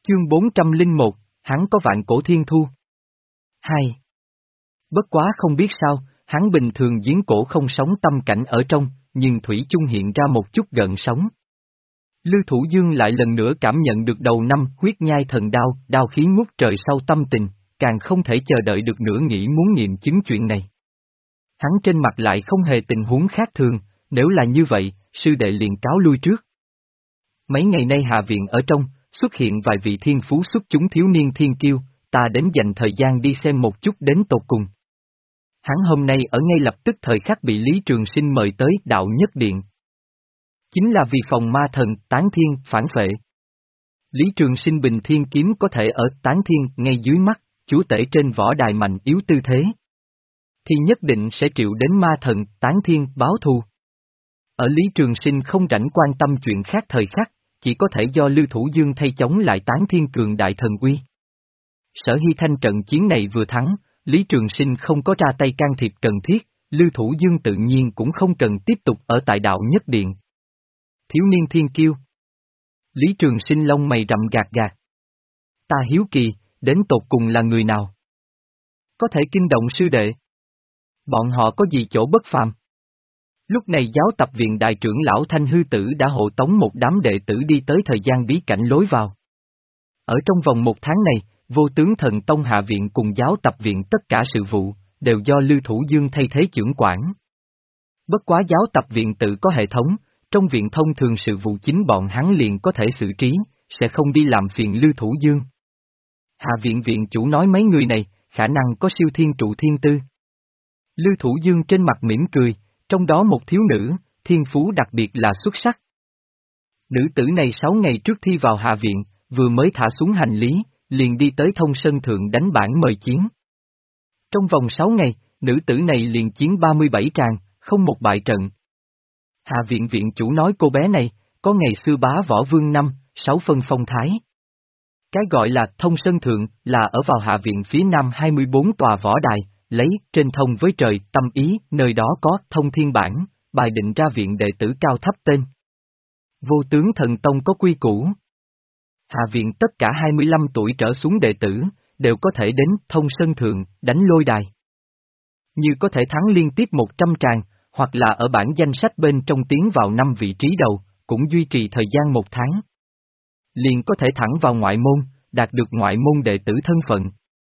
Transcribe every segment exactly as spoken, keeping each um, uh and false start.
Chương bốn trăm lẻ một, hắn có vạn cổ thiên thu. Hai. Bất quá không biết sao, hắn bình thường giếng cổ không sóng tâm cảnh ở trong, nhưng thủy chung hiện ra một chút gợn sóng. Lưu Thủ Dương lại lần nữa cảm nhận được đầu năm huyết nhai thần đao, đao khí ngút trời sau tâm tình, càng không thể chờ đợi được nữa nghĩ muốn nghiệm chứng chuyện này. Hắn trên mặt lại không hề tình huống khác thường, nếu là như vậy, sư đệ liền cáo lui trước. Mấy ngày nay hạ viện ở trong, xuất hiện vài vị thiên phú xuất chúng thiếu niên thiên kiêu, ta đến dành thời gian đi xem một chút đến tột cùng. Hắn hôm nay ở ngay lập tức thời khắc bị Lý Trường Sinh mời tới đạo nhất điện. Chính là vì phòng ma thần, tán thiên, phản phệ. Lý Trường Sinh bình thiên kiếm có thể ở tán thiên ngay dưới mắt, chúa tể trên võ đài mạnh yếu tư thế. Thì nhất định sẽ triệu đến ma thần, tán thiên, báo thù. Ở Lý Trường Sinh không rảnh quan tâm chuyện khác thời khắc, chỉ có thể do Lưu Thủ Dương thay chống lại tán thiên cường đại thần uy. Sở Hy Thanh trận chiến này vừa thắng, Lý Trường Sinh không có ra tay can thiệp cần thiết, Lưu Thủ Dương tự nhiên cũng không cần tiếp tục ở tại đạo nhất điện. Thiếu niên thiên kiêu. Lý Trường Sinh lông mày rậm gạt gạt. Ta hiếu kỳ, đến tột cùng là người nào? Có thể kinh động sư đệ. Bọn họ có gì chỗ bất phàm? Lúc này giáo tập viện đại trưởng lão Thanh Hư Tử đã hộ tống một đám đệ tử đi tới thời gian bí cảnh lối vào. Ở trong vòng một tháng này, vô tướng thần tông hạ viện cùng giáo tập viện tất cả sự vụ, đều do Lưu Thủ Dương thay thế trưởng quản. Bất quá giáo tập viện tự có hệ thống, trong viện thông thường sự vụ chính bọn hắn liền có thể xử trí, sẽ không đi làm phiền Lưu Thủ Dương. Hạ viện viện chủ nói mấy người này, khả năng có siêu thiên trụ thiên tư. Lưu Thủ Dương trên mặt mỉm cười, trong đó một thiếu nữ, thiên phú đặc biệt là xuất sắc. Nữ tử này sáu ngày trước thi vào hạ viện, vừa mới thả xuống hành lý, liền đi tới thông sân thượng đánh bản mời chiến. Trong vòng sáu ngày, nữ tử này liền chiến ba mươi bảy tràng, không một bại trận. Hạ viện viện chủ nói cô bé này, có ngày xưa bá võ vương năm, sáu phân phong thái. Cái gọi là thông sân thượng là ở vào hạ viện phía nam hai mươi bốn tòa võ đài, lấy trên thông với trời tâm ý, nơi đó có thông thiên bản, bài định ra viện đệ tử cao thấp tên. Vô tướng thần tông có quy củ. Hạ viện tất cả hai mươi lăm tuổi trở xuống đệ tử, đều có thể đến thông sân thượng, đánh lôi đài. Như có thể thắng liên tiếp một trăm tràng, hoặc là ở bảng danh sách bên trong tiến vào năm vị trí đầu, cũng duy trì thời gian một tháng. Liền có thể thẳng vào ngoại môn, đạt được ngoại môn đệ tử thân phận.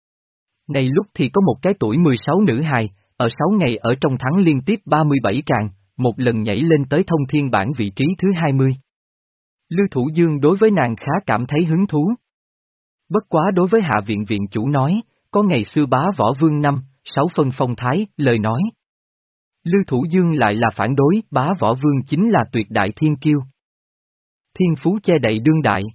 Này lúc thì có một cái tuổi mười sáu nữ hài, ở sáu ngày ở trong thắng liên tiếp ba mươi bảy tràng, một lần nhảy lên tới thông thiên bản vị trí thứ hai mươi. Lưu Thủ Dương đối với nàng khá cảm thấy hứng thú. Bất quá đối với hạ viện viện chủ nói, có ngày xưa bá võ vương năm, sáu phân phong thái, lời nói. Lưu Thủ Dương lại là phản đối, bá võ vương chính là tuyệt đại thiên kiêu. Thiên phú che đậy đương đại.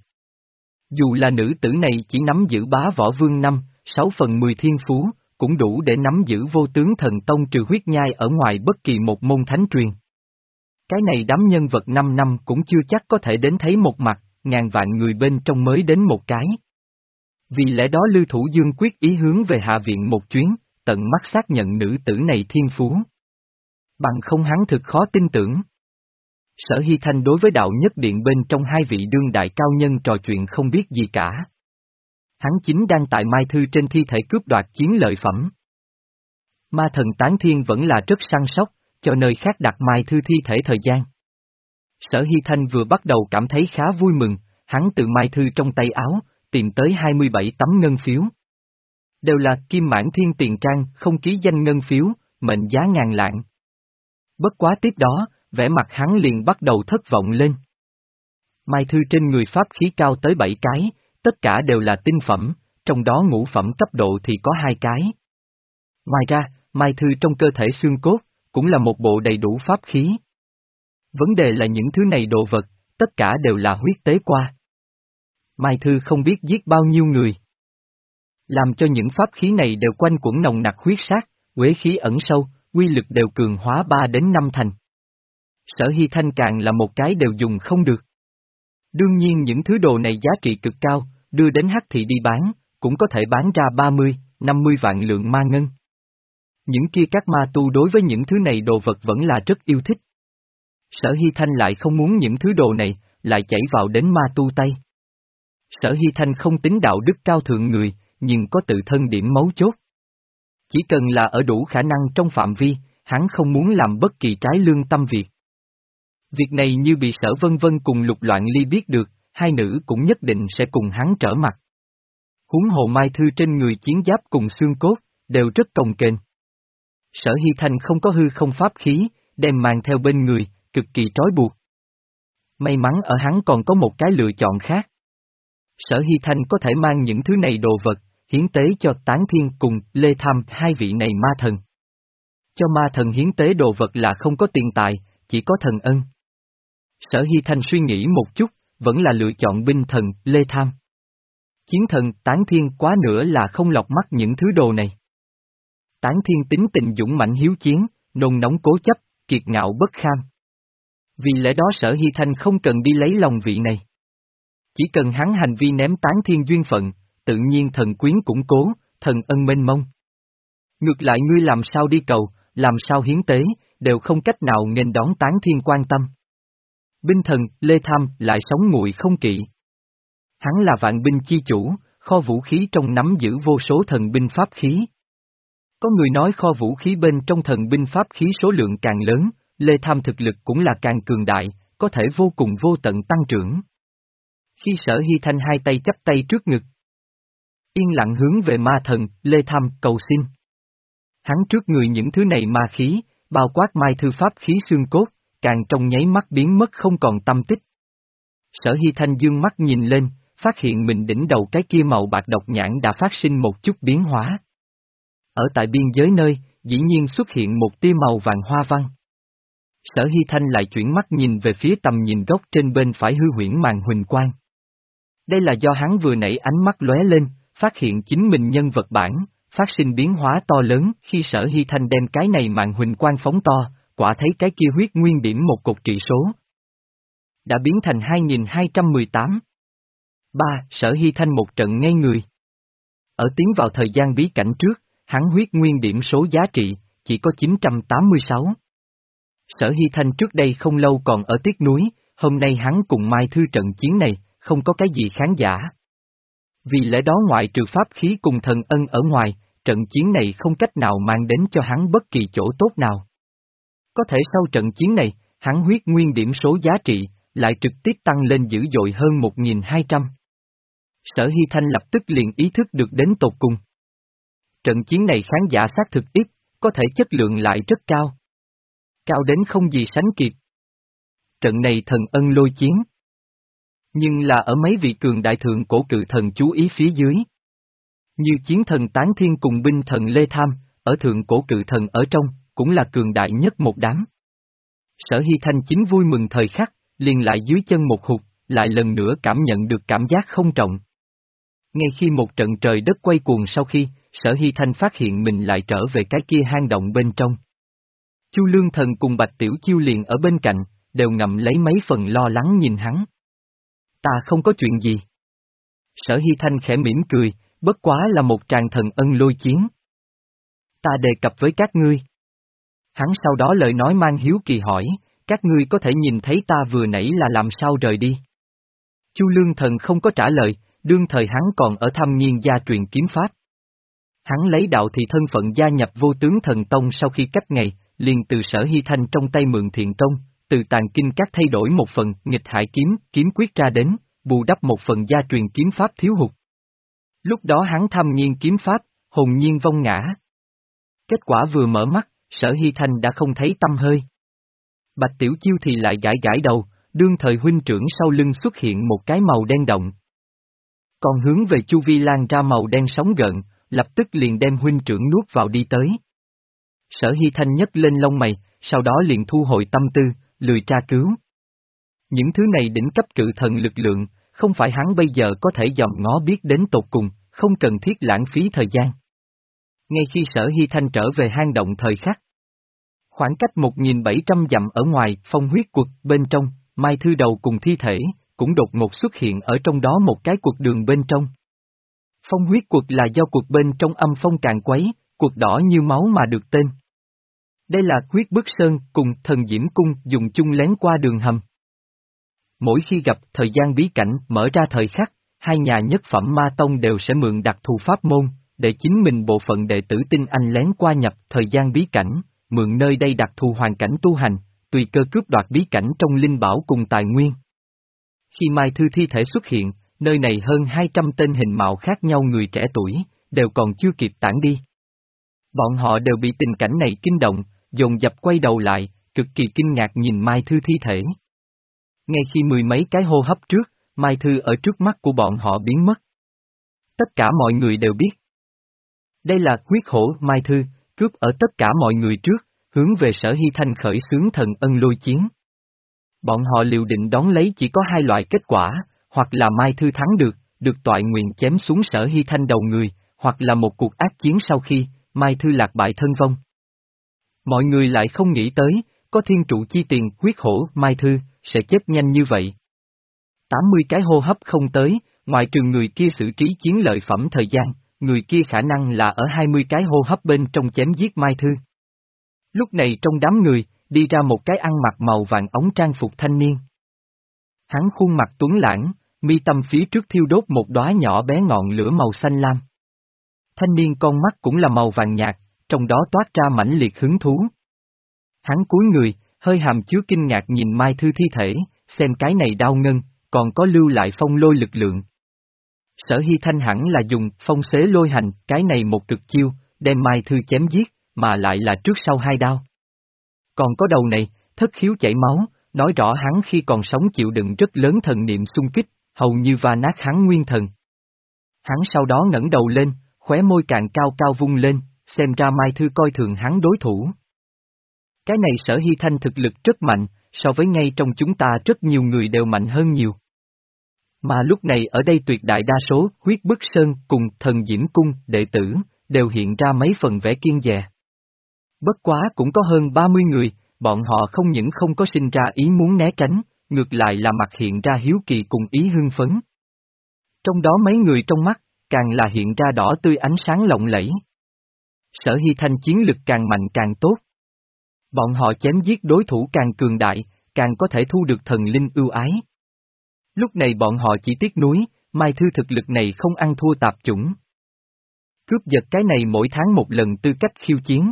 Dù là nữ tử này chỉ nắm giữ bá võ vương năm, sáu phần mười thiên phú, cũng đủ để nắm giữ vô tướng thần tông trừ huyết nhai ở ngoài bất kỳ một môn thánh truyền. Cái này đám nhân vật năm năm cũng chưa chắc có thể đến thấy một mặt, ngàn vạn người bên trong mới đến một cái. Vì lẽ đó Lưu Thủ Dương quyết ý hướng về hạ viện một chuyến, tận mắt xác nhận nữ tử này thiên phú. Bằng không hắn thực khó tin tưởng. Sở Hy Thanh đối với đạo nhất điện bên trong hai vị đương đại cao nhân trò chuyện không biết gì cả. Hắn chính đang tại Mai Thư trên thi thể cướp đoạt chiến lợi phẩm. Ma thần Tán Thiên vẫn là rất săn sóc, cho nơi khác đặt Mai Thư thi thể thời gian. Sở Hy Thanh vừa bắt đầu cảm thấy khá vui mừng, hắn từ Mai Thư trong tay áo, tìm tới hai mươi bảy tấm ngân phiếu. Đều là Kim Mãn Thiên tiền trang, không ký danh ngân phiếu, mệnh giá ngàn lạng. Bất quá tiếp đó, vẻ mặt hắn liền bắt đầu thất vọng lên. Mai Thư trên người pháp khí cao tới bảy cái, tất cả đều là tinh phẩm, trong đó ngũ phẩm cấp độ thì có hai cái. Ngoài ra, Mai Thư trong cơ thể xương cốt, cũng là một bộ đầy đủ pháp khí. Vấn đề là những thứ này đồ vật, tất cả đều là huyết tế qua. Mai Thư không biết giết bao nhiêu người. Làm cho những pháp khí này đều quanh quẩn nồng nặc huyết sát, uế khí ẩn sâu, quy lực đều cường hóa ba đến năm thành. Sở Hy Thanh càng là một cái đều dùng không được. Đương nhiên những thứ đồ này giá trị cực cao, đưa đến Hắc Thị đi bán, cũng có thể bán ra ba mươi, năm mươi vạn lượng ma ngân. Những kia các ma tu đối với những thứ này đồ vật vẫn là rất yêu thích. Sở Hy Thanh lại không muốn những thứ đồ này, lại chảy vào đến ma tu tay. Sở Hy Thanh không tính đạo đức cao thượng người, nhưng có tự thân điểm mấu chốt. Chỉ cần là ở đủ khả năng trong phạm vi, hắn không muốn làm bất kỳ trái lương tâm việc. Việc này như bị Sở Vân Vân cùng Lục Loạn Ly biết được, hai nữ cũng nhất định sẽ cùng hắn trở mặt. Huống hồ Mai Thư trên người chiến giáp cùng xương cốt, đều rất cồng kềnh. Sở Hy Thanh không có hư không pháp khí, đem mang theo bên người, cực kỳ trói buộc. May mắn ở hắn còn có một cái lựa chọn khác. Sở Hy Thanh có thể mang những thứ này đồ vật, hiến tế cho Tán Thiên cùng Lê Tham hai vị này ma thần. Cho ma thần hiến tế đồ vật là không có tiền tài, chỉ có thần ân. Sở Hy Thanh suy nghĩ một chút, vẫn là lựa chọn binh thần Lê Tham. Chiến thần Tán Thiên quá nữa là không lọc mắt những thứ đồ này. Tán Thiên tính tình dũng mãnh hiếu chiến, nôn nóng cố chấp, kiệt ngạo bất kham. Vì lẽ đó Sở Hy Thanh không cần đi lấy lòng vị này. Chỉ cần hắn hành vi ném Tán Thiên duyên phận, tự nhiên thần quyến củng cố, thần ân mênh mông. Ngược lại ngươi làm sao đi cầu, làm sao hiến tế, đều không cách nào nghênh đón Tán Thiên quan tâm. Binh thần Lê Tham lại sống nguội không kỵ. Hắn là vạn binh chi chủ, kho vũ khí trong nắm giữ vô số thần binh pháp khí. Có người nói kho vũ khí bên trong thần binh pháp khí số lượng càng lớn, Lê Tham thực lực cũng là càng cường đại, có thể vô cùng vô tận tăng trưởng. Khi Sở Hy Thanh hai tay chắp tay trước ngực, yên lặng hướng về ma thần, Lê Tham cầu xin. Hắn trước người những thứ này ma khí, bao quát mai thư pháp khí xương cốt, càng trong nháy mắt biến mất không còn tâm tích. Sở Hy Thanh dương mắt nhìn lên, phát hiện mình đỉnh đầu cái kia màu bạc độc nhãn đã phát sinh một chút biến hóa. Ở tại biên giới nơi, dĩ nhiên xuất hiện một tia màu vàng hoa văn. Sở Hy Thanh lại chuyển mắt nhìn về phía tầm nhìn góc trên bên phải hư huyễn màn huỳnh quang. Đây là do hắn vừa nãy ánh mắt lóe lên, phát hiện chính mình nhân vật bản, phát sinh biến hóa to lớn khi Sở Hy Thanh đem cái này màn huỳnh quang phóng to, quả thấy cái kia huyết nguyên điểm một cột trị số. Đã biến thành hai nghìn hai trăm mười tám. ba. Sở Hy Thanh một trận ngây người. Ở tiến vào thời gian bí cảnh trước, hắn huyết nguyên điểm số giá trị, chỉ có chín trăm tám mươi sáu. Sở Hy Thanh trước đây không lâu còn ở tiếc núi, hôm nay hắn cùng Mai Thư trận chiến này, không có cái gì khán giả. Vì lẽ đó ngoại trừ pháp khí cùng thần ân ở ngoài, trận chiến này không cách nào mang đến cho hắn bất kỳ chỗ tốt nào. Có thể sau trận chiến này, hắn huyết nguyên điểm số giá trị, lại trực tiếp tăng lên dữ dội hơn một nghìn hai trăm. Sở Hy Thanh lập tức liền ý thức được đến tột cùng. Trận chiến này khán giả xác thực ít, có thể chất lượng lại rất cao. Cao đến không gì sánh kịp. Trận này thần ân lôi chiến. Nhưng là ở mấy vị cường đại thượng cổ cự thần chú ý phía dưới. Như chiến thần Tán Thiên cùng binh thần Lê Tham, ở thượng cổ cự thần ở trong, cũng là cường đại nhất một đám. Sở Hy Thanh chính vui mừng thời khắc, liền lại dưới chân một hụt, lại lần nữa cảm nhận được cảm giác không trọng. Ngay khi một trận trời đất quay cuồng sau khi, Sở Hy Thanh phát hiện mình lại trở về cái kia hang động bên trong. Chu Lương Thần cùng Bạch Tiểu Chiêu liền ở bên cạnh, đều ngậm lấy mấy phần lo lắng nhìn hắn. Ta không có chuyện gì. Sở Hy Thanh khẽ mỉm cười, bất quá là một tràng thần ân lôi chiến. Ta đề cập với các ngươi. Hắn sau đó lời nói mang hiếu kỳ hỏi, các ngươi có thể nhìn thấy ta vừa nãy là làm sao rời đi. Chu Lương Thần không có trả lời, đương thời hắn còn ở thăm nghiên gia truyền kiếm pháp. Hắn lấy đạo thì thân phận gia nhập Vô Tướng Thần Tông sau khi cách ngày, liền từ Sở Hy Thanh trong tay mượn Thiện Tông, từ tàn kinh các thay đổi một phần nghịch hải kiếm, kiếm quyết ra đến, bù đắp một phần gia truyền kiếm pháp thiếu hụt. Lúc đó hắn thăm nghiên kiếm pháp, hồn nhiên vong ngã. Kết quả vừa mở mắt, Sở Hy Thanh đã không thấy tâm hơi. Bạch Tiểu Chiêu thì lại gãi gãi đầu, đương thời huynh trưởng sau lưng xuất hiện một cái màu đen động. Còn hướng về chu vi lan ra màu đen sóng gợn, lập tức liền đem huynh trưởng nuốt vào đi tới. Sở Hy Thanh nhấc lên lông mày, sau đó liền thu hồi tâm tư, lười tra cứu. Những thứ này đỉnh cấp cự thần lực lượng, không phải hắn bây giờ có thể dòm ngó biết đến tột cùng, không cần thiết lãng phí thời gian. Ngay khi Sở Hy Thanh trở về hang động thời khắc, khoảng cách một nghìn bảy trăm dặm ở ngoài, phong huyết quật bên trong, Mai Thư đầu cùng thi thể, cũng đột ngột xuất hiện ở trong đó một cái quật đường bên trong. Phong huyết quật là do quật bên trong âm phong càn quấy, quật đỏ như máu mà được tên. Đây là huyết bức sơn cùng thần diễm cung dùng chung lén qua đường hầm. Mỗi khi gặp thời gian bí cảnh mở ra thời khắc, hai nhà nhất phẩm ma tông đều sẽ mượn đặc thù pháp môn, để chính mình bộ phận đệ tử tinh anh lén qua nhập thời gian bí cảnh, mượn nơi đây đặc thù hoàn cảnh tu hành, tùy cơ cướp đoạt bí cảnh trong linh bảo cùng tài nguyên. Khi Mai Thư thi thể xuất hiện, nơi này hơn hai trăm tên hình mạo khác nhau người trẻ tuổi, đều còn chưa kịp tản đi. Bọn họ đều bị tình cảnh này kinh động, dồn dập quay đầu lại, cực kỳ kinh ngạc nhìn Mai Thư thi thể. Ngay khi mười mấy cái hô hấp trước, Mai Thư ở trước mắt của bọn họ biến mất. Tất cả mọi người đều biết. Đây là huyết hổ Mai Thư, cướp ở tất cả mọi người trước, hướng về Sở Hy Thanh khởi xướng thần ân lôi chiến. Bọn họ liều định đón lấy chỉ có hai loại kết quả, hoặc là Mai Thư thắng được, được toại nguyện chém xuống Sở Hy Thanh đầu người, hoặc là một cuộc ác chiến sau khi, Mai Thư lạc bại thân vong. Mọi người lại không nghĩ tới, có thiên trụ chi tiền huyết hổ Mai Thư, sẽ chết nhanh như vậy. tám mươi cái hô hấp không tới, ngoại trừ người kia xử trí chiến lợi phẩm thời gian, người kia khả năng là ở hai mươi cái hô hấp bên trong chém giết Mai Thư. Lúc này trong đám người, đi ra một cái ăn mặc màu vàng ống trang phục thanh niên. Hắn khuôn mặt tuấn lãng, mi tâm phía trước thiêu đốt một đóa nhỏ bé ngọn lửa màu xanh lam. Thanh niên con mắt cũng là màu vàng nhạt, trong đó toát ra mãnh liệt hứng thú. Hắn cúi người, hơi hàm chứa kinh ngạc nhìn Mai Thư thi thể, xem cái này đao ngân, còn có lưu lại phong lôi lực lượng. Sở Hy Thanh hẳn là dùng phong xế lôi hành, cái này một cực chiêu, đem Mai Thư chém giết, mà lại là trước sau hai đao. Còn có đầu này, thất khiếu chảy máu, nói rõ hắn khi còn sống chịu đựng rất lớn thần niệm xung kích, hầu như va nát hắn nguyên thần. Hắn sau đó ngẩng đầu lên, khóe môi càng cao cao vung lên, xem ra Mai Thư coi thường hắn đối thủ. Cái này Sở Hy Thanh thực lực rất mạnh, so với ngay trong chúng ta rất nhiều người đều mạnh hơn nhiều. Mà lúc này ở đây tuyệt đại đa số huyết bức sơn cùng thần diễm cung đệ tử, đều hiện ra mấy phần vẻ kiêng dè. Bất quá cũng có hơn ba mươi người, bọn họ không những không có sinh ra ý muốn né tránh, ngược lại là mặt hiện ra hiếu kỳ cùng ý hưng phấn. Trong đó mấy người trong mắt, càng là hiện ra đỏ tươi ánh sáng lộng lẫy. Sở Hy Thanh chiến lực càng mạnh càng tốt. Bọn họ chém giết đối thủ càng cường đại, càng có thể thu được thần linh ưu ái. Lúc này bọn họ chỉ tiếc nuối, Mai Thư thực lực này không ăn thua tạp chủng. Cướp giật cái này mỗi tháng một lần tư cách khiêu chiến.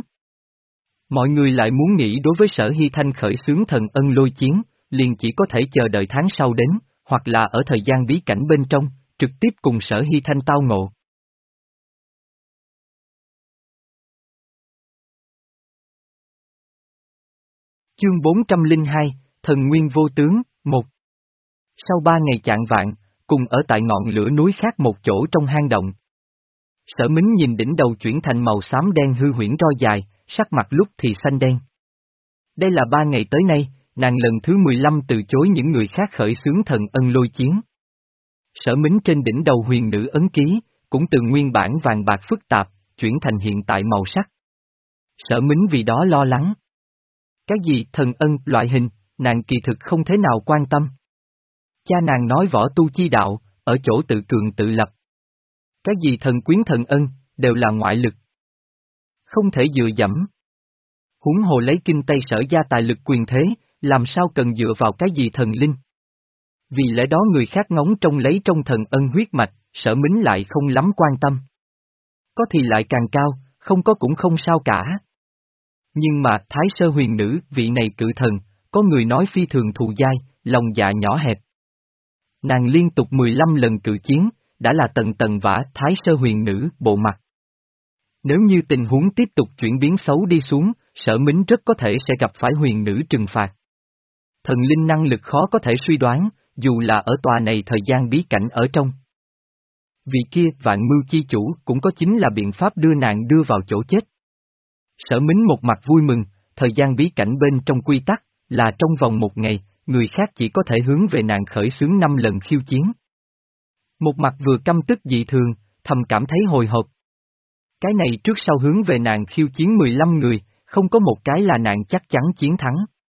Mọi người lại muốn nghĩ đối với Sở Hy Thanh khởi xướng thần ân lôi chiến, liền chỉ có thể chờ đợi tháng sau đến, hoặc là ở thời gian bí cảnh bên trong, trực tiếp cùng Sở Hy Thanh tao ngộ. Chương bốn trăm lẻ hai, Thần Nguyên Vô Tướng, một. Sau ba ngày chạng vạng, cùng ở tại ngọn lửa núi khác một chỗ trong hang động. Sở Mính nhìn đỉnh đầu chuyển thành màu xám đen hư huyễn roi dài, sắc mặt lúc thì xanh đen. Đây là ba ngày tới nay, nàng lần thứ mười lăm từ chối những người khác khởi xướng thần ân lôi chiến. Sở Mính trên đỉnh đầu huyền nữ ấn ký, cũng từ nguyên bản vàng bạc phức tạp, chuyển thành hiện tại màu sắc. Sở Mính vì đó lo lắng. Cái gì thần ân loại hình, nàng kỳ thực không thế nào quan tâm. Cha nàng nói võ tu chi đạo, ở chỗ tự cường tự lập. Cái gì thần quyến thần ân, đều là ngoại lực. Không thể dựa dẫm. Huống hồ lấy kinh Tây Sở gia tài lực quyền thế, làm sao cần dựa vào cái gì thần linh. Vì lẽ đó người khác ngóng trông lấy trong thần ân huyết mạch, Sở Mính lại không lắm quan tâm. Có thì lại càng cao, không có cũng không sao cả. Nhưng mà Thái Sơ huyền nữ, vị này cự thần, có người nói phi thường thù dai, lòng dạ nhỏ hẹp. Nàng liên tục mười lăm lần cự chiến, đã là tầng tầng vả Thái Sơ huyền nữ bộ mặt. Nếu như tình huống tiếp tục chuyển biến xấu đi xuống, Sở Mính rất có thể sẽ gặp phải huyền nữ trừng phạt. Thần linh năng lực khó có thể suy đoán, dù là ở tòa này thời gian bí cảnh ở trong. Vị kia vạn mưu chi chủ cũng có chính là biện pháp đưa nàng đưa vào chỗ chết. Sở Mính một mặt vui mừng, thời gian bí cảnh bên trong quy tắc, là trong vòng một ngày, người khác chỉ có thể hướng về nàng khởi xướng năm lần khiêu chiến. Một mặt vừa căm tức dị thường, thầm cảm thấy hồi hộp. Cái này trước sau hướng về nàng khiêu chiến mười lăm người, không có một cái là nàng chắc chắn chiến thắng.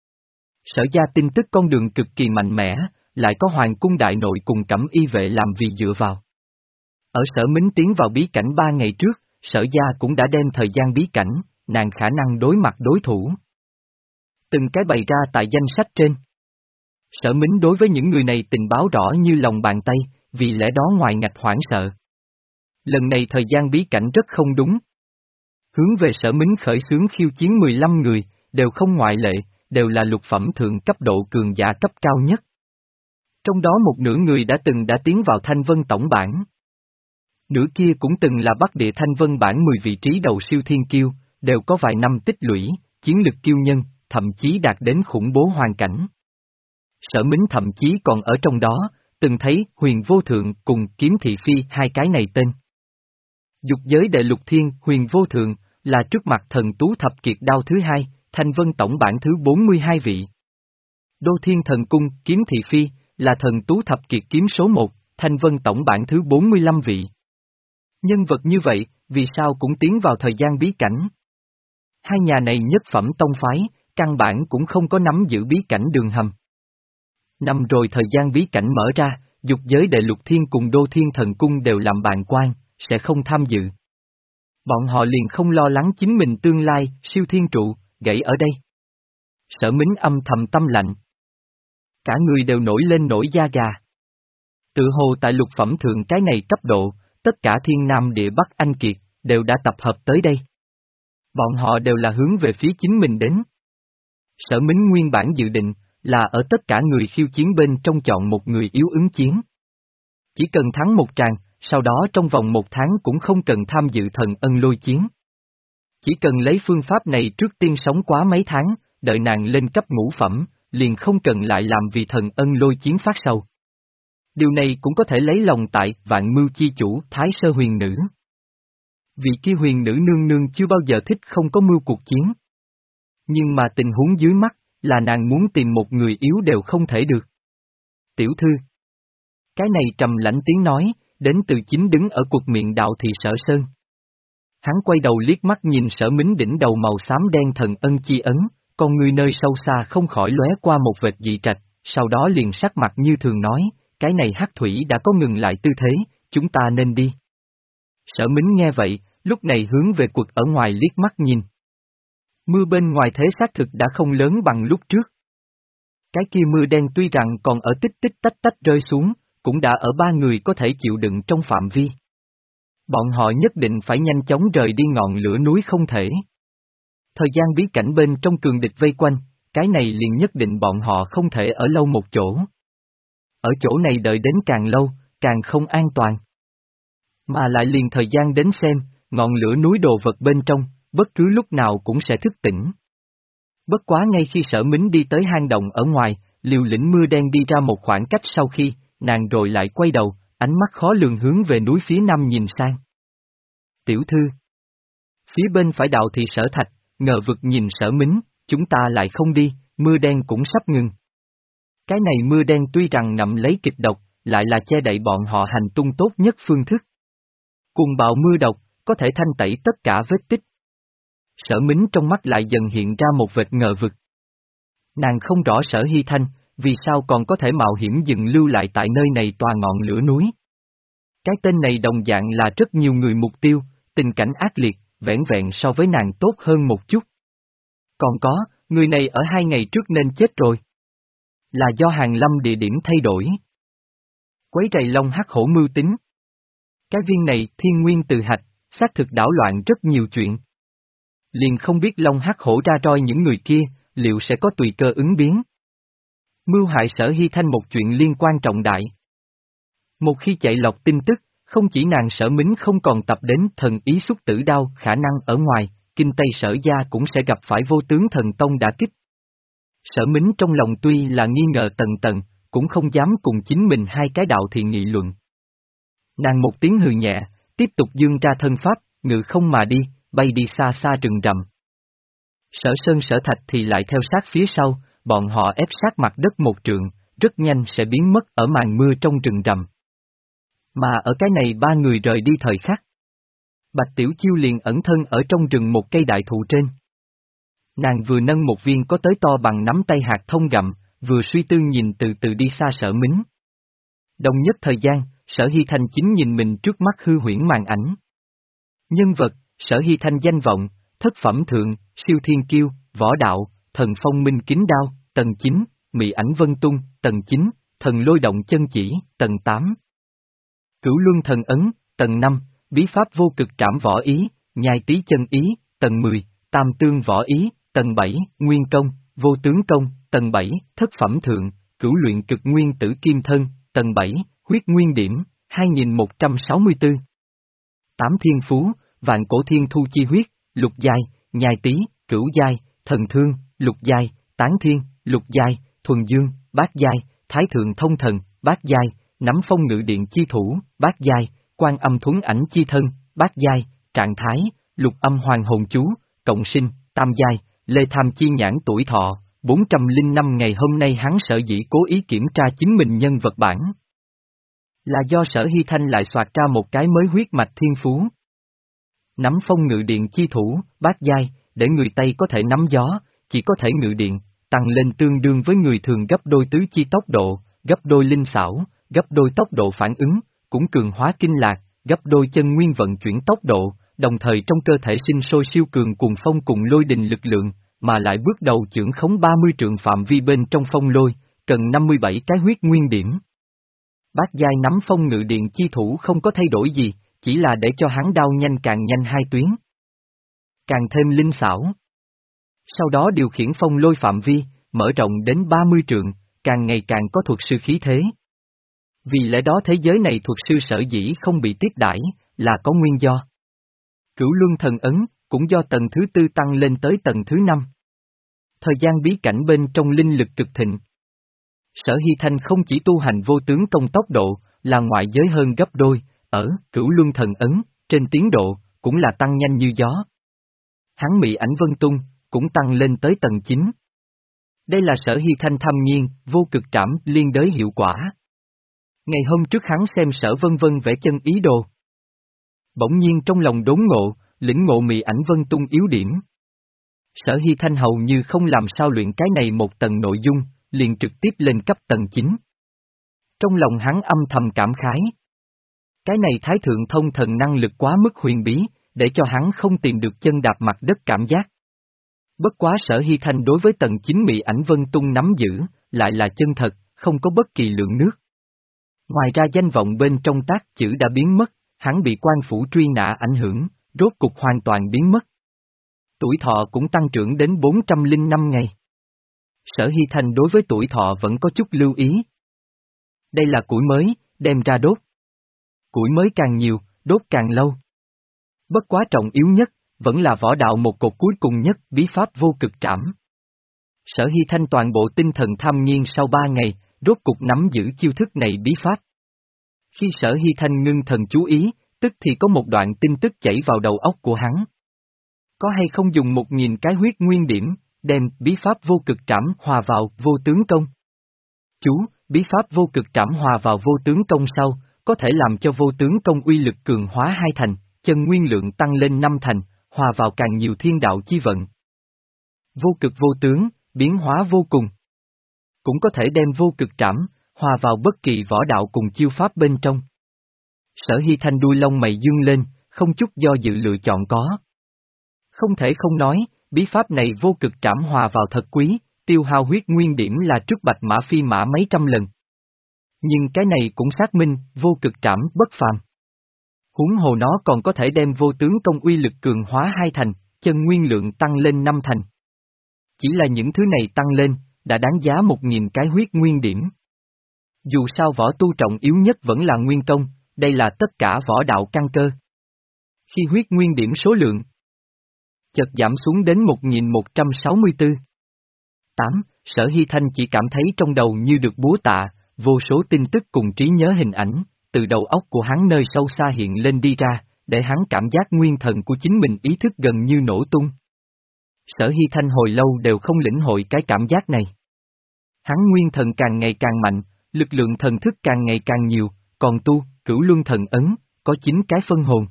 Sở gia tin tức con đường cực kỳ mạnh mẽ, lại có hoàng cung đại nội cùng cẩm y vệ làm vì dựa vào. Ở Sở Mính tiến vào bí cảnh ba ngày trước, Sở gia cũng đã đem thời gian bí cảnh, nàng khả năng đối mặt đối thủ. Từng cái bày ra tại danh sách trên. Sở Mính đối với những người này tình báo rõ như lòng bàn tay, vì lẽ đó ngoài ngạch hoảng sợ. Lần này thời gian bí cảnh rất không đúng. Hướng về Sở Mính khởi xướng khiêu chiến mười lăm người, đều không ngoại lệ, đều là lục phẩm thượng cấp độ cường giả cấp cao nhất. Trong đó một nửa người đã từng đã tiến vào Thanh Vân tổng bảng. Nửa kia cũng từng là Bắc Địa Thanh Vân bảng mười vị trí đầu siêu thiên kiêu, đều có vài năm tích lũy, chiến lực kiêu nhân, thậm chí đạt đến khủng bố hoàn cảnh. Sở Mính thậm chí còn ở trong đó, từng thấy Huyền Vô Thượng cùng Kiếm Thị Phi hai cái này tên. Dục giới đệ lục thiên, Huyền Vô Thượng, là trước mặt thần tú thập kiệt đao thứ hai, Thanh Vân tổng bảng thứ bốn mươi hai vị. Đô Thiên Thần Cung, Kiếm Thị Phi, là thần tú thập kiệt kiếm số một, Thanh Vân tổng bảng thứ bốn mươi lăm vị. Nhân vật như vậy, vì sao cũng tiến vào thời gian bí cảnh? Hai nhà này nhất phẩm tông phái, căn bản cũng không có nắm giữ bí cảnh đường hầm. Năm rồi thời gian bí cảnh mở ra, dục giới đệ lục thiên cùng Đô Thiên Thần Cung đều làm bàn quan, sẽ không tham dự. Bọn họ liền không lo lắng chính mình tương lai, siêu thiên trụ, gãy ở đây. Sở Mính âm thầm tâm lạnh. Cả người đều nổi lên nổi da gà. Tự hồ tại lục phẩm thượng cái này cấp độ, tất cả thiên nam địa bắc anh kiệt, đều đã tập hợp tới đây. Bọn họ đều là hướng về phía chính mình đến. Sở Mính nguyên bản dự định, là ở tất cả người khiêu chiến bên trong chọn một người yếu ứng chiến. Chỉ cần thắng một tràng, sau đó trong vòng một tháng cũng không cần tham dự thần ân lôi chiến. Chỉ cần lấy phương pháp này trước tiên sống quá mấy tháng, đợi nàng lên cấp ngũ phẩm, liền không cần lại làm vì thần ân lôi chiến phát sầu. Điều này cũng có thể lấy lòng tại vạn mưu chi chủ Thái Sơ huyền nữ. Vị kia huyền nữ nương nương chưa bao giờ thích không có mưu cuộc chiến. Nhưng mà tình huống dưới mắt, là nàng muốn tìm một người yếu đều không thể được. Tiểu thư. Cái này trầm lãnh tiếng nói, đến từ chính đứng ở cuộc miệng đạo thì Sở Sơn. Hắn quay đầu liếc mắt nhìn Sở Mính đỉnh đầu màu xám đen thần ân chi ấn, con người nơi sâu xa không khỏi lóe qua một vệt dị trạch, sau đó liền sắc mặt như thường nói, cái này hắc thủy đã có ngừng lại tư thế, chúng ta nên đi. Sở Mính nghe vậy, lúc này hướng về quật ở ngoài liếc mắt nhìn. Mưa bên ngoài thế xác thực đã không lớn bằng lúc trước. Cái kia mưa đen tuy rằng còn ở tích tích tách tách rơi xuống, cũng đã ở ba người có thể chịu đựng trong phạm vi. Bọn họ nhất định phải nhanh chóng rời đi ngọn lửa núi không thể. Thời gian bí cảnh bên trong cường địch vây quanh, cái này liền nhất định bọn họ không thể ở lâu một chỗ. Ở chỗ này đợi đến càng lâu, càng không an toàn. Mà lại liền thời gian đến xem, ngọn lửa núi đồ vật bên trong, bất cứ lúc nào cũng sẽ thức tỉnh. Bất quá ngay khi Sở Mính đi tới hang động ở ngoài, liều lĩnh mưa đen đi ra một khoảng cách sau khi, nàng rồi lại quay đầu, ánh mắt khó lường hướng về núi phía nam nhìn sang. Tiểu thư. Phía bên phải đạo thì Sở Thạch, ngờ vực nhìn Sở Mính, chúng ta lại không đi, mưa đen cũng sắp ngừng. Cái này mưa đen tuy rằng ngậm lấy kịch độc, lại là che đậy bọn họ hành tung tốt nhất phương thức. Cùng bạo mưa độc, có thể thanh tẩy tất cả vết tích. Sở Mính trong mắt lại dần hiện ra một vệt ngờ vực. Nàng không rõ Sở Hy Thanh, vì sao còn có thể mạo hiểm dừng lưu lại tại nơi này tòa ngọn lửa núi. Cái tên này đồng dạng là rất nhiều người mục tiêu, tình cảnh ác liệt, vẻn vẹn so với nàng tốt hơn một chút. Còn có, người này ở hai ngày trước nên chết rồi. Là do hàng lâm địa điểm thay đổi. Quấy rầy Long Hắc Hổ mưu tính. Cái viên này thiên nguyên từ hạch, xác thực đảo loạn rất nhiều chuyện. Liền không biết Long Hắc Hổ ra roi những người kia, liệu sẽ có tùy cơ ứng biến. Mưu hại Sở Hy Thanh một chuyện liên quan trọng đại. Một khi chạy lọt tin tức, không chỉ nàng Sở Mính không còn tập đến thần ý xuất tử đao khả năng ở ngoài, kinh Tây Sở gia cũng sẽ gặp phải vô tướng thần tông đả kích. Sở Mính trong lòng tuy là nghi ngờ tầng tầng, cũng không dám cùng chính mình hai cái đạo thì nghị luận. Nàng một tiếng hừ nhẹ, tiếp tục dương ra thân pháp, ngự không mà đi, bay đi xa xa rừng rậm. Sở Sơn Sở Thạch thì lại theo sát phía sau, bọn họ ép sát mặt đất một trượng, rất nhanh sẽ biến mất ở màn mưa trong rừng rậm. Mà ở cái này ba người rời đi thời khắc. Bạch Tiểu Chiêu liền ẩn thân ở trong rừng một cây đại thụ trên. Nàng vừa nâng một viên có tới to bằng nắm tay hạt thông gặm, vừa suy tư nhìn từ từ đi xa Sở Mính. Đồng nhất thời gian, Sở Hy Thanh chính nhìn mình trước mắt hư huyễn màn ảnh. Nhân vật, Sở Hy Thanh danh vọng, thất phẩm thượng, siêu thiên kiêu, võ đạo, thần phong minh kính đao, tầng chín, mị ảnh vân tung, tầng chín, thần lôi động chân chỉ, tầng tám. Cửu Luân Thần Ấn, tầng năm, Bí pháp vô cực trảm võ ý, nhai tí chân ý, tầng mười, Tam tương võ ý, tầng bảy, Nguyên công, vô tướng công, tầng bảy, Thất phẩm thượng, Cửu luyện cực nguyên tử kim thân, tầng bảy, Huyết nguyên điểm, hai nghìn một trăm sáu mươi tư. Tám thiên phú, vạn cổ thiên thu chi huyết, lục giai, nhai tí, cửu giai, thần thương, lục giai, tán thiên, lục giai, thuần dương, bát giai, thái thượng thông thần, bát giai, nắm phong ngự điện chi thủ, bát giai, quan âm thuấn ảnh chi thân, bát giai, trạng thái, lục âm hoàng hồn chú, cộng sinh, tam giai, lê tham chi nhãn tuổi thọ, bốn trăm lẻ năm ngày. Hôm nay hắn sở dĩ cố ý kiểm tra chính mình nhân vật bản, là do Sở Hy Thanh lại soạt ra một cái mới huyết mạch thiên phú. Nắm phong ngự điện chi thủ, bát giai, để người Tây có thể nắm gió, chỉ có thể ngự điện, tăng lên tương đương với người thường gấp đôi tứ chi tốc độ, gấp đôi linh xảo, gấp đôi tốc độ phản ứng, cũng cường hóa kinh lạc, gấp đôi chân nguyên vận chuyển tốc độ, đồng thời trong cơ thể sinh sôi siêu cường cuồng phong cùng lôi đình lực lượng, mà lại bước đầu chưởng khống ba mươi trượng phạm vi bên trong phong lôi, cần năm mươi bảy cái huyết nguyên điểm. Bát giai nắm phong ngự điện chi thủ không có thay đổi gì, chỉ là để cho hắn đao nhanh càng nhanh hai tuyến. Càng thêm linh xảo. Sau đó điều khiển phong lôi phạm vi, mở rộng đến ba mươi trượng, càng ngày càng có thuật sư khí thế. Vì lẽ đó thế giới này thuật sư sở dĩ không bị tiếp đãi, là có nguyên do. Cửu Luân Thần Ấn, cũng do tầng thứ tư tăng lên tới tầng thứ năm. Thời gian bí cảnh bên trong linh lực cực thịnh. Sở Hy Thanh không chỉ tu hành vô tướng công tốc độ, là ngoại giới hơn gấp đôi, ở Cửu Luân Thần Ấn, trên tiến độ, cũng là tăng nhanh như gió. Hắn Mị Ảnh Vân Tung, cũng tăng lên tới tầng chín. Đây là Sở Hy Thanh thâm nhiên, vô cực trảm liên đới hiệu quả. Ngày hôm trước hắn xem Sở Vân Vân vẽ chân ý đồ. Bỗng nhiên trong lòng đốn ngộ, lĩnh ngộ Mị Ảnh Vân Tung yếu điểm. Sở Hy Thanh hầu như không làm sao luyện cái này một tầng nội dung, liền trực tiếp lên cấp tầng chín. Trong lòng hắn âm thầm cảm khái. Cái này Thái Thượng Thông Thần năng lực quá mức huyền bí, để cho hắn không tìm được chân đạp mặt đất cảm giác. Bất quá Sở Hy Thanh đối với tầng chín Mị Ảnh Vân Tung nắm giữ, lại là chân thật, không có bất kỳ lượng nước. Ngoài ra danh vọng bên trong tác chữ đã biến mất, hắn bị quan phủ truy nã ảnh hưởng, rốt cục hoàn toàn biến mất. Tuổi thọ cũng tăng trưởng đến bốn trăm lẻ năm ngày. Sở Hy Thanh đối với tuổi thọ vẫn có chút lưu ý. Đây là củi mới, đem ra đốt. Củi mới càng nhiều, đốt càng lâu. Bất quá trọng yếu nhất, vẫn là võ đạo một cột cuối cùng nhất, bí pháp vô cực trảm. Sở Hy Thanh toàn bộ tinh thần tham nghiên sau ba ngày, rốt cục nắm giữ chiêu thức này bí pháp. Khi Sở Hy Thanh ngưng thần chú ý, tức thì có một đoạn tin tức chảy vào đầu óc của hắn. Có hay không dùng một nghìn cái huyết nguyên điểm, đem bí pháp vô cực trảm hòa vào vô tướng công? Chú, bí pháp vô cực trảm hòa vào vô tướng công sau, có thể làm cho vô tướng công uy lực cường hóa hai thành, chân nguyên lượng tăng lên năm thành, hòa vào càng nhiều thiên đạo chi vận. Vô cực vô tướng, biến hóa vô cùng. Cũng có thể đem vô cực trảm, hòa vào bất kỳ võ đạo cùng chiêu pháp bên trong. Sở Hy Thanh đuôi lông mày dương lên, không chút do dự lựa chọn có. Không thể không nói, bí pháp này vô cực trảm hòa vào thật quý, tiêu hao huyết nguyên điểm là trước bạch mã phi mã mấy trăm lần. Nhưng cái này cũng xác minh, vô cực trảm bất phàm. Huống hồ nó còn có thể đem vô tướng công uy lực cường hóa hai thành, chân nguyên lượng tăng lên năm thành. Chỉ là những thứ này tăng lên, đã đáng giá một nghìn cái huyết nguyên điểm. Dù sao võ tu trọng yếu nhất vẫn là nguyên công, đây là tất cả võ đạo căn cơ. Khi huyết nguyên điểm số lượng chợt giảm xuống đến một nghìn một trăm sáu mươi tư. tám. Sở Hy Thanh chỉ cảm thấy trong đầu như được búa tạ, vô số tin tức cùng trí nhớ hình ảnh, từ đầu óc của hắn nơi sâu xa hiện lên đi ra, để hắn cảm giác nguyên thần của chính mình ý thức gần như nổ tung. Sở Hy Thanh hồi lâu đều không lĩnh hội cái cảm giác này. Hắn nguyên thần càng ngày càng mạnh, lực lượng thần thức càng ngày càng nhiều, còn tu, Cửu Luân Thần Ấn, có chín cái phân hồn.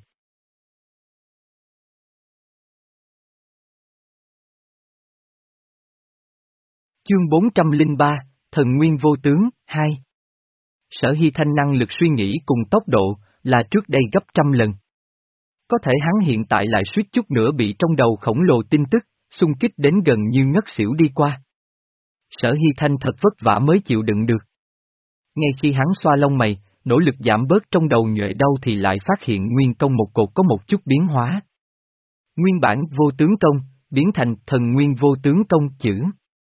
Chương bốn trăm lẻ ba, Thần Nguyên Vô Tướng, hai. Sở Hy Thanh năng lực suy nghĩ cùng tốc độ, là trước đây gấp trăm lần. Có thể hắn hiện tại lại suýt chút nữa bị trong đầu khổng lồ tin tức, xung kích đến gần như ngất xỉu đi qua. Sở Hy Thanh thật vất vả mới chịu đựng được. Ngay khi hắn xoa lông mày, nỗ lực giảm bớt trong đầu nhuệ đau thì lại phát hiện nguyên công một cột có một chút biến hóa. Nguyên bản vô tướng công, biến thành thần nguyên vô tướng công chữ.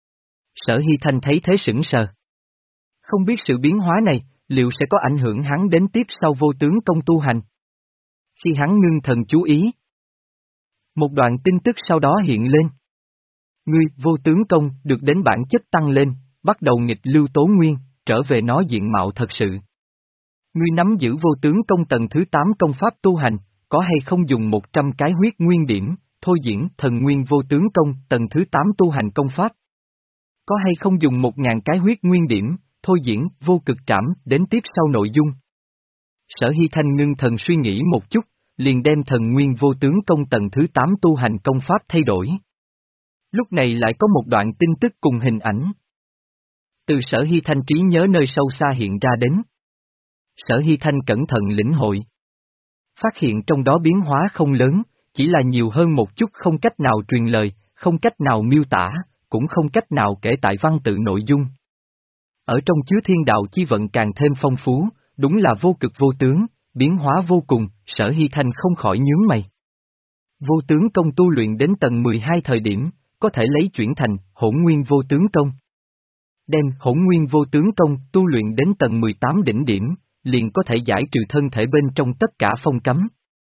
Sở Hy Thanh thấy thế sững sờ. Không biết sự biến hóa này, liệu sẽ có ảnh hưởng hắn đến tiếp sau vô tướng công tu hành? Khi hắn ngưng thần chú ý, một đoạn tin tức sau đó hiện lên. Ngươi, vô tướng công, được đến bản chất tăng lên, bắt đầu nghịch lưu tố nguyên, trở về nó diện mạo thật sự. Ngươi nắm giữ vô tướng công tầng thứ tám công pháp tu hành, có hay không dùng một trăm cái huyết nguyên điểm, thôi diễn thần nguyên vô tướng công tầng thứ tám tu hành công pháp? Có hay không dùng một ngàn cái huyết nguyên điểm, thôi diễn vô cực trảm đến tiếp sau nội dung? Sở Hy Thanh ngưng thần suy nghĩ một chút, liền đem thần nguyên vô tướng công tầng thứ tám tu hành công pháp thay đổi. Lúc này lại có một đoạn tin tức cùng hình ảnh. Từ Sở Hy Thanh trí nhớ nơi sâu xa hiện ra đến. Sở Hy Thanh cẩn thận lĩnh hội. Phát hiện trong đó biến hóa không lớn, chỉ là nhiều hơn một chút không cách nào truyền lời, không cách nào miêu tả, cũng không cách nào kể tại văn tự nội dung. Ở trong chứa thiên đạo chi vận càng thêm phong phú, đúng là vô cực vô tướng, biến hóa vô cùng, Sở Hy Thanh không khỏi nhướng mày. Vô tướng công tu luyện đến tầng mười hai thời điểm, có thể lấy chuyển thành hỗn nguyên vô tướng công. Đem hỗn nguyên vô tướng công tu luyện đến tầng mười tám đỉnh điểm, liền có thể giải trừ thân thể bên trong tất cả phong cấm.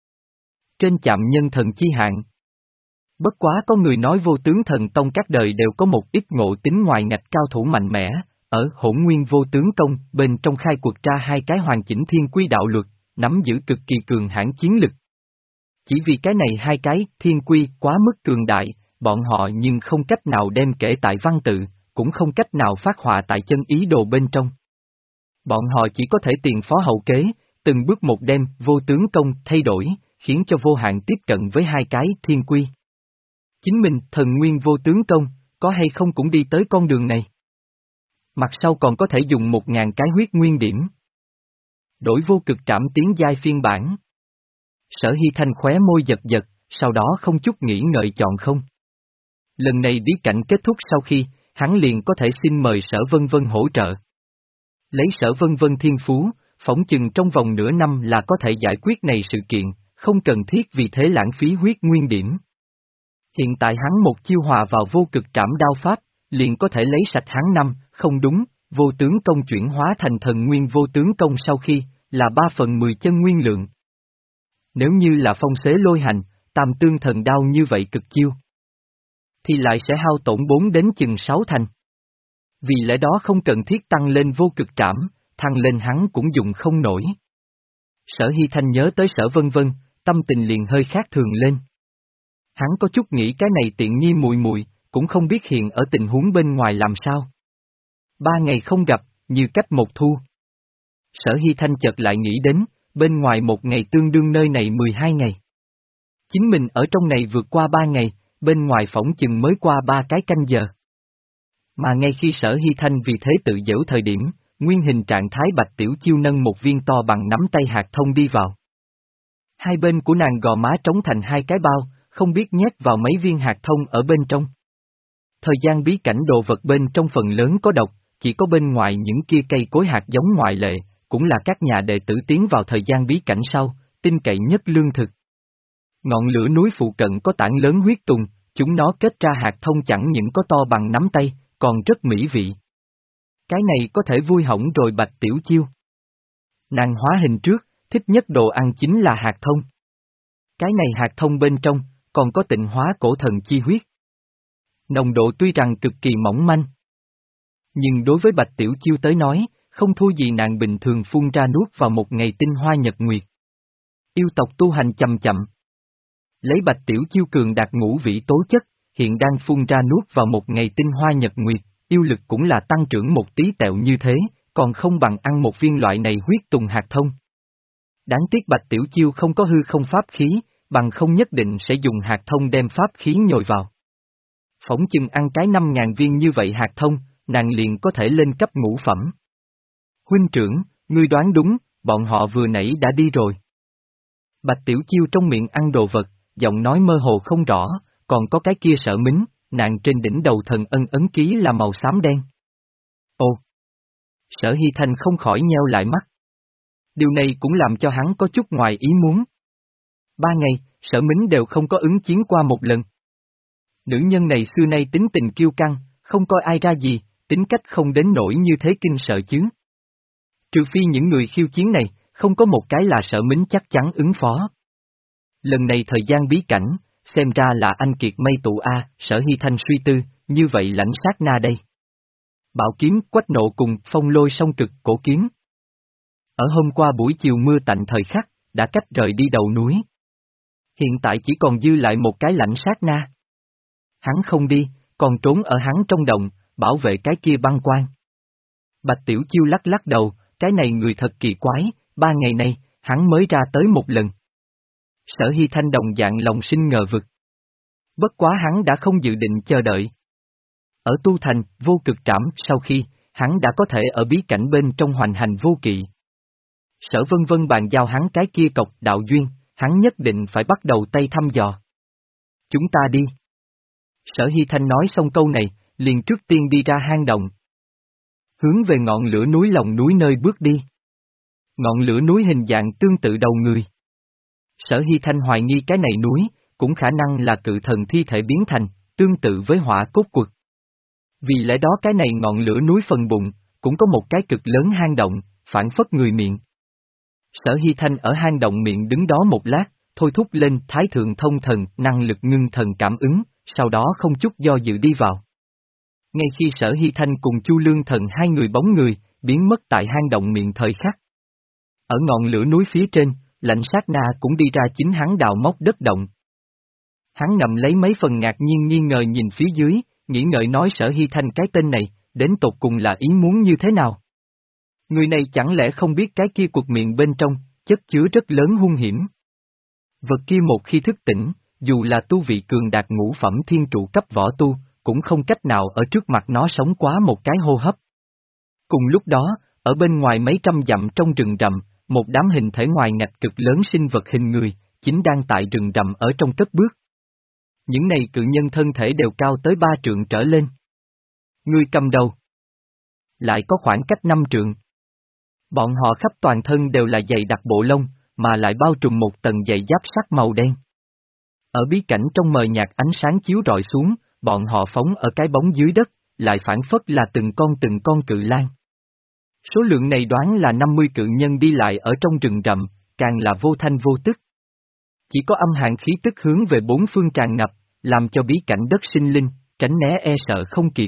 Trên chạm nhân thần chi hạn. Bất quá có người nói vô tướng thần tông các đời đều có một ít ngộ tính ngoài ngạch cao thủ mạnh mẽ, ở hỗn nguyên vô tướng công bên trong khai quật ra hai cái hoàn chỉnh thiên quy đạo luật, nắm giữ cực kỳ cường hãn chiến lực. Chỉ vì cái này hai cái thiên quy quá mức cường đại, bọn họ nhưng không cách nào đem kể tại văn tự, cũng không cách nào phát họa tại chân ý đồ bên trong. Bọn họ chỉ có thể tiền phó hậu kế, từng bước một đem vô tướng công thay đổi, khiến cho vô hạn tiếp cận với hai cái thiên quy. Chính mình, thần nguyên vô tướng công, có hay không cũng đi tới con đường này. Mặt sau còn có thể dùng một ngàn cái huyết nguyên điểm. Đổi vô cực trảm tiến giai phiên bản. Sở Hy Thanh khóe môi giật giật, sau đó không chút nghĩ ngợi chọn không. Lần này bí cảnh kết thúc sau khi, hắn liền có thể xin mời Sở Vân Vân hỗ trợ. Lấy Sở Vân Vân thiên phú, phỏng chừng trong vòng nửa năm là có thể giải quyết này sự kiện, không cần thiết vì thế lãng phí huyết nguyên điểm. Hiện tại hắn một chiêu hòa vào vô cực trảm đao pháp, liền có thể lấy sạch hắn năm, không đúng, vô tướng công chuyển hóa thành thần nguyên vô tướng công sau khi, là ba phần mười chân nguyên lượng. Nếu như là phong xế lôi hành, tam tương thần đao như vậy cực chiêu, thì lại sẽ hao tổn bốn đến chừng sáu thành. Vì lẽ đó không cần thiết tăng lên vô cực trảm, thăng lên hắn cũng dùng không nổi. Sở Hy Thanh nhớ tới Sở Vân Vân, tâm tình liền hơi khác thường lên. Hắn có chút nghĩ cái này tiện nghi mùi mùi, cũng không biết hiện ở tình huống bên ngoài làm sao. Ba ngày không gặp, như cách một thu. Sở Hy Thanh chợt lại nghĩ đến, bên ngoài một ngày tương đương nơi này mười hai ngày. Chính mình ở trong này vượt qua ba ngày, bên ngoài phỏng chừng mới qua ba cái canh giờ. Mà ngay khi Sở Hy Thanh vì thế tự giễu thời điểm, nguyên hình trạng thái Bạch Tiểu Chiêu nâng một viên to bằng nắm tay hạt thông đi vào. Hai bên của nàng gò má trống thành hai cái bao, không biết nhét vào mấy viên hạt thông ở bên trong. Thời gian bí cảnh đồ vật bên trong phần lớn có độc, chỉ có bên ngoài những kia cây cối hạt giống ngoại lệ, cũng là các nhà đệ tử tiến vào thời gian bí cảnh sau, tin cậy nhất lương thực. Ngọn lửa núi phụ cận có tảng lớn huyết tùng, chúng nó kết ra hạt thông chẳng những có to bằng nắm tay, còn rất mỹ vị. Cái này có thể vui hỏng rồi Bạch Tiểu Chiêu. Nàng hóa hình trước, thích nhất đồ ăn chính là hạt thông. Cái này hạt thông bên trong, còn có tịnh hóa cổ thần chi huyết. Nồng độ tuy rằng cực kỳ mỏng manh, nhưng đối với Bạch Tiểu Chiêu tới nói, không thua gì nàng bình thường phun ra nuốt vào một ngày tinh hoa nhật nguyệt. Yêu tộc tu hành chậm chậm. Lấy Bạch Tiểu Chiêu cường đạt ngũ vị tố chất, hiện đang phun ra nuốt vào một ngày tinh hoa nhật nguyệt, yêu lực cũng là tăng trưởng một tí tẹo như thế, còn không bằng ăn một viên loại này huyết tùng hạt thông. Đáng tiếc Bạch Tiểu Chiêu không có hư không pháp khí, bằng không nhất định sẽ dùng hạt thông đem pháp khí nhồi vào. Phỏng chừng ăn cái năm ngàn viên như vậy hạt thông, nàng liền có thể lên cấp ngũ phẩm. Huynh trưởng, ngươi đoán đúng, bọn họ vừa nãy đã đi rồi. Bạch Tiểu Chiêu trong miệng ăn đồ vật, giọng nói mơ hồ không rõ, còn có cái kia Sở Mính, nàng trên đỉnh đầu thần ân ấn ký là màu xám đen. Ồ! Sở Hy Thanh không khỏi nheo lại mắt. Điều này cũng làm cho hắn có chút ngoài ý muốn. Ba ngày, Sở Mính đều không có ứng chiến qua một lần. Nữ nhân này xưa nay tính tình kiêu căng, không coi ai ra gì, tính cách không đến nỗi như thế kinh sợ chứ. Trừ phi những người khiêu chiến này, không có một cái là Sở Mính chắc chắn ứng phó. Lần này thời gian bí cảnh, xem ra là anh kiệt mây tụ A, Sở Hy Thanh suy tư, như vậy lãnh sát na đây. Bảo kiếm, quách nộ cùng phong lôi song cực cổ kiếm. Ở hôm qua buổi chiều mưa tạnh thời khắc, đã cách rời đi đầu núi. Hiện tại chỉ còn dư lại một cái lãnh sát na. Hắn không đi, còn trốn ở hắn trong đồng, bảo vệ cái kia băng quan. Bạch Tiểu Chiêu lắc lắc đầu, cái này người thật kỳ quái, ba ngày nay, hắn mới ra tới một lần. Sở Hy Thanh đồng dạng lòng sinh ngờ vực. Bất quá hắn đã không dự định chờ đợi. Ở Tu Thành, vô cực trảm, sau khi, hắn đã có thể ở bí cảnh bên trong hoành hành vô kỵ. Sở Vân Vân bàn giao hắn cái kia cọc đạo duyên, hắn nhất định phải bắt đầu tay thăm dò. Chúng ta đi. Sở Hy Thanh nói xong câu này, liền trước tiên đi ra hang động. Hướng về ngọn lửa núi lòng núi nơi bước đi. Ngọn lửa núi hình dạng tương tự đầu người. Sở Hy Thanh hoài nghi cái này núi, cũng khả năng là cự thần thi thể biến thành, tương tự với hỏa cốt quật. Vì lẽ đó cái này ngọn lửa núi phần bụng, cũng có một cái cực lớn hang động, phản phất người miệng. Sở Hy Thanh ở hang động miệng đứng đó một lát, thôi thúc lên thái thượng thông thần, năng lực ngưng thần cảm ứng, sau đó không chút do dự đi vào. Ngay khi Sở Hy Thanh cùng Chu Lương Thần hai người bóng người, biến mất tại hang động miệng thời khắc. Ở ngọn lửa núi phía trên, lãnh sát na cũng đi ra chính hắn đào móc đất động. Hắn ngậm lấy mấy phần ngạc nhiên nghi ngờ nhìn phía dưới, nghĩ ngợi nói Sở Hy Thanh cái tên này, đến tột cùng là ý muốn như thế nào? Người này chẳng lẽ không biết cái kia cuộc miệng bên trong, chất chứa rất lớn hung hiểm. Vật kia một khi thức tỉnh, dù là tu vị cường đạt ngũ phẩm thiên trụ cấp võ tu, cũng không cách nào ở trước mặt nó sống quá một cái hô hấp. Cùng lúc đó, ở bên ngoài mấy trăm dặm trong rừng rậm, một đám hình thể ngoài ngạch cực lớn sinh vật hình người, chính đang tại rừng rậm ở trong cất bước. Những này cự nhân thân thể đều cao tới ba trượng trở lên. Người cầm đầu lại có khoảng cách năm trượng. Bọn họ khắp toàn thân đều là dày đặc bộ lông, mà lại bao trùm một tầng dày giáp sắt màu đen. Ở bí cảnh trong mờ nhạt ánh sáng chiếu rọi xuống, bọn họ phóng ở cái bóng dưới đất, lại phản phất là từng con từng con cự lang. Số lượng này đoán là năm mươi cự nhân đi lại ở trong rừng rậm, càng là vô thanh vô tức. Chỉ có âm hàn khí tức hướng về bốn phương tràn ngập, làm cho bí cảnh đất sinh linh, tránh né e sợ không kịp.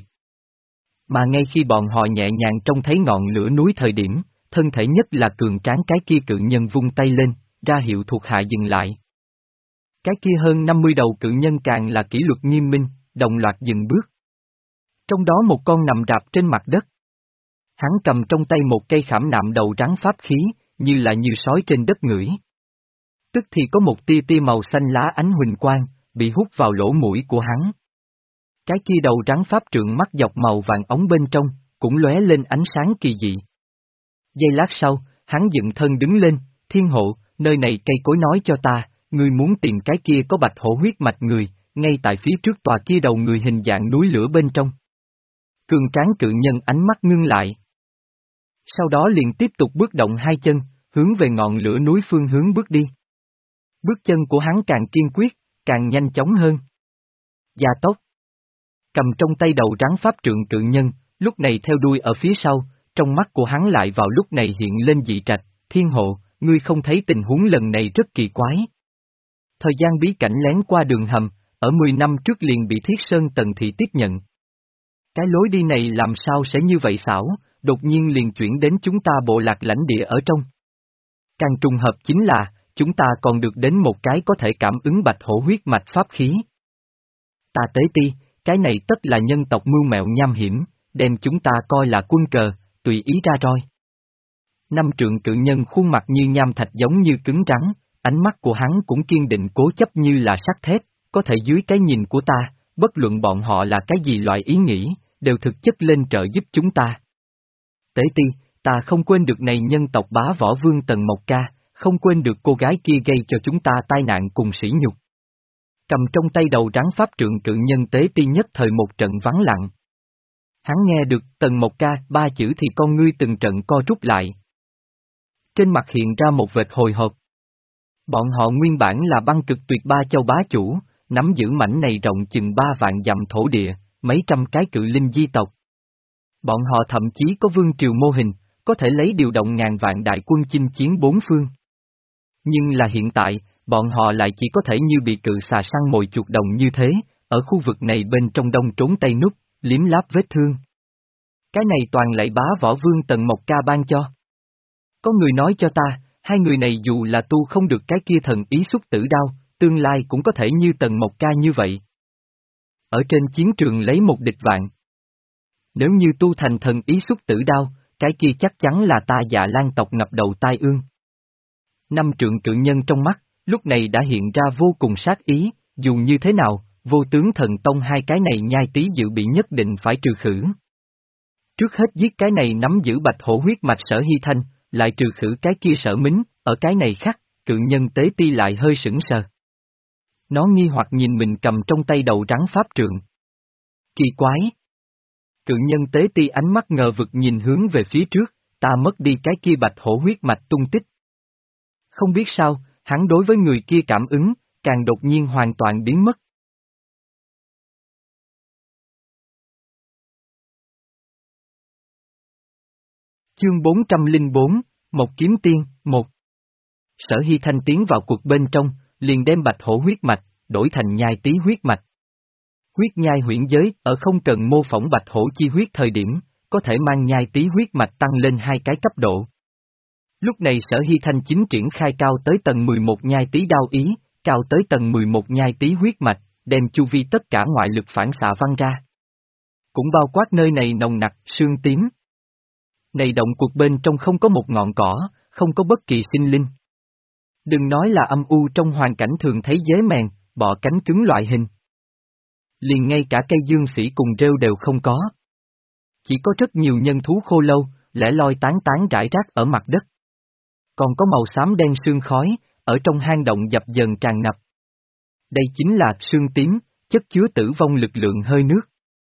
Mà ngay khi bọn họ nhẹ nhàng trông thấy ngọn lửa núi thời điểm, thân thể nhất là cường tráng cái kia cự nhân vung tay lên, ra hiệu thuộc hạ dừng lại. Cái kia hơn năm mươi đầu cự nhân càng là kỷ luật nghiêm minh, đồng loạt dừng bước. Trong đó một con nằm rạp trên mặt đất. Hắn cầm trong tay một cây khảm nạm đầu rắn pháp khí, như là như sói trên đất ngửi. Tức thì có một tia tia màu xanh lá ánh huỳnh quang, bị hút vào lỗ mũi của hắn. Cái kia đầu rắn pháp trượng mắt dọc màu vàng ống bên trong, cũng lóe lên ánh sáng kỳ dị. Giây lát sau, hắn dựng thân đứng lên, thiên hộ, nơi này cây cối nói cho ta, ngươi muốn tìm cái kia có bạch hổ huyết mạch người, ngay tại phía trước tòa kia đầu người hình dạng núi lửa bên trong. Cường tráng cự nhân ánh mắt ngưng lại. Sau đó liền tiếp tục bước động hai chân, hướng về ngọn lửa núi phương hướng bước đi. Bước chân của hắn càng kiên quyết, càng nhanh chóng hơn. Gia tốc. Cầm trong tay đầu rắn pháp trượng cự nhân, lúc này theo đuôi ở phía sau, trong mắt của hắn lại vào lúc này hiện lên dị trạch, thiên hộ, ngươi không thấy tình huống lần này rất kỳ quái. Thời gian bí cảnh lén qua đường hầm, ở mười năm trước liền bị Thiết Sơn Tần Thị tiếp nhận. Cái lối đi này làm sao sẽ như vậy xảo, đột nhiên liền chuyển đến chúng ta bộ lạc lãnh địa ở trong. Càng trùng hợp chính là, chúng ta còn được đến một cái có thể cảm ứng bạch hổ huyết mạch pháp khí. Ta tế ti, cái này tất là nhân tộc mưu mẹo nham hiểm, đem chúng ta coi là quân cờ, tùy ý ra roi. Năm trượng cự nhân khuôn mặt như nham thạch giống như cứng rắn, ánh mắt của hắn cũng kiên định cố chấp như là sắt thép, có thể dưới cái nhìn của ta, bất luận bọn họ là cái gì loại ý nghĩ, đều thực chất lên trợ giúp chúng ta. Tế ti, ta không quên được này nhân tộc bá võ vương Tần Mộc Ca, không quên được cô gái kia gây cho chúng ta tai nạn cùng sỉ nhục. Cầm trong tay đầu rắn pháp trượng cự nhân tế ti nhất thời một trận vắng lặng. Hắn nghe được Tần Mộc Ca ba chữ thì con ngươi từng trận co rút lại. Trên mặt hiện ra một vệt hồi hộp. Bọn họ nguyên bản là băng cực tuyệt ba châu bá chủ, nắm giữ mảnh này rộng chừng ba vạn dặm thổ địa, mấy trăm cái cự linh di tộc. Bọn họ thậm chí có vương triều mô hình, có thể lấy điều động ngàn vạn đại quân chinh chiến bốn phương. Nhưng là hiện tại, bọn họ lại chỉ có thể như bị cự xà săn mồi chuột đồng như thế, ở khu vực này bên trong đông trốn tây núp, liếm láp vết thương. Cái này toàn lạy bá võ vương Tần Mộc Ca ban cho. Có người nói cho ta, hai người này dù là tu không được cái kia thần ý xuất tử đao, tương lai cũng có thể như Tần Mộc Ca như vậy. Ở trên chiến trường lấy một địch vạn. Nếu như tu thành thần ý xuất tử đao, cái kia chắc chắn là ta Dạ Lan tộc ngập đầu tai ương. Năm trượng cự nhân trong mắt, lúc này đã hiện ra vô cùng sát ý, dù như thế nào, vô tướng thần tông hai cái này nhai tí dự bị nhất định phải trừ khử. Trước hết giết cái này nắm giữ bạch hổ huyết mạch Sở Hy Thanh, lại trừ khử cái kia Sở Mính, ở cái này khác, cự nhân tế ti lại hơi sững sờ. Nó nghi hoặc nhìn mình cầm trong tay đầu rắn pháp trượng. Kỳ quái! Cự nhân tế ti ánh mắt ngờ vực nhìn hướng về phía trước, ta mất đi cái kia bạch hổ huyết mạch tung tích. Không biết sao, hắn đối với người kia cảm ứng, càng đột nhiên hoàn toàn biến mất. Chương bốn trăm lẻ bốn, Một kiếm tiên, một. Sở Hy Thanh tiến vào cuộc bên trong, liền đem bạch hổ huyết mạch, đổi thành nhai tí huyết mạch. Huyết nhai huyễn giới, ở không cần mô phỏng bạch hổ chi huyết thời điểm, có thể mang nhai tí huyết mạch tăng lên hai cái cấp độ. Lúc này Sở Hy Thanh chính triển khai cao tới tầng mười một nhai tí đao ý, cao tới tầng mười một nhai tí huyết mạch, đem chu vi tất cả ngoại lực phản xạ văng ra. Cũng bao quát nơi này nồng nặc, sương tím. Này động cuộc bên trong không có một ngọn cỏ, không có bất kỳ sinh linh. Đừng nói là âm u trong hoàn cảnh thường thấy dế mèn, bọ cánh cứng loại hình. Liền ngay cả cây dương sĩ cùng rêu đều không có. Chỉ có rất nhiều nhân thú khô lâu, lẻ loi tán tán rải rác ở mặt đất. Còn có màu xám đen sương khói, ở trong hang động dập dần tràn ngập. Đây chính là sương tím, chất chứa tử vong lực lượng hơi nước.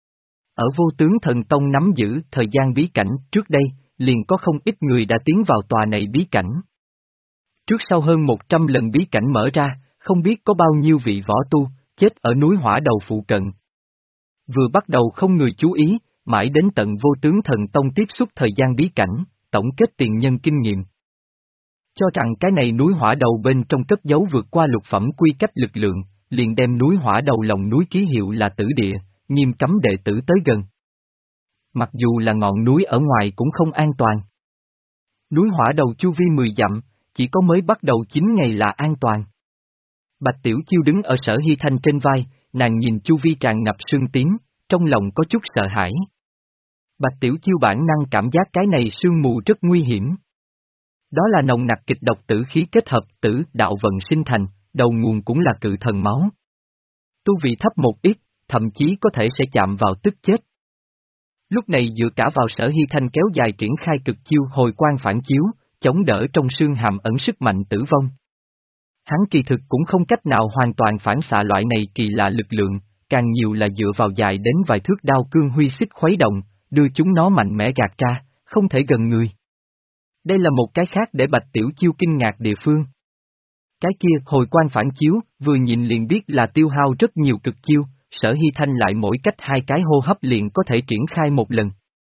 Ở vô tướng thần tông nắm giữ thời gian bí cảnh trước đây, liền có không ít người đã tiến vào tòa này bí cảnh. Trước sau hơn một trăm lần bí cảnh mở ra, không biết có bao nhiêu vị võ tu, chết ở núi hỏa đầu phụ cận. Vừa bắt đầu không người chú ý, mãi đến tận vô tướng thần tông tiếp xúc thời gian bí cảnh, tổng kết tiền nhân kinh nghiệm. Cho rằng cái này núi hỏa đầu bên trong cất giấu vượt qua lục phẩm quy cách lực lượng, liền đem núi hỏa đầu lòng núi ký hiệu là tử địa, nghiêm cấm đệ tử tới gần. Mặc dù là ngọn núi ở ngoài cũng không an toàn. Núi hỏa đầu chu vi mười dặm, chỉ có mới bắt đầu chín ngày là an toàn. Bạch Tiểu Chiêu đứng ở Sở Hy Thanh trên vai, nàng nhìn chu vi tràn ngập sương tím, trong lòng có chút sợ hãi. Bạch Tiểu Chiêu bản năng cảm giác cái này sương mù rất nguy hiểm. Đó là nồng nặc kịch độc tử khí kết hợp tử đạo vận sinh thành, đầu nguồn cũng là cự thần máu. Tu vị thấp một ít, thậm chí có thể sẽ chạm vào tức chết. Lúc này dựa cả vào Sở Hy Thanh kéo dài triển khai cực chiêu hồi quang phản chiếu, chống đỡ trong xương hàm ẩn sức mạnh tử vong. Hắn kỳ thực cũng không cách nào hoàn toàn phản xạ loại này kỳ lạ lực lượng, càng nhiều là dựa vào dài đến vài thước đao cương huy xích khuấy động, đưa chúng nó mạnh mẽ gạt ra, không thể gần người. Đây là một cái khác để Bạch Tiểu Chiêu kinh ngạc địa phương. Cái kia hồi quang phản chiếu, vừa nhìn liền biết là tiêu hao rất nhiều cực chiêu, Sở Hy Thanh lại mỗi cách hai cái hô hấp liền có thể triển khai một lần.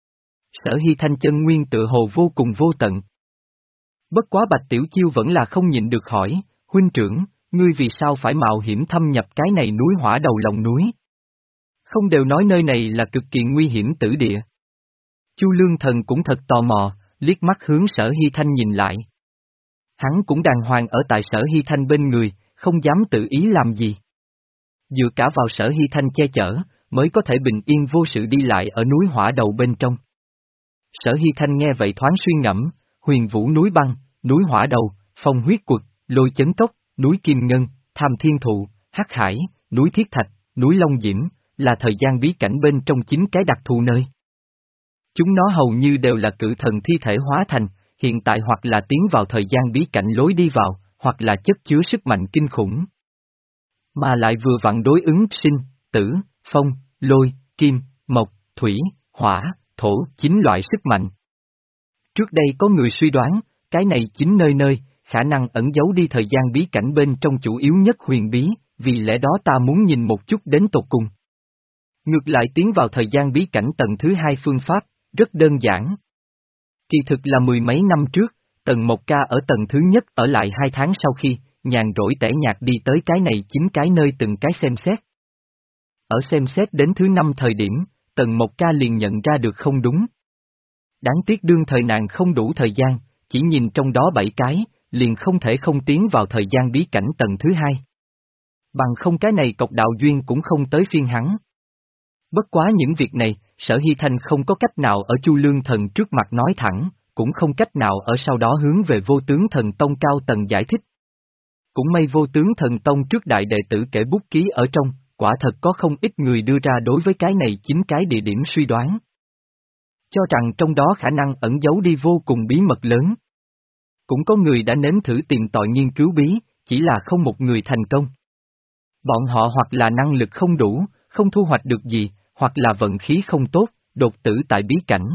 Sở Hy Thanh chân nguyên tựa hồ vô cùng vô tận. Bất quá Bạch Tiểu Chiêu vẫn là không nhịn được hỏi, huynh trưởng, ngươi vì sao phải mạo hiểm thâm nhập cái này núi hỏa đầu lòng núi? Không đều nói nơi này là cực kỳ nguy hiểm tử địa. Chu Lương Thần cũng thật tò mò, liếc mắt hướng Sở Hy Thanh nhìn lại. Hắn cũng đàng hoàng ở tại Sở Hy Thanh bên người, không dám tự ý làm gì. Dựa cả vào Sở Hy Thanh che chở, mới có thể bình yên vô sự đi lại ở núi hỏa đầu bên trong. Sở Hy Thanh nghe vậy thoáng suy ngẫm, huyền vũ núi băng, núi hỏa đầu, phong huyết quật, lôi chấn cốc, núi kim ngân, tham thiên thụ, hắc hải, núi thiết thạch, núi long diễm, là thời gian bí cảnh bên trong chín cái đặc thù nơi. Chúng nó hầu như đều là cự thần thi thể hóa thành, hiện tại hoặc là tiến vào thời gian bí cảnh lối đi vào, hoặc là chất chứa sức mạnh kinh khủng. Mà lại vừa vặn đối ứng sinh, tử, phong, lôi, kim, mộc, thủy, hỏa, thổ, chín loại sức mạnh. Trước đây có người suy đoán, cái này chính nơi nơi, khả năng ẩn giấu đi thời gian bí cảnh bên trong chủ yếu nhất huyền bí, vì lẽ đó ta muốn nhìn một chút đến tột cùng. Ngược lại tiến vào thời gian bí cảnh tầng thứ hai phương pháp, rất đơn giản. Kỳ thực là mười mấy năm trước, Tần Mộc Ca ở tầng thứ nhất ở lại hai tháng sau khi, nhàn rỗi tẻ nhạt đi tới cái này chính cái nơi từng cái xem xét. Ở xem xét đến thứ năm thời điểm, Tần Mộc Ca liền nhận ra được không đúng. Đáng tiếc đương thời nàng không đủ thời gian, chỉ nhìn trong đó bảy cái, liền không thể không tiến vào thời gian bí cảnh tầng thứ hai. Bằng không cái này cọc đạo duyên cũng không tới phiên hắn. Bất quá những việc này, Sở Hy Thanh không có cách nào ở Chu Lương Thần trước mặt nói thẳng, cũng không cách nào ở sau đó hướng về Vô Tướng Thần Tông cao tầng giải thích. Cũng may Vô Tướng Thần Tông trước đại đệ tử kể bút ký ở trong, quả thật có không ít người đưa ra đối với cái này chính cái địa điểm suy đoán. Cho rằng trong đó khả năng ẩn giấu đi vô cùng bí mật lớn. Cũng có người đã nếm thử tìm tòi nghiên cứu bí, chỉ là không một người thành công. Bọn họ hoặc là năng lực không đủ, không thu hoạch được gì, hoặc là vận khí không tốt, đột tử tại bí cảnh.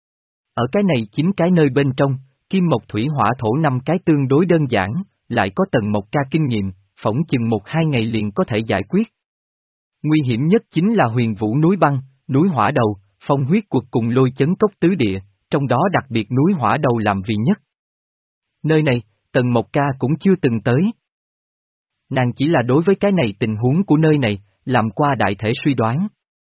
Ở cái này chính cái nơi bên trong, kim mộc thủy hỏa thổ năm cái tương đối đơn giản, lại có Tần Mộc Ca kinh nghiệm, phỏng chừng một hai ngày liền có thể giải quyết. Nguy hiểm nhất chính là huyền vũ núi băng, núi hỏa đầu, phong huyết quật cùng lôi chấn cốc tứ địa, trong đó đặc biệt núi hỏa đầu làm vị nhất. Nơi này, Tần Mộc Ca cũng chưa từng tới. Nàng chỉ là đối với cái này tình huống của nơi này, làm qua đại thể suy đoán.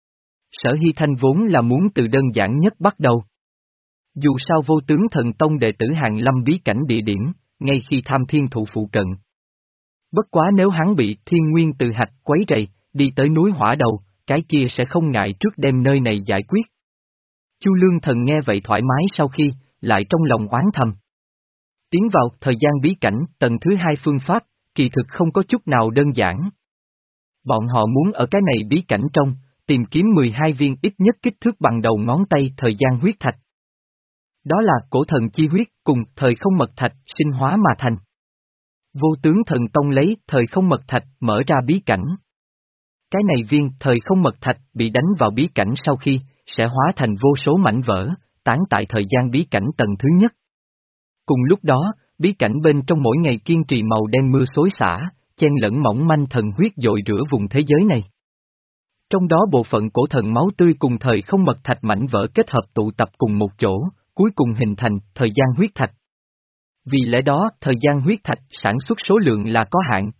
Sở Hy Thanh vốn là muốn từ đơn giản nhất bắt đầu. Dù sao Vô Tướng Thần Tông đệ tử hàng lâm bí cảnh địa điểm, ngay khi Tham Thiên Thụ phụ cận. Bất quá nếu hắn bị thiên nguyên từ hạch quấy rầy, đi tới núi hỏa đầu, cái kia sẽ không ngại trước đem nơi này giải quyết. Chu Lương Thần nghe vậy thoải mái sau khi, lại trong lòng oán thầm. Tiến vào thời gian bí cảnh tầng thứ hai phương pháp, kỳ thực không có chút nào đơn giản. Bọn họ muốn ở cái này bí cảnh trong, tìm kiếm mười hai viên ít nhất kích thước bằng đầu ngón tay thời gian huyết thạch. Đó là cổ thần chi huyết cùng thời không mật thạch sinh hóa mà thành. Vô Tướng Thần Tông lấy thời không mật thạch mở ra bí cảnh. Cái này viên thời không mật thạch bị đánh vào bí cảnh sau khi, sẽ hóa thành vô số mảnh vỡ, tán tại thời gian bí cảnh tầng thứ nhất. Cùng lúc đó, bí cảnh bên trong mỗi ngày kiên trì màu đen mưa xối xả, chen lẫn mỏng manh thần huyết dội rửa vùng thế giới này. Trong đó bộ phận cổ thần máu tươi cùng thời không mật thạch mảnh vỡ kết hợp tụ tập cùng một chỗ, cuối cùng hình thành thời gian huyết thạch. Vì lẽ đó, thời gian huyết thạch sản xuất số lượng là có hạn.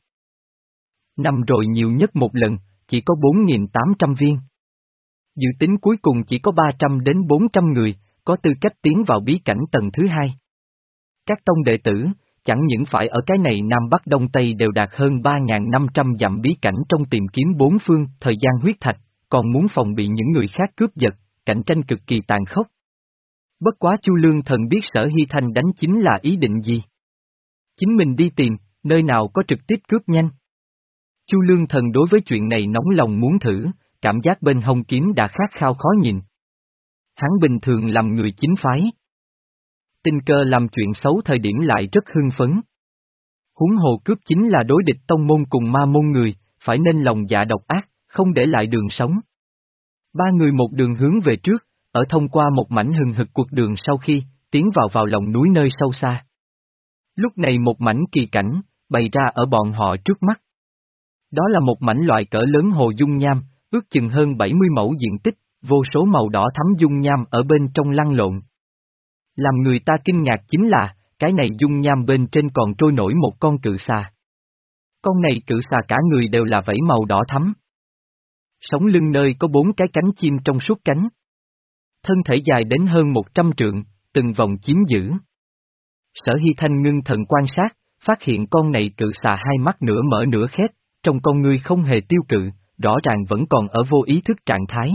Năm rồi nhiều nhất một lần, chỉ có bốn nghìn tám trăm viên. Dự tính cuối cùng chỉ có ba trăm đến bốn trăm người, có tư cách tiến vào bí cảnh tầng thứ hai. Các tông đệ tử, chẳng những phải ở cái này Nam Bắc Đông Tây đều đạt hơn ba nghìn năm trăm dặm bí cảnh trong tìm kiếm bốn phương thời gian huyết thạch, còn muốn phòng bị những người khác cướp giật, cạnh tranh cực kỳ tàn khốc. Bất quá Chu Lương Thần biết Sở Hy Thanh đánh chính là ý định gì. Chính mình đi tìm, nơi nào có trực tiếp cướp nhanh. Chu Lương Thần đối với chuyện này nóng lòng muốn thử, cảm giác bên hông kiếm đã khát khao khó nhìn. Hắn bình thường làm người chính phái. Tình cờ làm chuyện xấu thời điểm lại rất hưng phấn. Huống hồ cướp chính là đối địch tông môn cùng ma môn người, phải nên lòng dạ độc ác, không để lại đường sống. Ba người một đường hướng về trước, ở thông qua một mảnh hừng hực cuộc đường sau khi, tiến vào vào lòng núi nơi sâu xa. Lúc này một mảnh kỳ cảnh, bày ra ở bọn họ trước mắt. Đó là một mảnh loại cỡ lớn hồ dung nham, ước chừng hơn bảy mươi mẫu diện tích, vô số màu đỏ thắm dung nham ở bên trong lăn lộn. Làm người ta kinh ngạc chính là, cái này dung nham bên trên còn trôi nổi một con cự xà. Con này cự xà cả người đều là vảy màu đỏ thắm. Sống lưng nơi có bốn cái cánh chim trong suốt cánh. Thân thể dài đến hơn một trăm trượng, từng vòng chiếm giữ. Sở Hy Thanh ngưng thần quan sát, phát hiện con này cự xà hai mắt nửa mở nửa khép, trong con ngươi không hề tiêu cự, rõ ràng vẫn còn ở vô ý thức trạng thái.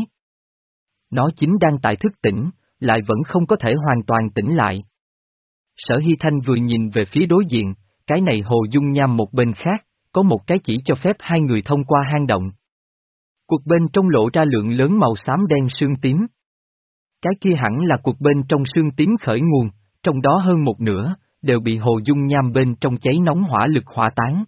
Nó chính đang tại thức tỉnh, lại vẫn không có thể hoàn toàn tỉnh lại. Sở Hy Thanh vừa nhìn về phía đối diện, cái này hồ dung nham một bên khác, có một cái chỉ cho phép hai người thông qua hang động. Cuộc bên trong lộ ra lượng lớn màu xám đen sương tím. Cái kia hẳn là cuộc bên trong sương tím khởi nguồn, trong đó hơn một nửa, đều bị hồ dung nham bên trong cháy nóng hỏa lực hỏa tán.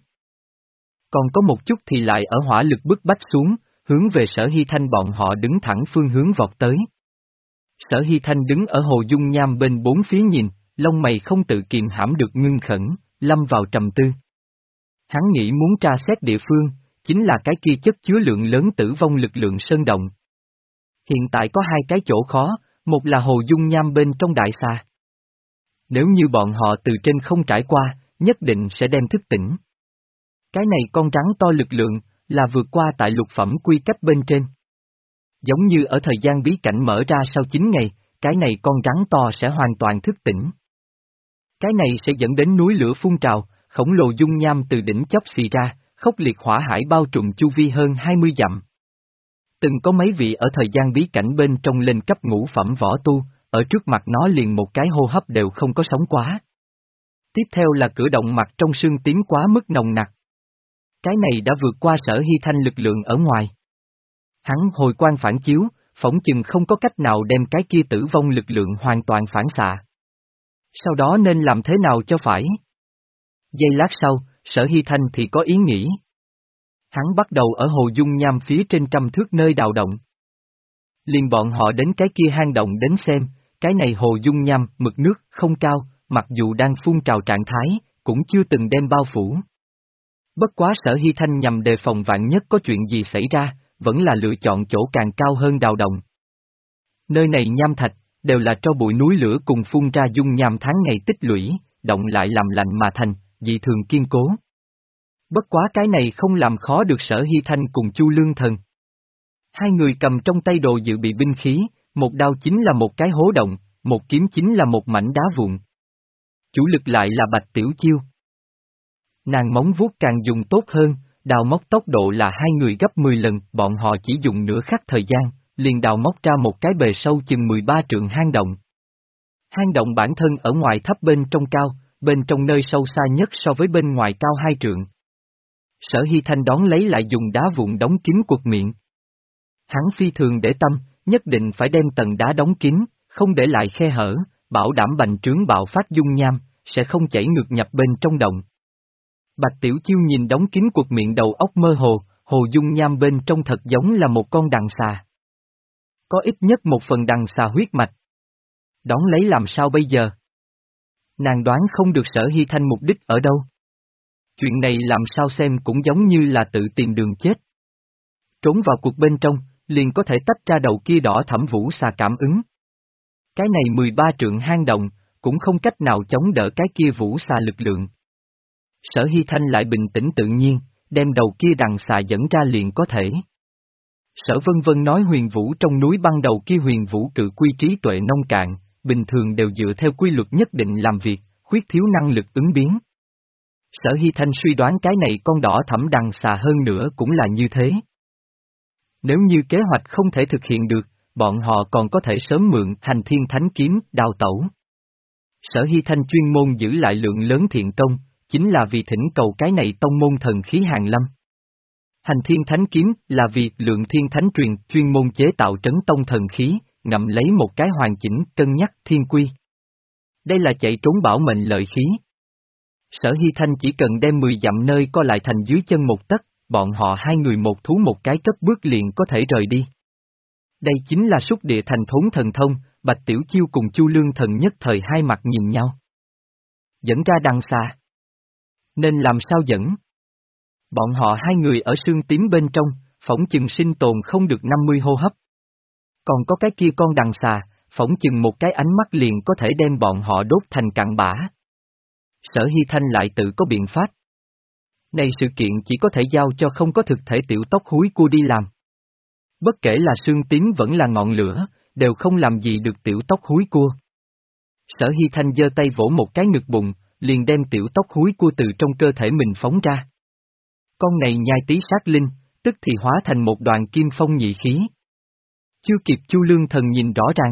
Còn có một chút thì lại ở hỏa lực bức bách xuống, hướng về Sở Hy Thanh bọn họ đứng thẳng phương hướng vọt tới. Sở Hy Thanh đứng ở hồ dung nham bên bốn phía nhìn, lông mày không tự kiềm hãm được ngưng khẩn, lâm vào trầm tư. Hắn nghĩ muốn tra xét địa phương, chính là cái kia chất chứa lượng lớn tử vong lực lượng sơn động. Hiện tại có hai cái chỗ khó, một là hồ dung nham bên trong đại xà. Nếu như bọn họ từ trên không trải qua, nhất định sẽ đem thức tỉnh. Cái này con rắn to lực lượng, là vượt qua tại lục phẩm quy cách bên trên. Giống như ở thời gian bí cảnh mở ra sau chín ngày, cái này con rắn to sẽ hoàn toàn thức tỉnh. Cái này sẽ dẫn đến núi lửa phun trào, khổng lồ dung nham từ đỉnh chóp xì ra, khốc liệt hỏa hải bao trùm chu vi hơn hai mươi dặm. Từng có mấy vị ở thời gian bí cảnh bên trong lên cấp ngũ phẩm võ tu, ở trước mặt nó liền một cái hô hấp đều không có sống quá. Tiếp theo là cử động mặt trong sương tím quá mức nồng nặc. Cái này đã vượt qua Sở Hy Thanh lực lượng ở ngoài. Hắn hồi quan phản chiếu, phỏng chừng không có cách nào đem cái kia tử vong lực lượng hoàn toàn phản xạ. Sau đó nên làm thế nào cho phải? Giây lát sau, Sở Hy Thanh thì có ý nghĩ. Hắn bắt đầu ở hồ dung nham phía trên trăm thước nơi đào động. Liền bọn họ đến cái kia hang động đến xem, cái này hồ dung nham, mực nước, không cao, mặc dù đang phun trào trạng thái, cũng chưa từng đem bao phủ. Bất quá Sở Hy Thanh nhằm đề phòng vạn nhất có chuyện gì xảy ra, vẫn là lựa chọn chỗ càng cao hơn đào động. Nơi này nham thạch, đều là tro bụi núi lửa cùng phun ra dung nham tháng ngày tích lũy, động lại làm lạnh mà thành, dị thường kiên cố. Bất quá cái này không làm khó được Sở Hy Thanh cùng Chu Lương Thần. Hai người cầm trong tay đồ dự bị binh khí, một đao chính là một cái hố động, một kiếm chính là một mảnh đá vụn. Chủ lực lại là Bạch Tiểu Chiêu. Nàng móng vuốt càng dùng tốt hơn, đào móc tốc độ là hai người gấp mười lần, bọn họ chỉ dùng nửa khắc thời gian, liền đào móc ra một cái bề sâu chừng mười ba trượng hang động. Hang động bản thân ở ngoài thấp bên trong cao, bên trong nơi sâu xa nhất so với bên ngoài cao hai trượng. Sở Hy Thanh đón lấy lại dùng đá vụn đóng kín quật miệng. Hắn phi thường để tâm, nhất định phải đem tầng đá đóng kín, không để lại khe hở, bảo đảm bành trướng bạo phát dung nham, sẽ không chảy ngược nhập bên trong động. Bạch Tiểu Chiêu nhìn đóng kín quật miệng đầu óc mơ hồ, hồ dung nham bên trong thật giống là một con đằng xà. Có ít nhất một phần đằng xà huyết mạch. Đón lấy làm sao bây giờ? Nàng đoán không được Sở Hy Thanh mục đích ở đâu. Chuyện này làm sao xem cũng giống như là tự tìm đường chết. Trốn vào cuộc bên trong, liền có thể tách ra đầu kia đỏ thẫm vũ xà cảm ứng. Cái này mười ba trượng hang động, cũng không cách nào chống đỡ cái kia vũ xà lực lượng. Sở Hy Thanh lại bình tĩnh tự nhiên, đem đầu kia đằng xà dẫn ra liền có thể. Sở Vân Vân nói huyền vũ trong núi băng đầu kia huyền vũ cự quy trí tuệ nông cạn, bình thường đều dựa theo quy luật nhất định làm việc, khuyết thiếu năng lực ứng biến. Sở Hy Thanh suy đoán cái này con đỏ thẫm đằng xà hơn nữa cũng là như thế. Nếu như kế hoạch không thể thực hiện được, bọn họ còn có thể sớm mượn Hành Thiên Thánh Kiếm đào tẩu. Sở Hy Thanh chuyên môn giữ lại lượng lớn thiện công, chính là vì thỉnh cầu cái này tông môn thần khí hàng lâm. Hành Thiên Thánh Kiếm là vì Lượng Thiên Thánh truyền chuyên môn chế tạo trấn tông thần khí, ngậm lấy một cái hoàn chỉnh cân nhắc thiên quy. Đây là chạy trốn bảo mệnh lợi khí. Sở Hy Thanh chỉ cần đem mười dặm nơi co lại thành dưới chân một tấc, bọn họ hai người một thú một cái cất bước liền có thể rời đi. Đây chính là xúc địa thành thốn thần thông, Bạch Tiểu Chiêu cùng Chu Lương Thần nhất thời hai mặt nhìn nhau. Dẫn ra đằng xa. Nên làm sao dẫn? Bọn họ hai người ở sương tím bên trong, phỏng chừng sinh tồn không được năm mươi hô hấp. Còn có cái kia con đằng xà, phỏng chừng một cái ánh mắt liền có thể đem bọn họ đốt thành cặn bã. Sở Hy Thanh lại tự có biện pháp. Này sự kiện chỉ có thể giao cho không có thực thể tiểu tóc húi cua đi làm. Bất kể là sương tím vẫn là ngọn lửa, đều không làm gì được tiểu tóc húi cua. Sở Hy Thanh giơ tay vỗ một cái ngực bụng, liền đem tiểu tóc húi cua từ trong cơ thể mình phóng ra. Con này nhai tí sát linh, tức thì hóa thành một đoàn kim phong nhị khí. Chưa kịp Chu Lương Thần nhìn rõ ràng.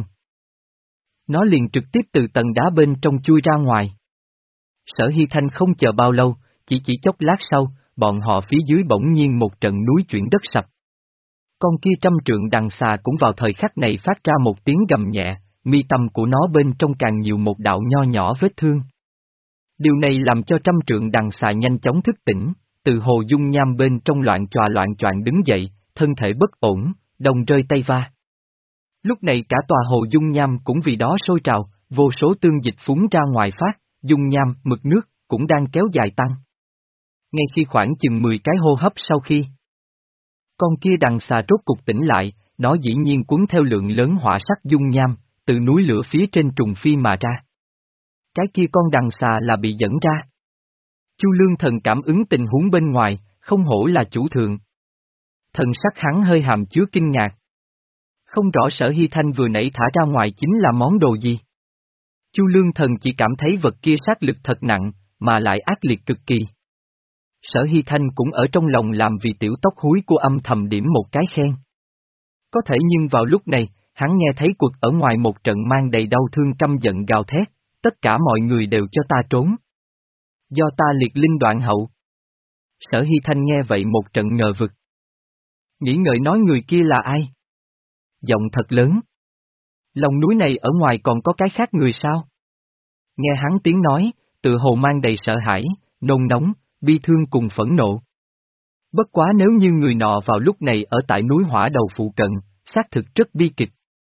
Nó liền trực tiếp từ tầng đá bên trong chui ra ngoài. Sở Hy Thanh không chờ bao lâu, chỉ chỉ chốc lát sau, bọn họ phía dưới bỗng nhiên một trận núi chuyển đất sập. Con kia trăm trượng đằng xà cũng vào thời khắc này phát ra một tiếng gầm nhẹ, mi tâm của nó bên trong càng nhiều một đạo nho nhỏ vết thương. Điều này làm cho trăm trượng đằng xà nhanh chóng thức tỉnh, từ hồ dung nham bên trong loạn tròa loạn choạng đứng dậy, thân thể bất ổn, đồng rơi tay va. Lúc này cả tòa hồ dung nham cũng vì đó sôi trào, vô số tương dịch phúng ra ngoài phát, dung nham, mực nước, cũng đang kéo dài tăng. Ngay khi khoảng chừng mười cái hô hấp sau khi con kia đằng xà rốt cục tỉnh lại, nó dĩ nhiên cuốn theo lượng lớn hỏa sắc dung nham, từ núi lửa phía trên trùng phi mà ra. Cái kia con đằng xà là bị dẫn ra. Chu Lương Thần cảm ứng tình huống bên ngoài, không hổ là chủ thượng. Thần sắc hắn hơi hàm chứa kinh ngạc. Không rõ Sở Hy Thanh vừa nãy thả ra ngoài chính là món đồ gì. Chu Lương Thần chỉ cảm thấy vật kia sát lực thật nặng, mà lại ác liệt cực kỳ. Sở Hy Thanh cũng ở trong lòng làm vì tiểu tóc húi của âm thầm điểm một cái khen. Có thể nhưng vào lúc này, hắn nghe thấy cuộc ở ngoài một trận mang đầy đau thương căm giận gào thét, tất cả mọi người đều cho ta trốn. Do ta liệt linh đoạn hậu. Sở Hy Thanh nghe vậy một trận ngờ vực. Nghĩ ngợi nói người kia là ai? Giọng thật lớn. Lòng núi này ở ngoài còn có cái khác người sao? Nghe hắn tiếng nói, tự hồ mang đầy sợ hãi, nôn nóng, bi thương cùng phẫn nộ. Bất quá nếu như người nọ vào lúc này ở tại núi Hỏa Đầu phụ cận, xác thực rất bi kịch.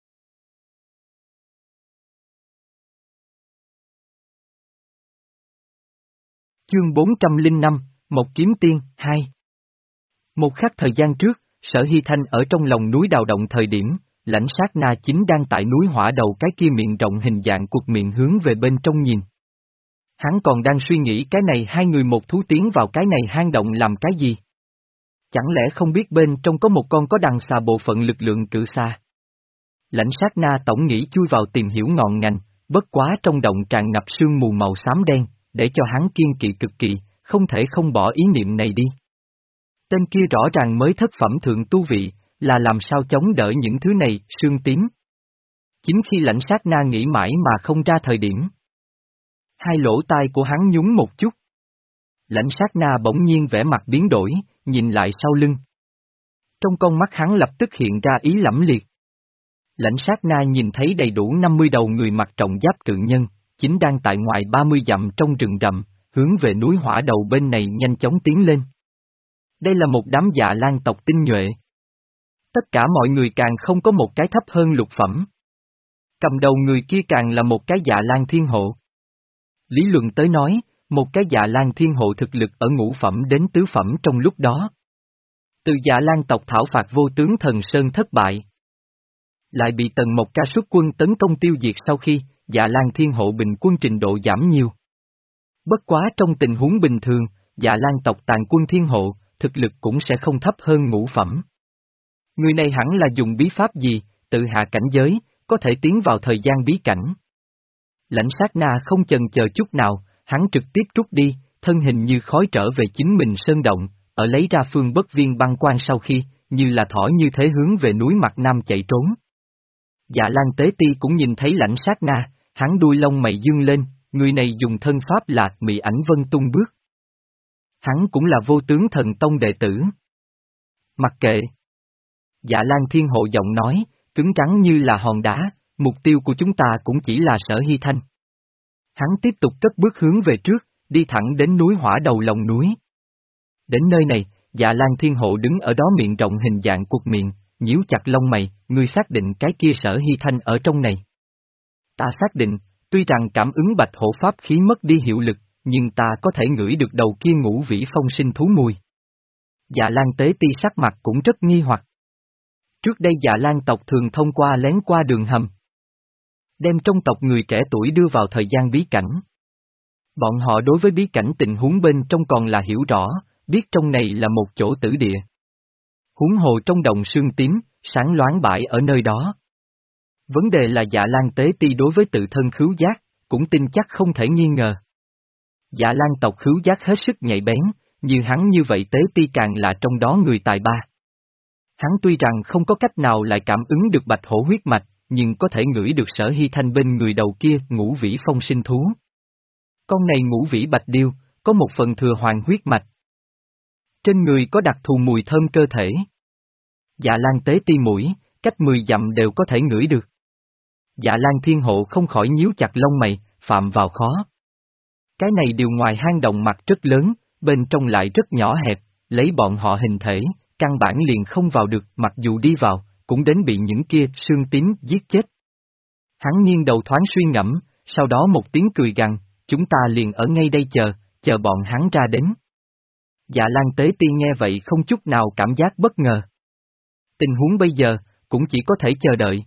Chương bốn trăm lẻ năm, Mộc Kiếm Tiên, hai. Một khắc thời gian trước, Sở Hy Thanh ở trong lòng núi Đào Động thời điểm, Lãnh Sát Na chính đang tại núi Hỏa Đầu cái kia miệng rộng hình dạng cuộc miệng hướng về bên trong nhìn. Hắn còn đang suy nghĩ cái này hai người một thú tiến vào cái này hang động làm cái gì? Chẳng lẽ không biết bên trong có một con có đằng xà bộ phận lực lượng cự xa? Lãnh Sát Na tổng nghĩ chui vào tìm hiểu ngọn ngành, bất quá trong động tràn ngập sương mù màu xám đen, để cho hắn kiên kỵ cực kỳ, không thể không bỏ ý niệm này đi. Tên kia rõ ràng mới thất phẩm thượng tu vị, là làm sao chống đỡ những thứ này, sương tím. Chính khi Lãnh Sát Na nghĩ mãi mà không ra thời điểm. Hai lỗ tai của hắn nhún một chút. Lãnh Sát Na bỗng nhiên vẻ mặt biến đổi, nhìn lại sau lưng. Trong con mắt hắn lập tức hiện ra ý lẫm liệt. Lãnh Sát Na nhìn thấy đầy đủ năm mươi đầu người mặc trọng giáp cự nhân, chính đang tại ngoài ba mươi dặm trong rừng rậm, hướng về núi Hỏa Đầu bên này nhanh chóng tiến lên. Đây là một đám Dạ Lan tộc tinh nhuệ. Tất cả mọi người càng không có một cái thấp hơn lục phẩm. Cầm đầu người kia càng là một cái Dạ Lan thiên hộ. Lý luận tới nói, một cái Dạ Lan thiên hộ thực lực ở ngũ phẩm đến tứ phẩm trong lúc đó. Từ Dạ Lan tộc thảo phạt vô tướng thần Sơn thất bại. Lại bị Tần Mộc Ca xuất quân tấn công tiêu diệt sau khi, Dạ Lan thiên hộ bình quân trình độ giảm nhiều. Bất quá trong tình huống bình thường, Dạ Lan tộc tàn quân thiên hộ, thực lực cũng sẽ không thấp hơn ngũ phẩm. Người này hẳn là dùng bí pháp gì, tự hạ cảnh giới, có thể tiến vào thời gian bí cảnh. Lãnh Sát Na không chần chờ chút nào, hắn trực tiếp rút đi, thân hình như khói trở về chính mình sơn động, ở lấy ra phương bất viên băng quan sau khi, như là thỏ như thế hướng về núi mặt nam chạy trốn. Dạ Lan Tế Ti cũng nhìn thấy Lãnh Sát Na, hắn đuôi lông mày dương lên, người này dùng thân pháp là Mị Ảnh Vân tung bước. Hắn cũng là vô tướng thần tông đệ tử. Mặc kệ. Dạ Lan Thiên Hộ giọng nói, cứng rắn như là hòn đá, mục tiêu của chúng ta cũng chỉ là Sở Hy Thanh. Hắn tiếp tục cất bước hướng về trước, đi thẳng đến núi Hỏa Đầu lòng núi. Đến nơi này, Dạ Lan Thiên Hộ đứng ở đó miệng rộng hình dạng cuộc miệng, nhíu chặt lông mày, ngươi xác định cái kia Sở Hy Thanh ở trong này. Ta xác định, tuy rằng cảm ứng bạch hổ pháp khí mất đi hiệu lực, nhưng ta có thể ngửi được đầu kia ngũ vĩ phong sinh thú mùi. Dạ Lan Tế Ti sắc mặt cũng rất nghi hoặc. Trước đây Dạ Lan tộc thường thông qua lén qua đường hầm, đem trong tộc người trẻ tuổi đưa vào thời gian bí cảnh. Bọn họ đối với bí cảnh tình huống bên trong còn là hiểu rõ, biết trong này là một chỗ tử địa. Huống hồ trong đồng sương tím, sáng loáng bãi ở nơi đó. Vấn đề là Dạ Lan Tế Ti đối với tự thân khứu giác, cũng tin chắc không thể nghi ngờ. Dạ Lan tộc khứu giác hết sức nhạy bén, như hắn như vậy Tế Ti càng là trong đó người tài ba. Hắn tuy rằng không có cách nào lại cảm ứng được bạch hổ huyết mạch, nhưng có thể ngửi được Sở Hy Thanh bên người đầu kia ngũ vĩ phong sinh thú. Con này ngũ vĩ bạch điêu, có một phần thừa hoàng huyết mạch. Trên người có đặc thù mùi thơm cơ thể. Dạ Lan Tế Ti mũi, cách mười dặm đều có thể ngửi được. Dạ Lan Thiên Hộ không khỏi nhíu chặt lông mày, phạm vào khó. Cái này điều ngoài hang động mặt rất lớn, bên trong lại rất nhỏ hẹp, lấy bọn họ hình thể, căn bản liền không vào được, mặc dù đi vào, cũng đến bị những kia xương tím giết chết. Hắn nghiêng đầu thoáng suy ngẫm, sau đó một tiếng cười gằn, chúng ta liền ở ngay đây chờ, chờ bọn hắn ra đến. Dạ Lan Tế Ti nghe vậy không chút nào cảm giác bất ngờ. Tình huống bây giờ, cũng chỉ có thể chờ đợi.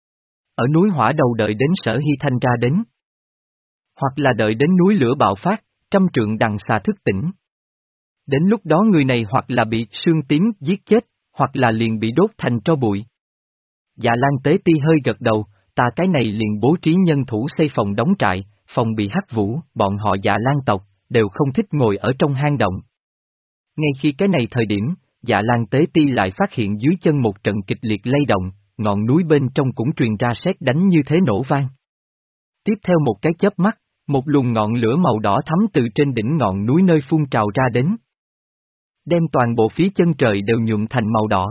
Ở núi hỏa đầu đợi đến Sở Hy Thanh ra đến. Hoặc là đợi đến núi lửa bạo phát, trăm trượng đằng xà thức tỉnh. Đến lúc đó người này hoặc là bị sương tím giết chết, hoặc là liền bị đốt thành tro bụi. Dạ Lan Tế Ti hơi gật đầu, ta cái này liền bố trí nhân thủ xây phòng đóng trại, phòng bị hắc vũ, bọn họ Dạ Lan tộc, đều không thích ngồi ở trong hang động. Ngay khi cái này thời điểm, Dạ Lan Tế Ti lại phát hiện dưới chân một trận kịch liệt lay động, ngọn núi bên trong cũng truyền ra sét đánh như thế nổ vang. Tiếp theo một cái chớp mắt, một luồng ngọn lửa màu đỏ thắm từ trên đỉnh ngọn núi nơi phun trào ra đến. Đem toàn bộ phía chân trời đều nhuộm thành màu đỏ.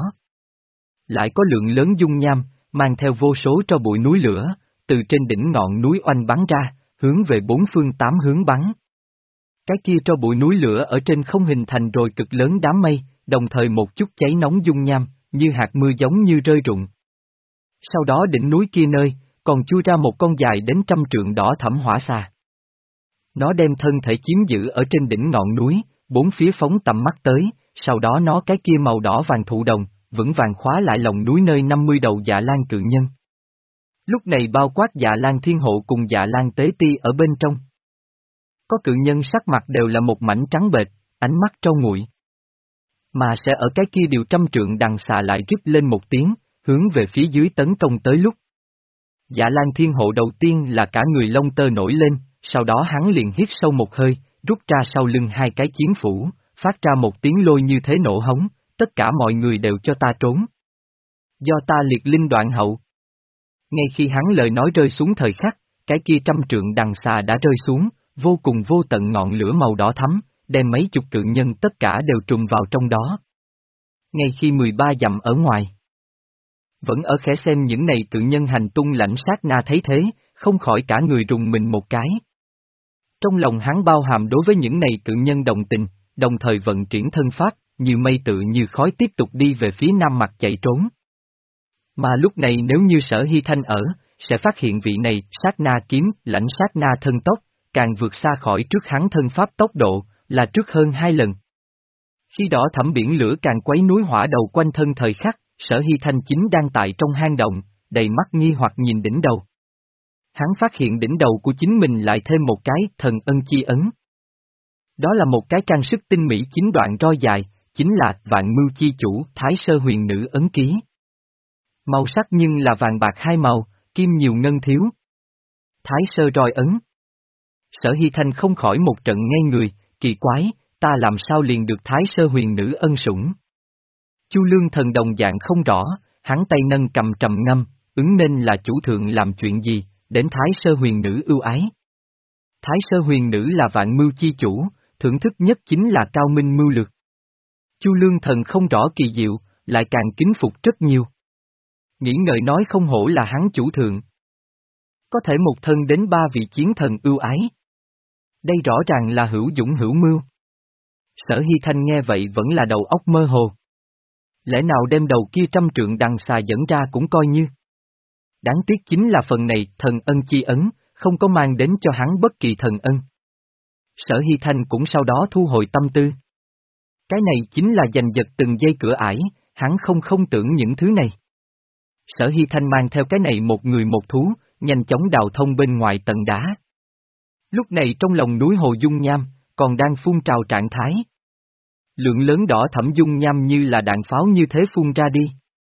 Lại có lượng lớn dung nham, mang theo vô số tro bụi núi lửa, từ trên đỉnh ngọn núi oanh bắn ra, hướng về bốn phương tám hướng bắn. Cái kia tro bụi núi lửa ở trên không hình thành rồi cực lớn đám mây, đồng thời một chút cháy nóng dung nham, như hạt mưa giống như rơi rụng. Sau đó đỉnh núi kia nơi, còn chui ra một con dài đến trăm trượng đỏ thẫm hỏa xà. Nó đem thân thể chiếm giữ ở trên đỉnh ngọn núi, bốn phía phóng tầm mắt tới, sau đó nó cái kia màu đỏ vàng thụ đồng, vững vàng khóa lại lòng núi nơi năm mươi đầu Dạ Lan cự nhân. Lúc này bao quát Dạ Lan Thiên Hộ cùng Dạ Lan Tế Ti ở bên trong. Có cự nhân sắc mặt đều là một mảnh trắng bệch, ánh mắt trâu nguội. Mà sẽ ở cái kia điều trăm trượng đằng xà lại rít lên một tiếng, hướng về phía dưới tấn công tới lúc. Dạ Lan Thiên Hộ đầu tiên là cả người lông tơ nổi lên, sau đó hắn liền hít sâu một hơi, rút ra sau lưng hai cái chiến phủ, phát ra một tiếng lôi như thế nổ hống, tất cả mọi người đều cho ta trốn. Do ta liệt linh đoạn hậu. Ngay khi hắn lời nói rơi xuống thời khắc, cái kia trăm trượng đằng xà đã rơi xuống, vô cùng vô tận ngọn lửa màu đỏ thắm, đem mấy chục cự nhân tất cả đều trùm vào trong đó. Ngay khi mười ba dặm ở ngoài, vẫn ở khẽ xem những này cự nhân hành tung lãnh sát na thấy thế, không khỏi cả người rùng mình một cái. Trong lòng hắn bao hàm đối với những này cự nhân đồng tình, đồng thời vận chuyển thân pháp, như mây tự như khói tiếp tục đi về phía nam mặt chạy trốn. Mà lúc này nếu như Sở Hy Thanh ở, sẽ phát hiện vị này sát na kiếm, lãnh sát na thân tốc, càng vượt xa khỏi trước hắn thân pháp tốc độ, là trước hơn hai lần. Khi đó thẳm biển lửa càng quấy núi hỏa đầu quanh thân thời khắc, Sở Hy Thanh chính đang tại trong hang động, đầy mắt nghi hoặc nhìn đỉnh đầu. Hắn phát hiện đỉnh đầu của chính mình lại thêm một cái thần ân chi ấn. Đó là một cái trang sức tinh mỹ chín đoạn roi dài, chính là vạn mưu chi chủ Thái Sơ huyền nữ ấn ký. Màu sắc nhưng là vàng bạc hai màu, kim nhiều ngân thiếu. Thái Sơ roi ấn. Sở Hy Thanh không khỏi một trận ngây người, kỳ quái, ta làm sao liền được Thái Sơ huyền nữ ân sủng. Chu Lương Thần đồng dạng không rõ, hắn tay nâng cầm trầm ngâm, ứng nên là chủ thượng làm chuyện gì, đến Thái Sơ huyền nữ ưu ái. Thái Sơ huyền nữ là vạn mưu chi chủ, thưởng thức nhất chính là cao minh mưu lược. Chu Lương Thần không rõ kỳ diệu, lại càng kính phục rất nhiều. Nghĩ ngợi nói không hổ là hắn chủ thượng. Có thể một thân đến ba vị chiến thần ưu ái. Đây rõ ràng là hữu dũng hữu mưu. Sở Hy Thanh nghe vậy vẫn là đầu óc mơ hồ. Lẽ nào đem đầu kia trăm trượng đằng xà dẫn ra cũng coi như. Đáng tiếc chính là phần này thần ân chi ấn, không có mang đến cho hắn bất kỳ thần ân. Sở Hy Thanh cũng sau đó thu hồi tâm tư. Cái này chính là giành giật từng giây cửa ải, hắn không không tưởng những thứ này. Sở Hy Thanh mang theo cái này một người một thú, nhanh chóng đào thông bên ngoài tầng đá. Lúc này trong lòng núi Hồ Dung Nham, còn đang phun trào trạng thái. Lượng lớn đỏ thẫm dung nham như là đạn pháo như thế phun ra đi.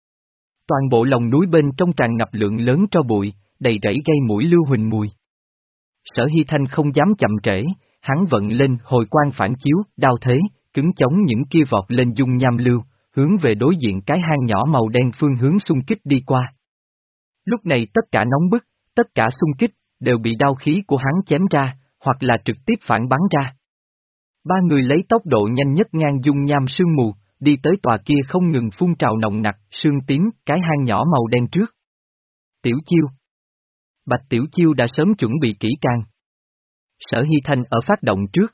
Toàn bộ lòng núi bên trong tràn ngập lượng lớn tro bụi, đầy rẫy gây mũi lưu huỳnh mùi. Sở Hy Thanh không dám chậm trễ, hắn vận lên hồi quang phản chiếu, đao thế, cứng chống những kia vọt lên dung nham lưu, hướng về đối diện cái hang nhỏ màu đen phương hướng xung kích đi qua. Lúc này tất cả nóng bức, tất cả xung kích, đều bị đao khí của hắn chém ra, hoặc là trực tiếp phản bắn ra. Ba người lấy tốc độ nhanh nhất ngang dung nham sương mù, đi tới tòa kia không ngừng phun trào nồng nặc, sương tím, cái hang nhỏ màu đen trước. Tiểu Chiêu. Bạch Tiểu Chiêu đã sớm chuẩn bị kỹ càng. Sở Hy Thanh ở phát động trước.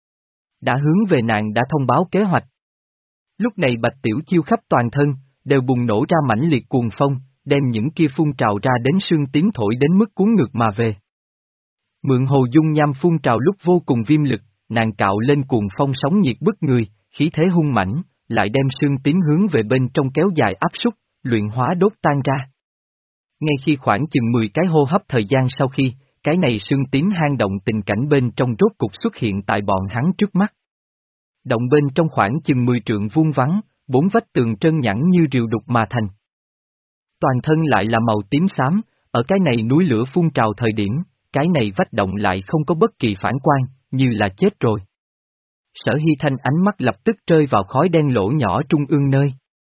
Đã hướng về nàng đã thông báo kế hoạch. Lúc này Bạch Tiểu Chiêu khắp toàn thân, đều bùng nổ ra mãnh liệt cuồng phong, đem những kia phun trào ra đến sương tím thổi đến mức cuốn ngược mà về. Mượn hồ dung nham phun trào lúc vô cùng viêm lực, nàng cạo lên cuồng phong sóng nhiệt bức người, khí thế hung mãnh, lại đem sương tím hướng về bên trong kéo dài áp súc, luyện hóa đốt tan ra. Ngay khi khoảng chừng mười cái hô hấp thời gian sau khi, cái này sương tím hang động tình cảnh bên trong rốt cục xuất hiện tại bọn hắn trước mắt. Động bên trong khoảng chừng mười trượng vuông vắn, bốn vách tường trơn nhẵn như rìu đục mà thành. Toàn thân lại là màu tím xám, ở cái này núi lửa phun trào thời điểm, cái này vách động lại không có bất kỳ phản quang, như là chết rồi. Sở Hy Thanh ánh mắt lập tức rơi vào khói đen lỗ nhỏ trung ương nơi.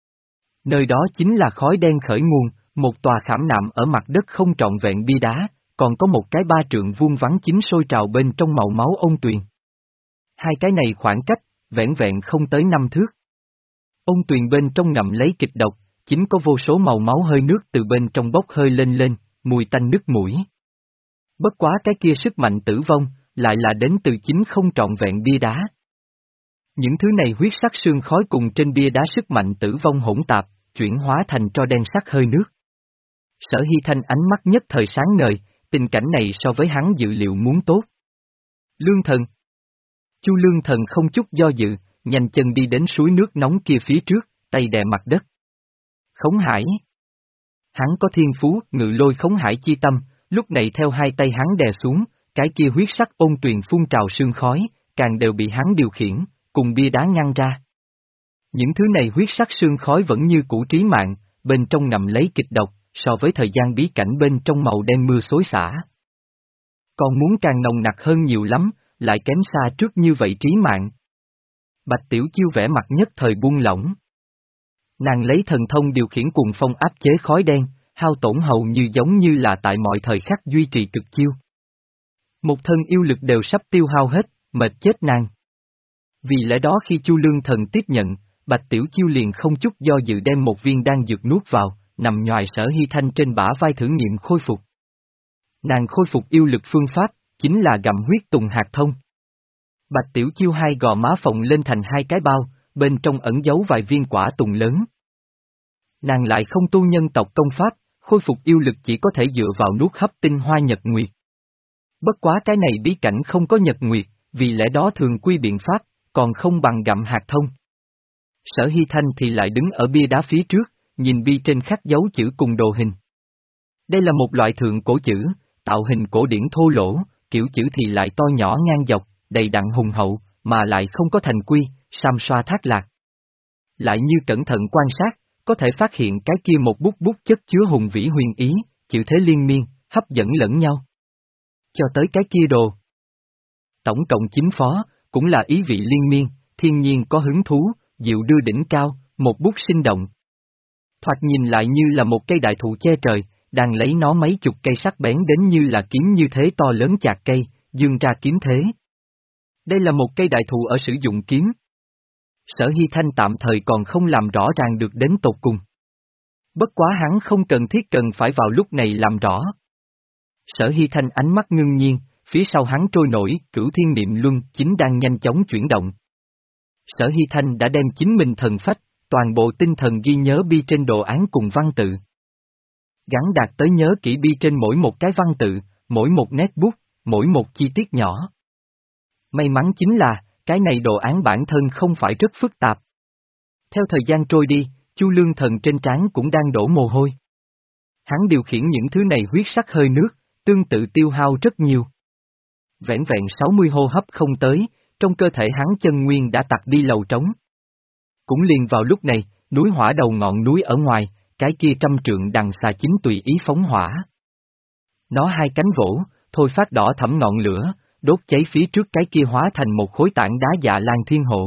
Nơi đó chính là khói đen khởi nguồn, một tòa khảm nạm ở mặt đất không trọn vẹn bia đá, còn có một cái ba trượng vuông vắn chính sôi trào bên trong màu máu ôn tuyền. Hai cái này khoảng cách, vẻn vẹn không tới năm thước. Ôn tuyền bên trong ngậm lấy kịch độc, chính có vô số màu máu hơi nước từ bên trong bốc hơi lên lên, mùi tanh nức mũi. Bất quá cái kia sức mạnh tử vong, lại là đến từ chính không trọn vẹn bia đá. Những thứ này huyết sắc sương khói cùng trên bia đá sức mạnh tử vong hỗn tạp, chuyển hóa thành tro đen sắc hơi nước. Sở Hy Thanh ánh mắt nhất thời sáng ngời, tình cảnh này so với hắn dự liệu muốn tốt. Lương thần. Chu Lương thần không chút do dự, nhanh chân đi đến suối nước nóng kia phía trước, tay đè mặt đất. Khống hải. Hắn có thiên phú, ngự lôi khống hải chi tâm, lúc này theo hai tay hắn đè xuống, cái kia huyết sắc ôn tuyền phun trào sương khói, càng đều bị hắn điều khiển, cùng bia đá ngăn ra. Những thứ này huyết sắc sương khói vẫn như cũ trí mạng, bên trong ngầm lấy kịch độc, so với thời gian bí cảnh bên trong màu đen mưa xối xả. Còn muốn càng nồng nặc hơn nhiều lắm, lại kém xa trước như vậy trí mạng. Bạch Tiểu Chiêu vẻ mặt nhất thời buông lỏng. Nàng lấy thần thông điều khiển cuồng phong áp chế khói đen, hao tổn hầu như giống như là tại mọi thời khắc duy trì cực chiêu. Một thân yêu lực đều sắp tiêu hao hết, mệt chết nàng. Vì lẽ đó khi Chu Lương thần tiếp nhận, Bạch Tiểu Chiêu liền không chút do dự đem một viên đan dược nuốt vào, nằm nhoài Sở Hy Thanh trên bả vai thử nghiệm khôi phục. Nàng khôi phục yêu lực phương pháp, chính là gặm huyết tùng hạt thông. Bạch Tiểu Chiêu hai gò má phồng lên thành hai cái bao, bên trong ẩn giấu vài viên quả tùng lớn. Nàng lại không tu nhân tộc công pháp, khôi phục yêu lực chỉ có thể dựa vào nuốt hấp tinh hoa nhật nguyệt. Bất quá cái này bí cảnh không có nhật nguyệt, vì lẽ đó thường quy biện pháp, còn không bằng gặm hạt thông. Sở Hy Thanh thì lại đứng ở bia đá phía trước, nhìn bi trên khắc dấu chữ cùng đồ hình. Đây là một loại thượng cổ chữ, tạo hình cổ điển thô lỗ, kiểu chữ thì lại to nhỏ ngang dọc, đầy đặn hùng hậu, mà lại không có thành quy, sam xoa thác lạc. Lại như cẩn thận quan sát, có thể phát hiện cái kia một bút bút chất chứa hùng vĩ huyền ý, chữ thế liên miên, hấp dẫn lẫn nhau. Cho tới cái kia đồ. Tổng cộng chín phó, cũng là ý vị liên miên, thiên nhiên có hứng thú, diệu đưa đỉnh cao, một bút sinh động. Thoạt nhìn lại như là một cây đại thụ che trời, đang lấy nó mấy chục cây sắc bén đến như là kiếm như thế to lớn chạc cây, dương ra kiếm thế. Đây là một cây đại thụ ở sử dụng kiếm. Sở Hy Thanh tạm thời còn không làm rõ ràng được đến tột cùng. Bất quá hắn không cần thiết cần phải vào lúc này làm rõ. Sở Hy Thanh ánh mắt ngưng nhiên, phía sau hắn trôi nổi, cửu thiên niệm luân chính đang nhanh chóng chuyển động. Sở Hy Thanh đã đem chính mình thần phách, toàn bộ tinh thần ghi nhớ bi trên đồ án cùng văn tự. Gắn đạt tới nhớ kỹ bi trên mỗi một cái văn tự, mỗi một nét bút, mỗi một chi tiết nhỏ. May mắn chính là, cái này đồ án bản thân không phải rất phức tạp. Theo thời gian trôi đi, Chu Lương thần trên trán cũng đang đổ mồ hôi. Hắn điều khiển những thứ này huyết sắc hơi nước, tương tự tiêu hao rất nhiều. Vẻn vẹn sáu mươi hô hấp không tới, trong cơ thể hắn chân nguyên đã tặc đi lầu trống. Cũng liền vào lúc này, núi hỏa đầu ngọn núi ở ngoài, cái kia trăm trượng đằng xà chính tùy ý phóng hỏa. Nó hai cánh vỗ, thôi phát đỏ thẫm ngọn lửa, đốt cháy phía trước cái kia hóa thành một khối tảng đá dạ lan thiên hộ.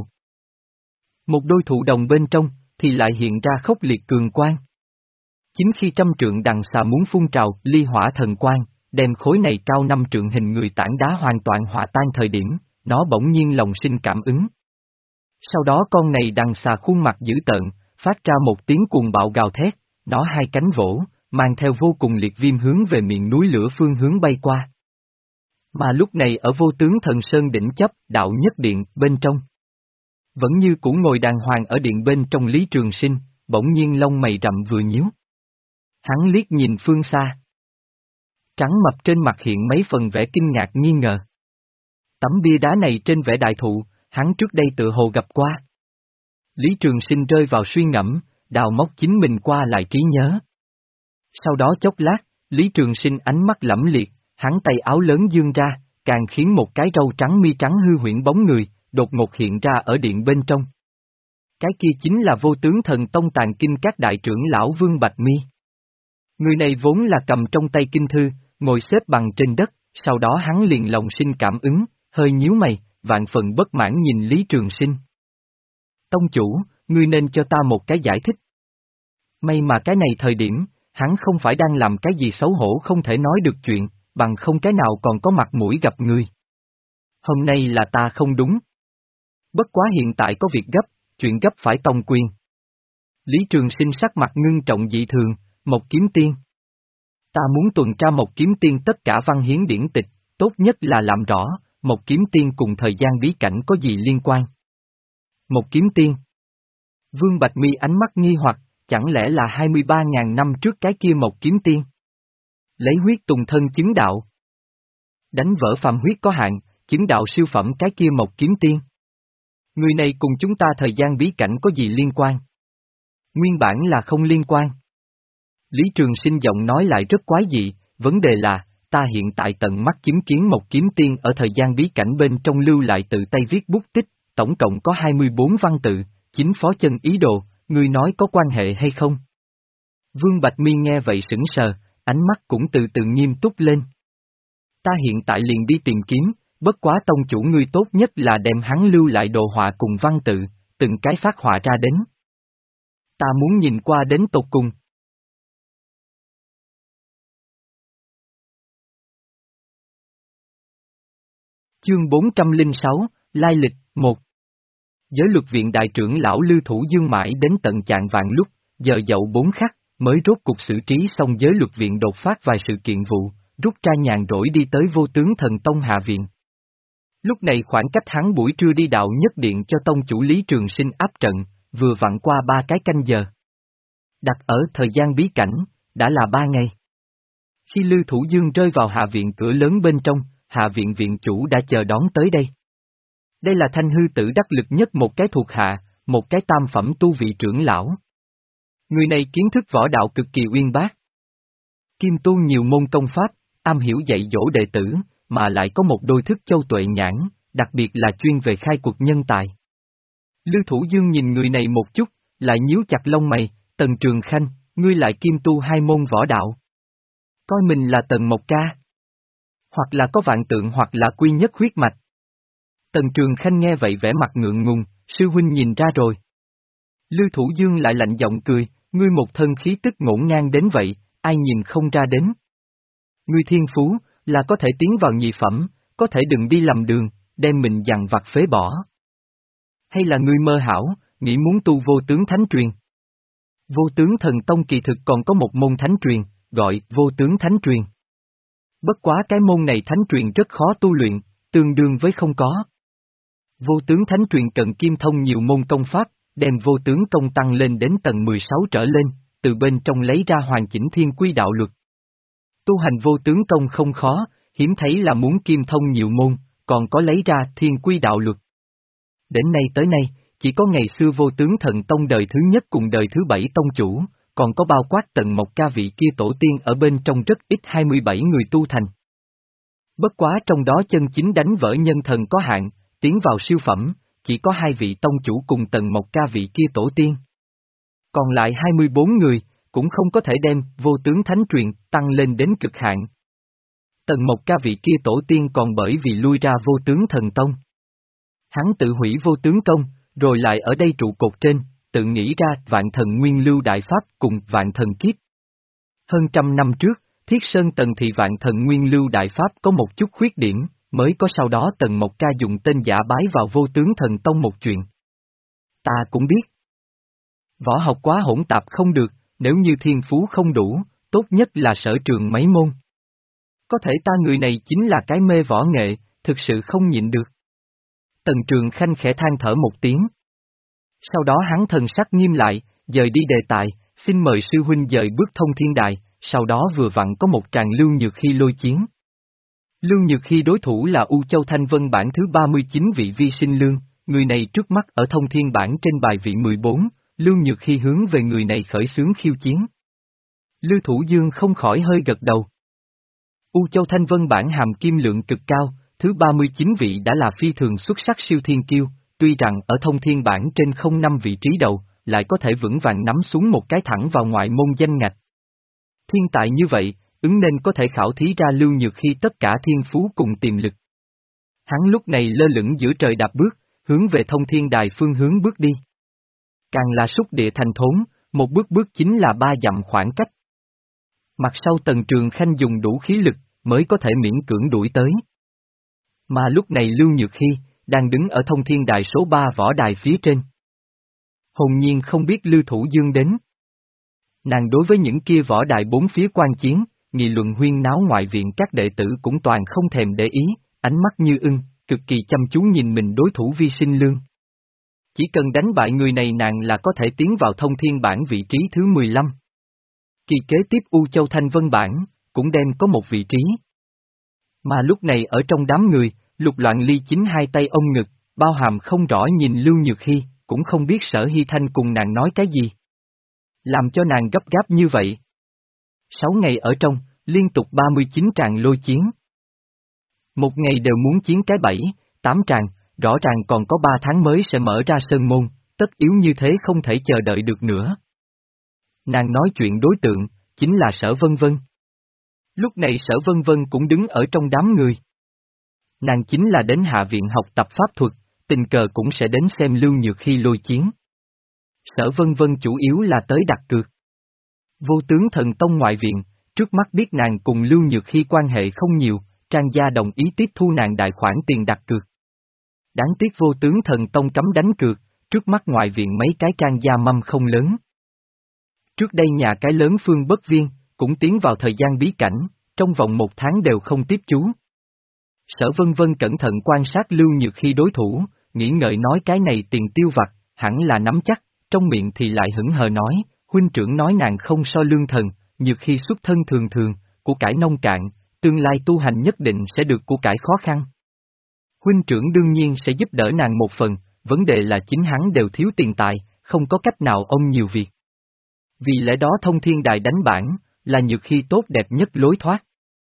Một đôi thụ đồng bên trong, thì lại hiện ra khốc liệt cường quang. Chính khi trăm trượng đằng xà muốn phun trào ly hỏa thần quang, đem khối này cao năm trượng hình người tảng đá hoàn toàn hòa tan thời điểm, nó bỗng nhiên lòng sinh cảm ứng. Sau đó con này đằng xà khuôn mặt dữ tợn, phát ra một tiếng cuồng bạo gào thét, nó hai cánh vỗ, mang theo vô cùng liệt viêm hướng về miệng núi lửa phương hướng bay qua. Mà lúc này ở Vô Tướng Thần Sơn đỉnh chấp, đạo nhất điện, bên trong. Vẫn như cũ ngồi đàng hoàng ở điện bên trong Lý Trường Sinh, bỗng nhiên lông mày rậm vừa nhíu. Hắn liếc nhìn phương xa. Trắng mập trên mặt hiện mấy phần vẻ kinh ngạc nghi ngờ. Tấm bia đá này trên vẻ đại thụ, hắn trước đây tự hồ gặp qua. Lý Trường Sinh rơi vào suy ngẫm, đào móc chính mình qua lại trí nhớ. Sau đó chốc lát, Lý Trường Sinh ánh mắt lẫm liệt, hắn tay áo lớn dương ra, càng khiến một cái râu trắng mi trắng hư huyễn bóng người, đột ngột hiện ra ở điện bên trong. Cái kia chính là Vô Tướng Thần Tông Tàn Kinh các đại trưởng lão Vương Bạch Mi. Người này vốn là cầm trong tay kinh thư, ngồi xếp bằng trên đất, sau đó hắn liền lòng sinh cảm ứng, hơi nhíu mày, vạn phần bất mãn nhìn Lý Trường Sinh. Tông chủ, ngươi nên cho ta một cái giải thích. May mà cái này thời điểm, hắn không phải đang làm cái gì xấu hổ không thể nói được chuyện, bằng không cái nào còn có mặt mũi gặp ngươi. Hôm nay là ta không đúng. Bất quá hiện tại có việc gấp, chuyện gấp phải tông quyền. Lý Trường Sinh sắc mặt ngưng trọng dị thường, Mộc Kiếm Tiên. Ta muốn tuần tra Mộc Kiếm Tiên tất cả văn hiến điển tịch, tốt nhất là làm rõ, Mộc Kiếm Tiên cùng thời gian bí cảnh có gì liên quan. Mộc Kiếm Tiên. Vương Bạch Mi ánh mắt nghi hoặc, chẳng lẽ là hai mươi ba ngàn năm trước cái kia Mộc Kiếm Tiên? Lấy huyết tùng thân chứng đạo. Đánh vỡ phàm huyết có hạn, chứng đạo siêu phẩm cái kia Mộc Kiếm Tiên. Người này cùng chúng ta thời gian bí cảnh có gì liên quan? Nguyên bản là không liên quan. Lý Trường Sinh giọng nói lại rất quái dị, vấn đề là, ta hiện tại tận mắt chứng kiến Mộc Kiếm Tiên ở thời gian bí cảnh bên trong lưu lại tự tay viết bút tích, tổng cộng có hai mươi bốn văn tự, chính phó chân ý đồ, ngươi nói có quan hệ hay không? Vương Bạch Mi nghe vậy sững sờ, ánh mắt cũng từ từ nghiêm túc lên. Ta hiện tại liền đi tìm kiếm, bất quá tông chủ ngươi tốt nhất là đem hắn lưu lại đồ họa cùng văn tự, từng cái phát họa ra đến. Ta muốn nhìn qua đến tột cùng. Chương bốn trăm lẻ sáu, Lai lịch, một. Giới luật viện đại trưởng lão Lưu Thủ Dương mãi đến tận chạng vạn lúc, giờ dậu bốn khắc, mới rốt cục xử trí xong giới luật viện đột phát vài sự kiện vụ, rút ra nhàn rỗi đi tới Vô Tướng Thần Tông hạ viện. Lúc này khoảng cách hắn buổi trưa đi đạo nhất điện cho tông chủ Lý Trường Sinh áp trận, vừa vặn qua ba cái canh giờ. Đặt ở thời gian bí cảnh, đã là ba ngày. Khi Lưu Thủ Dương rơi vào hạ viện cửa lớn bên trong, hạ viện viện chủ đã chờ đón tới đây. Đây là thanh hư tử đắc lực nhất một cái thuộc hạ, một cái tam phẩm tu vị trưởng lão. Người này kiến thức võ đạo cực kỳ uyên bác. Kim tu nhiều môn công pháp, am hiểu dạy dỗ đệ tử, mà lại có một đôi thức châu tuệ nhãn, đặc biệt là chuyên về khai cuộc nhân tài. Lưu Thủ Dương nhìn người này một chút, lại nhíu chặt lông mày, Tần Trường Khanh, ngươi lại kim tu hai môn võ đạo. Coi mình là Tần Mộc Ca. Hoặc là có vạn tượng hoặc là quy nhất huyết mạch. Tần Trường Khanh nghe vậy vẻ mặt ngượng ngùng, sư huynh nhìn ra rồi. Lưu Thủ Dương lại lạnh giọng cười, ngươi một thân khí tức ngổn ngang đến vậy, ai nhìn không ra đến. Ngươi thiên phú, là có thể tiến vào nhị phẩm, có thể đừng đi lầm đường, đem mình dằn vặt phế bỏ. Hay là ngươi mơ hảo, nghĩ muốn tu vô tướng thánh truyền. Vô tướng thần tông kỳ thực còn có một môn thánh truyền, gọi vô tướng thánh truyền. Bất quá cái môn này thánh truyền rất khó tu luyện, tương đương với không có. Vô tướng thánh truyền cần kim thông nhiều môn công pháp, đem vô tướng công tăng lên đến tầng mười sáu trở lên, từ bên trong lấy ra hoàn chỉnh thiên quy đạo luật. Tu hành vô tướng công không khó, hiếm thấy là muốn kim thông nhiều môn, còn có lấy ra thiên quy đạo luật. Đến nay tới nay, chỉ có ngày xưa vô tướng thần tông đời thứ nhất cùng đời thứ bảy tông chủ, còn có bao quát Tần Mộc Ca vị kia tổ tiên ở bên trong rất ít hai mươi bảy người tu thành. Bất quá trong đó chân chính đánh vỡ nhân thần có hạn, tiến vào siêu phẩm, chỉ có hai vị tông chủ cùng Tần Mộc Ca vị kia tổ tiên. Còn lại hai mươi bốn người, cũng không có thể đem vô tướng thánh truyền tăng lên đến cực hạn. Tần Mộc Ca vị kia tổ tiên còn bởi vì lui ra vô tướng thần tông. Hắn tự hủy vô tướng công, rồi lại ở đây trụ cột trên, tự nghĩ ra vạn thần nguyên lưu đại pháp cùng vạn thần kiếp. Hơn trăm năm trước, Thiết Sơn Tần thì vạn thần nguyên lưu đại pháp có một chút khuyết điểm, mới có sau đó Tần Mộc Ca dùng tên giả bái vào vô tướng thần tông một chuyện. Ta cũng biết. Võ học quá hỗn tạp không được, nếu như thiên phú không đủ, tốt nhất là sở trường mấy môn. Có thể ta người này chính là cái mê võ nghệ, thực sự không nhịn được. Tần Trường Khanh khẽ than thở một tiếng. Sau đó hắn thần sắc nghiêm lại, dời đi đề tài, xin mời sư huynh dời bước thông thiên đài, sau đó vừa vặn có một tràng Lưu Nhược Hy lôi chiến. Lưu Nhược Hy đối thủ là U Châu Thanh Vân bảng thứ ba mươi chín vị vi sinh lương, người này trước mắt ở thông thiên bảng trên bài vị mười bốn, Lưu Nhược Hy hướng về người này khởi xướng khiêu chiến. Lưu Thủ Dương không khỏi hơi gật đầu. U Châu Thanh Vân bảng hàm kim lượng cực cao, thứ ba mươi chín vị đã là phi thường xuất sắc siêu thiên kiêu, tuy rằng ở thông thiên bảng trên không năm vị trí đầu, lại có thể vững vàng nắm xuống một cái thẳng vào ngoại môn danh ngạch. Thiên tài như vậy, ứng nên có thể khảo thí ra Lưu Nhược Hy tất cả thiên phú cùng tiềm lực. Hắn lúc này lơ lửng giữa trời đạp bước, hướng về thông thiên đài phương hướng bước đi. Càng là xúc địa thành thốn, một bước bước chính là ba dặm khoảng cách. Mặt sau Tần Trường Khanh dùng đủ khí lực, mới có thể miễn cưỡng đuổi tới. Mà lúc này Lưu Nhược Hy, đang đứng ở thông thiên đài số ba võ đài phía trên. Hồn nhiên không biết Lưu Thủ Dương đến. Nàng đối với những kia võ đài bốn phía quan chiến, nghị luận huyên náo ngoại viện các đệ tử cũng toàn không thèm để ý, ánh mắt như ưng, cực kỳ chăm chú nhìn mình đối thủ vi sinh lương. Chỉ cần đánh bại người này nàng là có thể tiến vào thông thiên bảng vị trí thứ mười lăm. Kỳ kế tiếp U Châu Thanh Vân bảng, cũng đem có một vị trí. Mà lúc này ở trong đám người, Lục Loạn Ly chính hai tay ôm ngực, bao hàm không rõ nhìn Lưu Nhược Hy, cũng không biết Sở Hy Thanh cùng nàng nói cái gì. Làm cho nàng gấp gáp như vậy. Sáu ngày ở trong, liên tục ba mươi chín tràng lôi chiến. Một ngày đều muốn chiến cái bảy, tám tràng, rõ ràng còn có ba tháng mới sẽ mở ra sơn môn, tất yếu như thế không thể chờ đợi được nữa. Nàng nói chuyện đối tượng, chính là Sở Vân Vân. Lúc này Sở Vân Vân cũng đứng ở trong đám người. Nàng chính là đến hạ viện học tập pháp thuật, tình cờ cũng sẽ đến xem Lưu Nhược Hy lôi chiến. Sở Vân Vân chủ yếu là tới đặt cược. Vô tướng thần tông ngoại viện, trước mắt biết nàng cùng Lưu Nhược Hy quan hệ không nhiều, Trang gia đồng ý tiếp thu nàng đại khoản tiền đặt cược. Đáng tiếc vô tướng thần tông cấm đánh cược, trước mắt ngoại viện mấy cái Trang gia mâm không lớn. Trước đây nhà cái lớn Phương Bất Viên, cũng tiến vào thời gian bí cảnh, trong vòng một tháng đều không tiếp chú. Sở Vân Vân cẩn thận quan sát Lưu Nhược Hy đối thủ, nghĩ ngợi nói cái này tiền tiêu vặt, hẳn là nắm chắc, trong miệng thì lại hững hờ nói, huynh trưởng nói nàng không so lương thần, Nhược Hy xuất thân thường thường, của cải nông cạn, tương lai tu hành nhất định sẽ được của cải khó khăn. Huynh trưởng đương nhiên sẽ giúp đỡ nàng một phần, vấn đề là chính hắn đều thiếu tiền tài, không có cách nào ôm nhiều việc. Vì lẽ đó thông thiên đài đánh bản, là Nhược Hy tốt đẹp nhất lối thoát.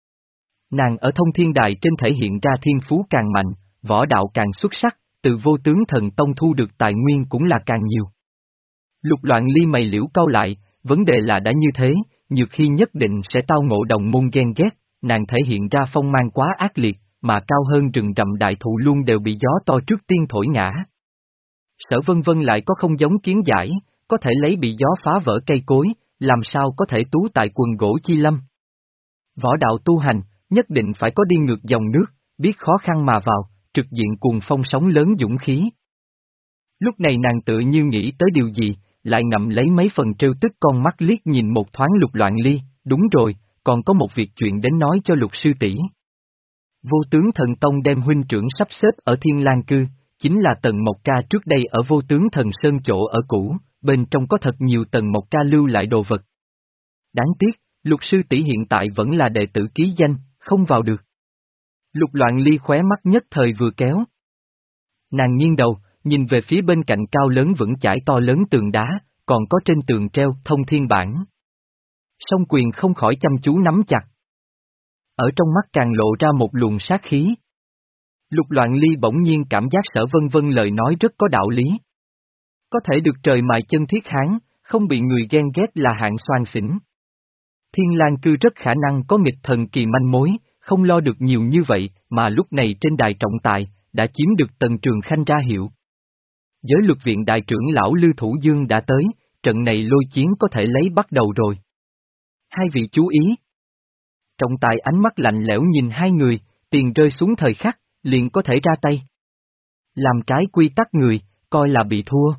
Nàng ở thông thiên đài trên thể hiện ra thiên phú càng mạnh, võ đạo càng xuất sắc, từ vô tướng thần tông thu được tài nguyên cũng là càng nhiều. Lục Loạn Ly mày liễu cau lại, vấn đề là đã như thế, Nhược Hy nhất định sẽ tao ngộ đồng môn ghen ghét, nàng thể hiện ra phong mang quá ác liệt, mà cao hơn rừng rậm đại thụ luôn đều bị gió to trước tiên thổi ngã. Sở Vân Vân lại có không giống kiến giải, có thể lấy bị gió phá vỡ cây cối, làm sao có thể tú tại quần gỗ chi lâm. Võ đạo tu hành, nhất định phải có đi ngược dòng nước, biết khó khăn mà vào, trực diện cuồng phong sóng lớn dũng khí. Lúc này nàng tự như nghĩ tới điều gì, lại ngậm lấy mấy phần trêu tức con mắt liếc nhìn một thoáng Lục Loạn Ly, đúng rồi, còn có một việc chuyện đến nói cho Lục sư tỷ. Vô tướng thần tông đem huynh trưởng sắp xếp ở Thiên Lang Cư, chính là Tần Mộc Ca trước đây ở vô tướng thần sơn chỗ ở cũ, bên trong có thật nhiều Tần Mộc Ca lưu lại đồ vật. Đáng tiếc, Lục sư tỷ hiện tại vẫn là đệ tử ký danh, không vào được. Lục Loạn Ly khóe mắt nhất thời vừa kéo. Nàng nghiêng đầu, nhìn về phía bên cạnh cao lớn vững chãi to lớn tường đá, còn có trên tường treo thông thiên bản. Song quyền không khỏi chăm chú nắm chặt. Ở trong mắt càng lộ ra một luồng sát khí. Lục Loạn Ly bỗng nhiên cảm giác Sở Vân Vân lời nói rất có đạo lý. Có thể được trời mài chân thiết hán, không bị người ghen ghét là hạng soan xỉn. Thiên Lang Cư rất khả năng có nghịch thần kỳ manh mối, không lo được nhiều như vậy, mà lúc này trên đài trọng tài, đã chiếm được Tần Trường Khanh ra hiệu. Giới luật viện đại trưởng lão Lưu Thủ Dương đã tới, trận này lôi chiến có thể lấy bắt đầu rồi. Hai vị chú ý. Trọng tài ánh mắt lạnh lẽo nhìn hai người, tiền rơi xuống thời khắc, liền có thể ra tay. Làm trái quy tắc người, coi là bị thua.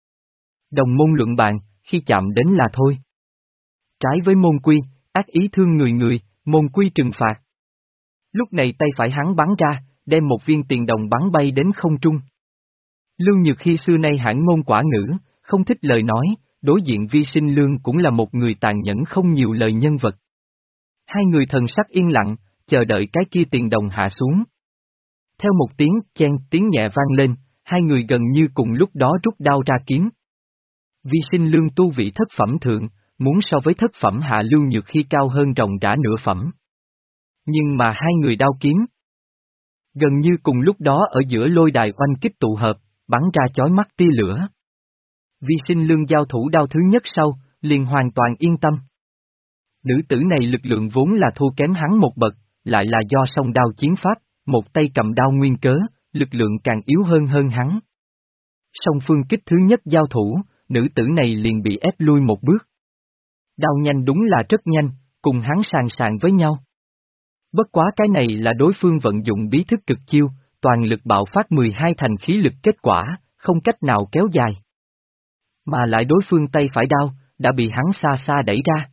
Đồng môn luận bàn, khi chạm đến là thôi. Trái với môn quy, ác ý thương người người, môn quy trừng phạt. Lúc này tay phải hắn bắn ra, đem một viên tiền đồng bắn bay đến không trung. Lưu Nhược Hy xưa nay hãn ngôn quả ngữ, không thích lời nói, đối diện Vi Sinh Lương cũng là một người tàn nhẫn không nhiều lời nhân vật. Hai người thần sắc yên lặng, chờ đợi cái kia tiền đồng hạ xuống. Theo một tiếng chen tiếng nhẹ vang lên, hai người gần như cùng lúc đó rút đao ra kiếm. Vi Sinh Lương tu vị thất phẩm thượng, muốn so với thất phẩm hạ Lưu Nhược Hy cao hơn ròng rã nửa phẩm. Nhưng mà hai người đao kiếm gần như cùng lúc đó ở giữa lôi đài oanh kích tụ hợp, bắn ra chói mắt tia lửa. Vi Sinh Lương giao thủ đao thứ nhất sau, liền hoàn toàn yên tâm. Nữ tử này lực lượng vốn là thua kém hắn một bậc, lại là do song đao chiến pháp, một tay cầm đao nguyên cớ, lực lượng càng yếu hơn hơn hắn. Song phương kích thứ nhất giao thủ, nữ tử này liền bị ép lui một bước. Đao nhanh đúng là rất nhanh, cùng hắn sàn sàn với nhau. Bất quá cái này là đối phương vận dụng bí thức cực chiêu, toàn lực bạo phát mười hai thành khí lực kết quả, không cách nào kéo dài. Mà lại đối phương tay phải đao, đã bị hắn xa xa đẩy ra.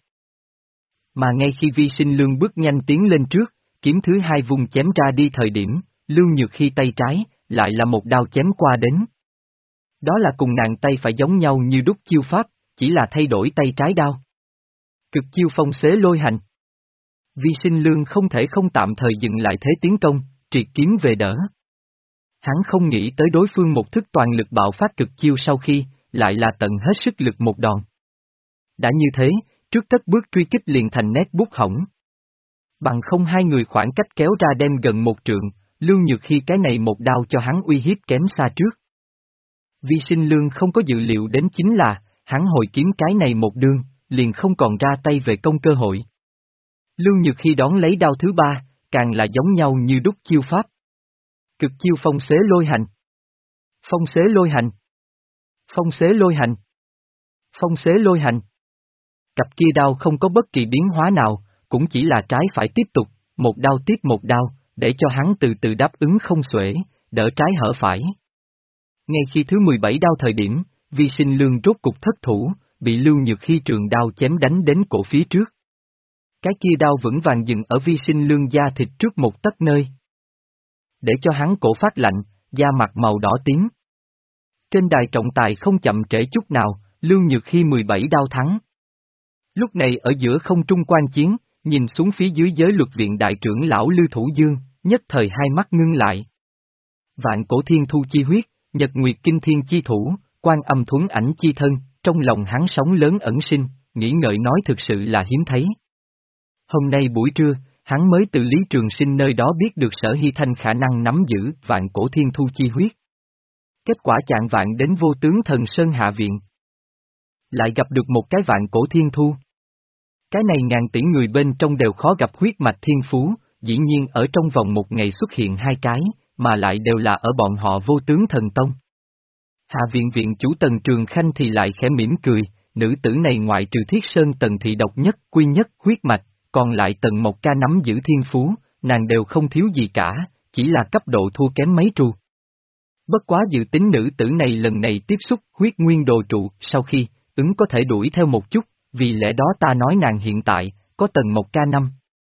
Mà ngay khi Vi Sinh Lương bước nhanh tiến lên trước, kiếm thứ hai vùng chém ra đi thời điểm, Lưu Nhược Hy tay trái, lại là một đao chém qua đến. Đó là cùng nàng tay phải giống nhau như đúc chiêu pháp, chỉ là thay đổi tay trái đao. Cực chiêu phong xế lôi hành. Vi Sinh Lương không thể không tạm thời dừng lại thế tiến công, triệt kiếm về đỡ. Hắn không nghĩ tới đối phương một thức toàn lực bạo phát cực chiêu sau khi, lại là tận hết sức lực một đòn. Đã như thế, trước tất bước truy kích liền thành nét bút hỏng. Bằng không hai người khoảng cách kéo ra đem gần một trượng, Lưu Nhược Hy cái này một đao cho hắn uy hiếp kém xa trước. Vi Sinh Lương không có dự liệu đến chính là, hắn hồi kiếm cái này một đương, liền không còn ra tay về công cơ hội. Lưu Nhược Hy đón lấy đao thứ ba, càng là giống nhau như đúc chiêu pháp. Cực chiêu phong xế lôi hành. Phong xế lôi hành. Phong xế lôi hành. Phong xế lôi hành. Cặp kia đao không có bất kỳ biến hóa nào, cũng chỉ là trái phải tiếp tục, một đao tiếp một đao, để cho hắn từ từ đáp ứng không xuể, đỡ trái hở phải. Ngay khi thứ mười bảy đao thời điểm, Vi Sinh Lương rốt cục thất thủ, bị Lưu Nhược Hy trường đao chém đánh đến cổ phía trước. Cái kia đao vững vàng dừng ở Vi Sinh Lương da thịt trước một tấc nơi. Để cho hắn cổ phát lạnh, da mặt màu đỏ tím. Trên đài trọng tài không chậm trễ chút nào, Lưu Nhược Hy mười bảy đao thắng. Lúc này ở giữa không trung quan chiến, nhìn xuống phía dưới giới luật viện đại trưởng lão Lưu Thủ Dương, nhất thời hai mắt ngưng lại. Vạn cổ thiên thu chi huyết, nhật nguyệt kinh thiên chi thủ, quan âm thuấn ảnh chi thân, trong lòng hắn sóng lớn ẩn sinh, nghĩ ngợi nói thực sự là hiếm thấy. Hôm nay buổi trưa, hắn mới từ Lý Trường Sinh nơi đó biết được Sở Hy Thanh khả năng nắm giữ vạn cổ thiên thu chi huyết. Kết quả chạng vạn đến vô tướng thần Sơn Hạ Viện. Lại gặp được một cái vạn cổ thiên thu. Cái này ngàn tỷ người bên trong đều khó gặp huyết mạch thiên phú, dĩ nhiên ở trong vòng một ngày xuất hiện hai cái, mà lại đều là ở bọn họ vô tướng thần tông. Hạ viện viện chủ Tần Trường Khanh thì lại khẽ mỉm cười, nữ tử này ngoại trừ Thiết Sơn Tần thị độc nhất, quy nhất, huyết mạch, còn lại Tần Mộc Ca nắm giữ thiên phú, nàng đều không thiếu gì cả, chỉ là cấp độ thua kém mấy tru. Bất quá dự tính nữ tử này lần này tiếp xúc huyết nguyên đồ trụ, sau khi, ứng có thể đuổi theo một chút, vì lẽ đó ta nói nàng hiện tại, có Tần Mộc Ca năm.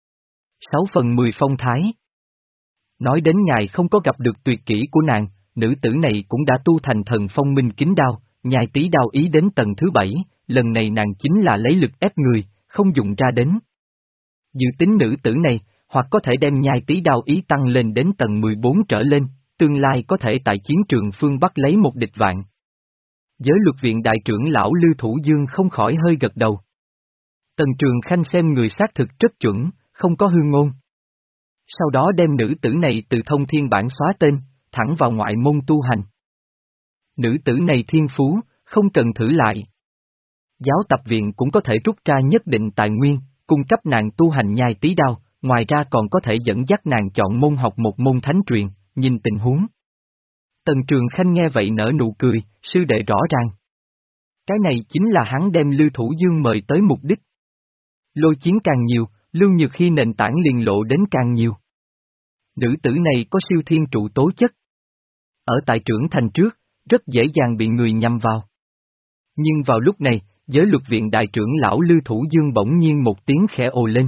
Sáu phần mười phong thái. Nói đến ngài không có gặp được tuyệt kỹ của nàng, nữ tử này cũng đã tu thành thần phong minh kính đao, nhai tí đao ý đến tầng thứ bảy, lần này nàng chính là lấy lực ép người, không dùng ra đến. Dự tính nữ tử này, hoặc có thể đem nhai tí đao ý tăng lên đến tầng mười bốn trở lên, tương lai có thể tại chiến trường phương Bắc lấy một địch vạn. Giới luật viện đại trưởng lão Lưu Thủ Dương không khỏi hơi gật đầu. Tần Trường Khanh xem người xác thực rất chuẩn, không có hư ngôn. Sau đó đem nữ tử này từ thông thiên bản xóa tên, thẳng vào ngoại môn tu hành. Nữ tử này thiên phú, không cần thử lại. Giáo tập viện cũng có thể rút ra nhất định tài nguyên, cung cấp nàng tu hành nhai tí đao, ngoài ra còn có thể dẫn dắt nàng chọn môn học một môn thánh truyền, nhìn tình huống. Tần Trường Khanh nghe vậy nở nụ cười, sư đệ rõ ràng. Cái này chính là hắn đem Lưu Thủ Dương mời tới mục đích. Lôi chiến càng nhiều, Lưu Nhược Hy nền tảng liền lộ đến càng nhiều. Nữ tử này có siêu thiên trụ tố chất. Ở tại trưởng thành trước, rất dễ dàng bị người nhắm vào. Nhưng vào lúc này, giới luật viện đại trưởng lão Lưu Thủ Dương bỗng nhiên một tiếng khẽ ồ lên.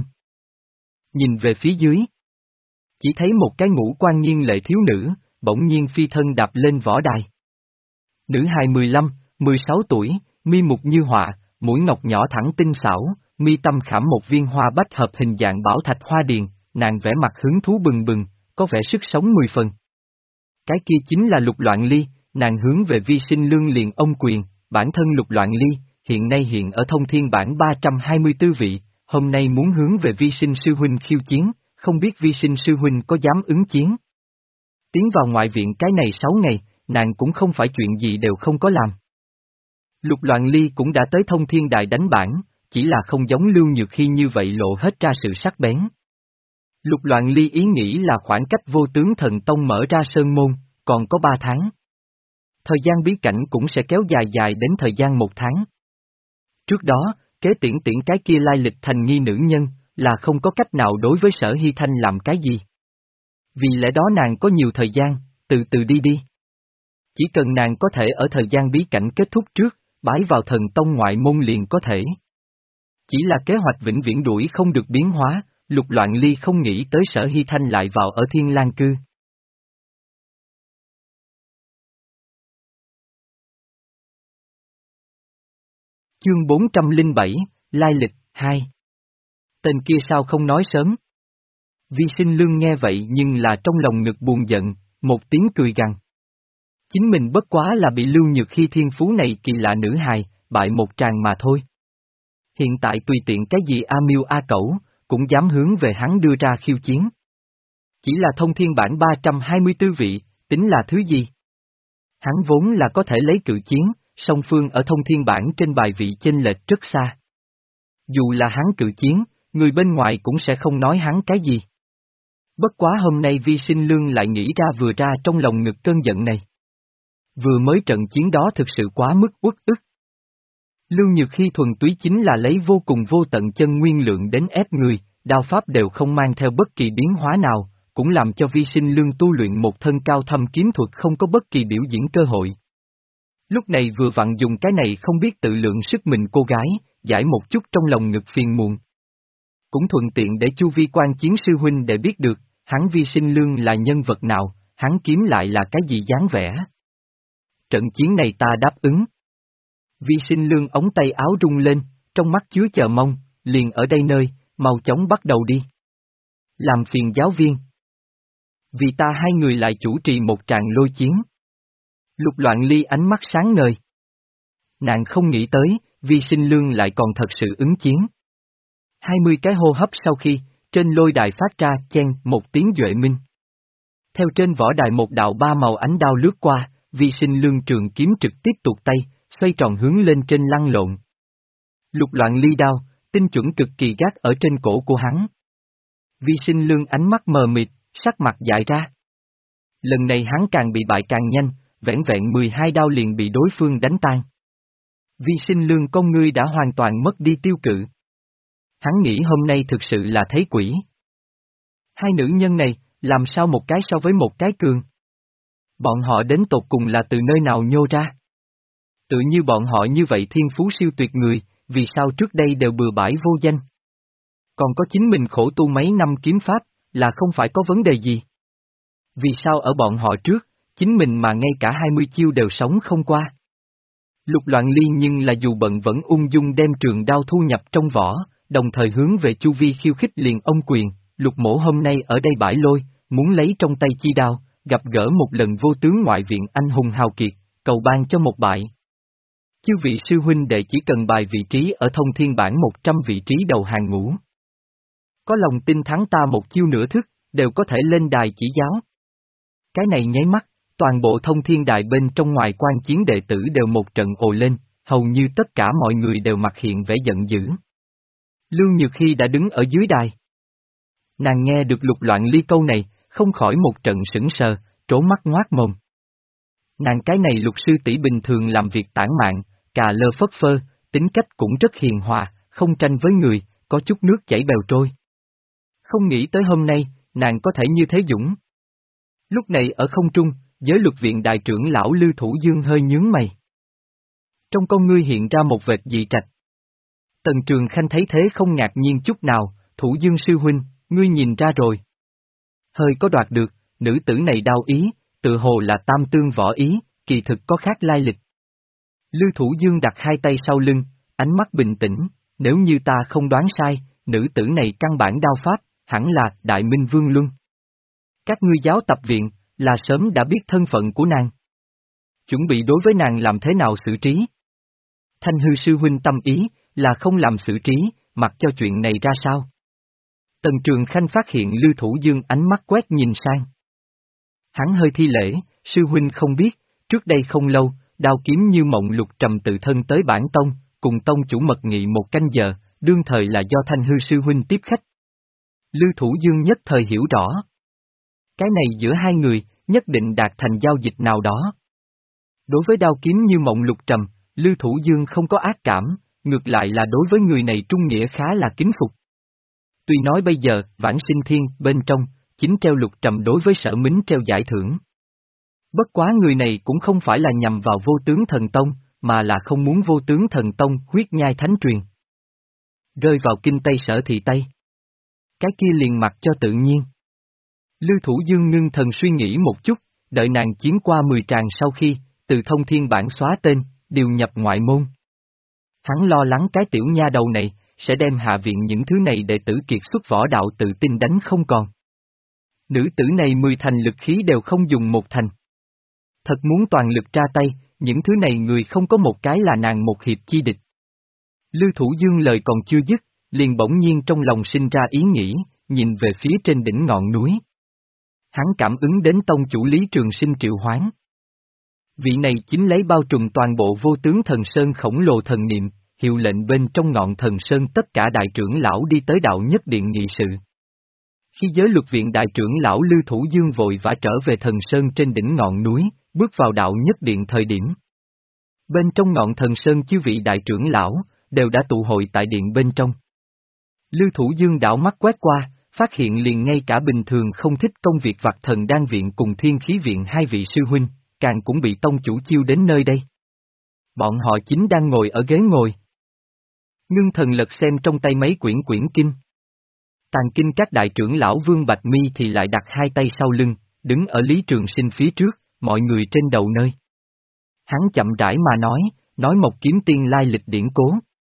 Nhìn về phía dưới. Chỉ thấy một cái ngũ quan nghiêng lệ thiếu nữ, bỗng nhiên phi thân đạp lên võ đài. Nữ hài mười lăm, mười sáu tuổi, mi mục như họa, mũi ngọc nhỏ thẳng tinh xảo, mi tâm khảm một viên hoa bách hợp hình dạng bảo thạch hoa điền, nàng vẻ mặt hứng thú bừng bừng, có vẻ sức sống mười phần. Cái kia chính là Lục Loạn Ly, nàng hướng về Vi Sinh Lương liền ôm quyền, bản thân Lục Loạn Ly, hiện nay hiện ở thông thiên bản ba trăm hai mươi tư vị, hôm nay muốn hướng về Vi Sinh sư huynh khiêu chiến, không biết Vi Sinh sư huynh có dám ứng chiến. Tiến vào ngoại viện cái này sáu ngày, nàng cũng không phải chuyện gì đều không có làm. Lục Loạn Ly cũng đã tới thông thiên đài đánh bản, chỉ là không giống Lưu Nhược Hy như vậy lộ hết ra sự sắc bén. Lục Loạn Ly ý nghĩ là khoảng cách Vô Tướng Thần Tông mở ra sơn môn, còn có ba tháng. Thời gian bí cảnh cũng sẽ kéo dài dài đến thời gian một tháng. Trước đó, kế tiễn tiễn cái kia lai lịch thành nghi nữ nhân, là không có cách nào đối với Sở Hy Thanh làm cái gì. Vì lẽ đó nàng có nhiều thời gian, từ từ đi đi. Chỉ cần nàng có thể ở thời gian bí cảnh kết thúc trước, bái vào thần tông ngoại môn liền có thể. Chỉ là kế hoạch vĩnh viễn đuổi không được biến hóa, Lục Loạn Ly không nghĩ tới Sở Hy Thanh lại vào ở Thiên Lang Cư. Chương bốn trăm lẻ bảy, Lai lịch, hai. Tên kia sao không nói sớm? Vi Sinh Lương nghe vậy nhưng là trong lòng ngực buồn giận, một tiếng cười gằn. Chính mình bất quá là bị Lưu Nhược Hy thiên phú này kỳ lạ nữ hài, bại một tràng mà thôi. Hiện tại tùy tiện cái gì A Miêu A Cẩu, cũng dám hướng về hắn đưa ra khiêu chiến. Chỉ là thông thiên bản ba trăm hai mươi tư vị, tính là thứ gì? Hắn vốn là có thể lấy cự chiến, song phương ở thông thiên bản trên bài vị chênh lệch rất xa. Dù là hắn cự chiến, người bên ngoài cũng sẽ không nói hắn cái gì. Bất quá hôm nay Vi Sinh Lương lại nghĩ ra vừa ra trong lòng ngực cơn giận này. Vừa mới trận chiến đó thực sự quá mức uất ức. Lưu Nhược Hy thuần túy chính là lấy vô cùng vô tận chân nguyên lượng đến ép người, đao pháp đều không mang theo bất kỳ biến hóa nào, cũng làm cho Vi Sinh Lương tu luyện một thân cao thâm kiếm thuật không có bất kỳ biểu diễn cơ hội. Lúc này vừa vặn dùng cái này không biết tự lượng sức mình cô gái, giải một chút trong lòng ngực phiền muộn. Cũng thuận tiện để Chu Vi Quan chiến sư huynh để biết được, hắn Vi Sinh Lương là nhân vật nào, hắn kiếm lại là cái gì dáng vẻ. Trận chiến này ta đáp ứng. Vi Sinh Lương ống tay áo rung lên, trong mắt chứa chờ mong, liền ở đây nơi, mau chóng bắt đầu đi. Làm phiền giáo viên. Vì ta hai người lại chủ trì một tràng lôi chiến. Lục Loạn Ly ánh mắt sáng ngời. Nàng không nghĩ tới, Vi Sinh Lương lại còn thật sự ứng chiến. Hai mươi cái hô hấp sau khi, trên lôi đài phát ra chen một tiếng duệ minh. Theo trên võ đài một đạo ba màu ánh đao lướt qua, Vi Sinh Lương trường kiếm trực tiếp tuột tay, xoay tròn hướng lên trên lăn lộn. Lục Loạn Ly đao, tinh chuẩn cực kỳ gác ở trên cổ của hắn. Vi Sinh Lương ánh mắt mờ mịt, sắc mặt dại ra. Lần này hắn càng bị bại càng nhanh, vẻn vẹn mười hai đao liền bị đối phương đánh tan. Vi Sinh Lương con ngươi đã hoàn toàn mất đi tiêu cự. Hắn nghĩ hôm nay thực sự là thấy quỷ. Hai nữ nhân này, làm sao một cái so với một cái cường? Bọn họ đến tột cùng là từ nơi nào nhô ra? Tự như bọn họ như vậy thiên phú siêu tuyệt người, vì sao trước đây đều bừa bãi vô danh? Còn có chính mình khổ tu mấy năm kiếm pháp, là không phải có vấn đề gì? Vì sao ở bọn họ trước, chính mình mà ngay cả hai mươi chiêu đều sống không qua? Lục Loạn Ly nhưng là dù bận vẫn ung dung đem trường đao thu nhập trong vỏ, đồng thời hướng về Chu Vi khiêu khích liền ông quyền, Lục Mỗ hôm nay ở đây bãi lôi, muốn lấy trong tay chi đao, gặp gỡ một lần vô tướng ngoại viện anh hùng hào kiệt, cầu ban cho một bại. Chư vị sư huynh đệ chỉ cần bài vị trí ở thông thiên bản một trăm vị trí đầu hàng ngũ. Có lòng tin thắng ta một chiêu nửa thức, đều có thể lên đài chỉ giáo. Cái này nháy mắt, toàn bộ thông thiên đài bên trong ngoài quan chiến đệ tử đều một trận ồ lên, hầu như tất cả mọi người đều mặt hiện vẻ giận dữ. Lưu Nhược Hy đã đứng ở dưới đài. Nàng nghe được Lục Loạn Ly câu này, không khỏi một trận sững sờ, trố mắt ngoác mồm. Nàng cái này lục sư tỷ bình thường làm việc tản mạn, cà lơ phất phơ, tính cách cũng rất hiền hòa, không tranh với người, có chút nước chảy bèo trôi. Không nghĩ tới hôm nay, nàng có thể như thế dũng. Lúc này ở không trung, giới luật viện đại trưởng lão Lưu Thủ Dương hơi nhướng mày. Trong con ngươi hiện ra một vệt dị trạch. Tần Trường Khanh thấy thế không ngạc nhiên chút nào, Thủ Dương sư huynh, ngươi nhìn ra rồi. Hơi có đoạt được, nữ tử này đau ý, tự hồ là tam tương võ ý, kỳ thực có khác lai lịch. Lưu Thủ Dương đặt hai tay sau lưng, ánh mắt bình tĩnh, nếu như ta không đoán sai, nữ tử này căn bản đao pháp, hẳn là Đại Minh Vương Luân. Các ngươi giáo tập viện, là sớm đã biết thân phận của nàng. Chuẩn bị đối với nàng làm thế nào xử trí? Thanh hư sư huynh tâm ý, là không làm xử trí, mặc cho chuyện này ra sao? Tần Trường Khanh phát hiện Lưu Thủ Dương ánh mắt quét nhìn sang. Hắn hơi thi lễ, sư huynh không biết, trước đây không lâu, đao kiếm như mộng lục trầm tự thân tới bản tông, cùng tông chủ mật nghị một canh giờ, đương thời là do Thanh hư sư huynh tiếp khách. Lưu Thủ Dương nhất thời hiểu rõ. Cái này giữa hai người, nhất định đạt thành giao dịch nào đó. Đối với đao kiếm như mộng lục trầm, Lưu Thủ Dương không có ác cảm, ngược lại là đối với người này trung nghĩa khá là kính phục. Tuy nói bây giờ, Vãng Sinh Thiên, bên trong, chính treo lục trầm đối với Sở Mính treo giải thưởng. Bất quá người này cũng không phải là nhằm vào vô tướng thần tông, mà là không muốn vô tướng thần tông huyết nhai thánh truyền. Rơi vào kinh Tây Sở thì Tây. Cái kia liền mặc cho tự nhiên. Lưu Thủ Dương ngưng thần suy nghĩ một chút, đợi nàng chiến qua mười tràng sau khi, từ thông thiên bản xóa tên, điều nhập ngoại môn. Hắn lo lắng cái tiểu nha đầu này, sẽ đem hạ viện những thứ này đệ tử kiệt xuất võ đạo tự tin đánh không còn. Nữ tử này mười thành lực khí đều không dùng một thành. Thật muốn toàn lực ra tay, những thứ này người không có một cái là nàng một hiệp chi địch. Lưu Thủ Dương lời còn chưa dứt, liền bỗng nhiên trong lòng sinh ra ý nghĩ, nhìn về phía trên đỉnh ngọn núi. Hắn cảm ứng đến tông chủ Lý Trường Sinh triệu hoán. Vị này chính lấy bao trùm toàn bộ vô tướng thần sơn khổng lồ thần niệm, hiệu lệnh bên trong ngọn thần sơn tất cả đại trưởng lão đi tới đạo nhất điện nghị sự. Khi giới luật viện đại trưởng lão Lưu Thủ Dương vội vã trở về thần sơn trên đỉnh ngọn núi, bước vào đạo nhất điện thời điểm. Bên trong ngọn thần sơn chư vị đại trưởng lão, đều đã tụ hội tại điện bên trong. Lưu Thủ Dương đảo mắt quét qua, phát hiện liền ngay cả bình thường không thích công việc vặt thần đan viện cùng thiên khí viện hai vị sư huynh, càng cũng bị tông chủ chiêu đến nơi đây. Bọn họ chính đang ngồi ở ghế ngồi. Ngưng thần lật xem trong tay mấy quyển quyển kinh. Tàn kinh các đại trưởng lão Vương Bạch Mi thì lại đặt hai tay sau lưng, đứng ở Lý Trường Sinh phía trước, mọi người trên đầu nơi. Hắn chậm rãi mà nói, nói một kiếm tiên lai lịch điển cố.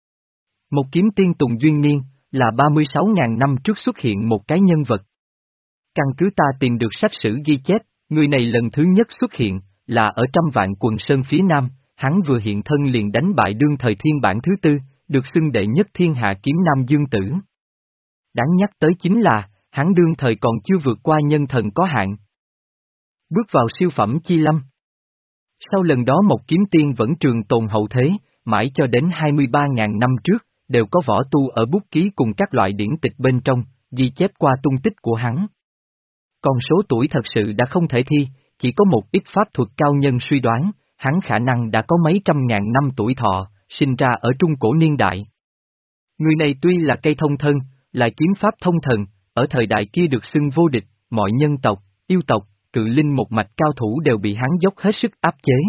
Một kiếm tiên Tùng Duyên Niên, là ba mươi sáu ngàn năm trước xuất hiện một cái nhân vật. Căn cứ ta tìm được sách sử ghi chép, người này lần thứ nhất xuất hiện, là ở trăm vạn quần sơn phía nam, hắn vừa hiện thân liền đánh bại đương thời thiên bản thứ tư, được xưng đệ nhất thiên hạ kiếm nam dương tử. Đáng nhắc tới chính là, hắn đương thời còn chưa vượt qua nhân thần có hạn. Bước vào siêu phẩm chi lâm. Sau lần đó một kiếm tiên vẫn trường tồn hậu thế, mãi cho đến hai mươi ba ngàn năm trước, đều có võ tu ở bút ký cùng các loại điển tịch bên trong, ghi chép qua tung tích của hắn. Còn số tuổi thật sự đã không thể thi, chỉ có một ít pháp thuật cao nhân suy đoán, hắn khả năng đã có mấy trăm ngàn năm tuổi thọ, sinh ra ở trung cổ niên đại. Người này tuy là cây thông thân, lại kiếm pháp thông thần, ở thời đại kia được xưng vô địch, mọi nhân tộc, yêu tộc, cự linh một mạch cao thủ đều bị hắn dốc hết sức áp chế.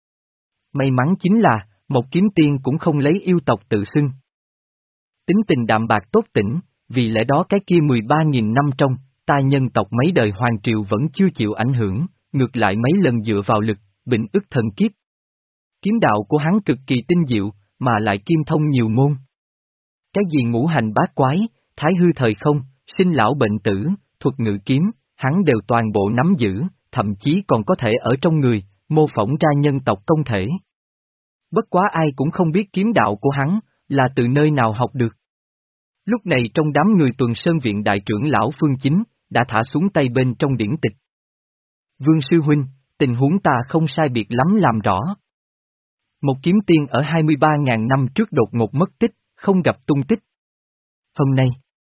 May mắn chính là, một kiếm tiên cũng không lấy yêu tộc tự xưng. Tính tình đạm bạc tốt tỉnh, vì lẽ đó cái kia mười ba nghìn năm trong, ta nhân tộc mấy đời hoàng triều vẫn chưa chịu ảnh hưởng, ngược lại mấy lần dựa vào lực, bình ức thần kiếp. Kiếm đạo của hắn cực kỳ tinh diệu, mà lại kim thông nhiều môn. Cái gì ngũ hành bát quái, thái hư thời không, sinh lão bệnh tử, thuật ngự kiếm, hắn đều toàn bộ nắm giữ, thậm chí còn có thể ở trong người, mô phỏng ra nhân tộc công thể. Bất quá ai cũng không biết kiếm đạo của hắn, là từ nơi nào học được. Lúc này trong đám người tuần sơn viện đại trưởng lão Phương Chính, đã thả xuống tay bên trong điển tịch. Vương sư huynh, tình huống ta không sai biệt lắm làm rõ. Một kiếm tiên ở hai mươi ba ngàn năm trước đột ngột mất tích, không gặp tung tích. Hôm nay.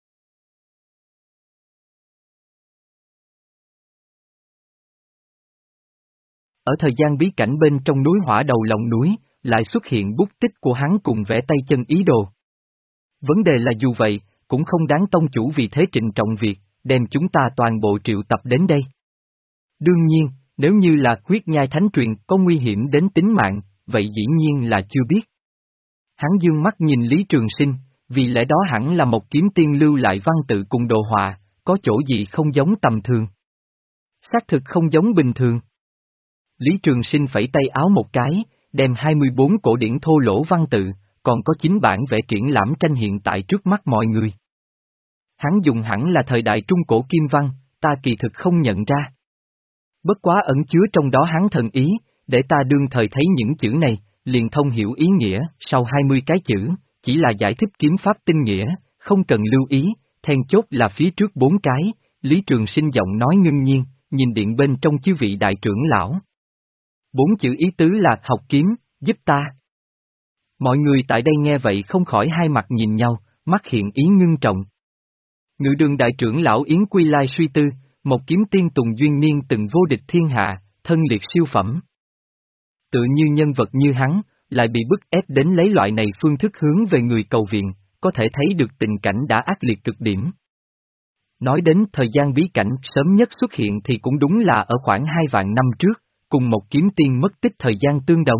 Ở thời gian bí cảnh bên trong núi hỏa đầu lòng núi, lại xuất hiện bút tích của hắn cùng vẽ tay chân ý đồ. Vấn đề là dù vậy, cũng không đáng tông chủ vì thế trịnh trọng việc, đem chúng ta toàn bộ triệu tập đến đây. Đương nhiên, nếu như là huyết nhai thánh truyền có nguy hiểm đến tính mạng, vậy dĩ nhiên là chưa biết. Hắn dương mắt nhìn Lý Trường Sinh, vì lẽ đó hẳn là một kiếm tiên lưu lại văn tự cùng đồ họa, có chỗ gì không giống tầm thường. Xác thực không giống bình thường. Lý Trường Sinh phẩy tay áo một cái, đem hai mươi bốn cổ điển thô lỗ văn tự, còn có chín bản vẽ triển lãm tranh hiện tại trước mắt mọi người. Hắn dùng hẳn là thời đại trung cổ kim văn, ta kỳ thực không nhận ra. Bất quá ẩn chứa trong đó hắn thần ý, để ta đương thời thấy những chữ này, liền thông hiểu ý nghĩa, sau hai mươi cái chữ, chỉ là giải thích kiếm pháp tinh nghĩa, không cần lưu ý, then chốt là phía trước bốn cái, Lý Trường Sinh giọng nói ngưng nhiên, nhìn điện bên trong chư vị đại trưởng lão. Bốn chữ ý tứ là học kiếm, giúp ta. Mọi người tại đây nghe vậy không khỏi hai mặt nhìn nhau, mắt hiện ý ngưng trọng. Ngự đường đại trưởng lão Yến Quy Lai suy tư, một kiếm tiên Tùng Duyên Niên từng vô địch thiên hạ, thân liệt siêu phẩm. Tự như nhân vật như hắn, lại bị bức ép đến lấy loại này phương thức hướng về người cầu viện, có thể thấy được tình cảnh đã ác liệt cực điểm. Nói đến thời gian bí cảnh sớm nhất xuất hiện thì cũng đúng là ở khoảng hai vạn năm trước, cùng một kiếm tiên mất tích thời gian tương đồng.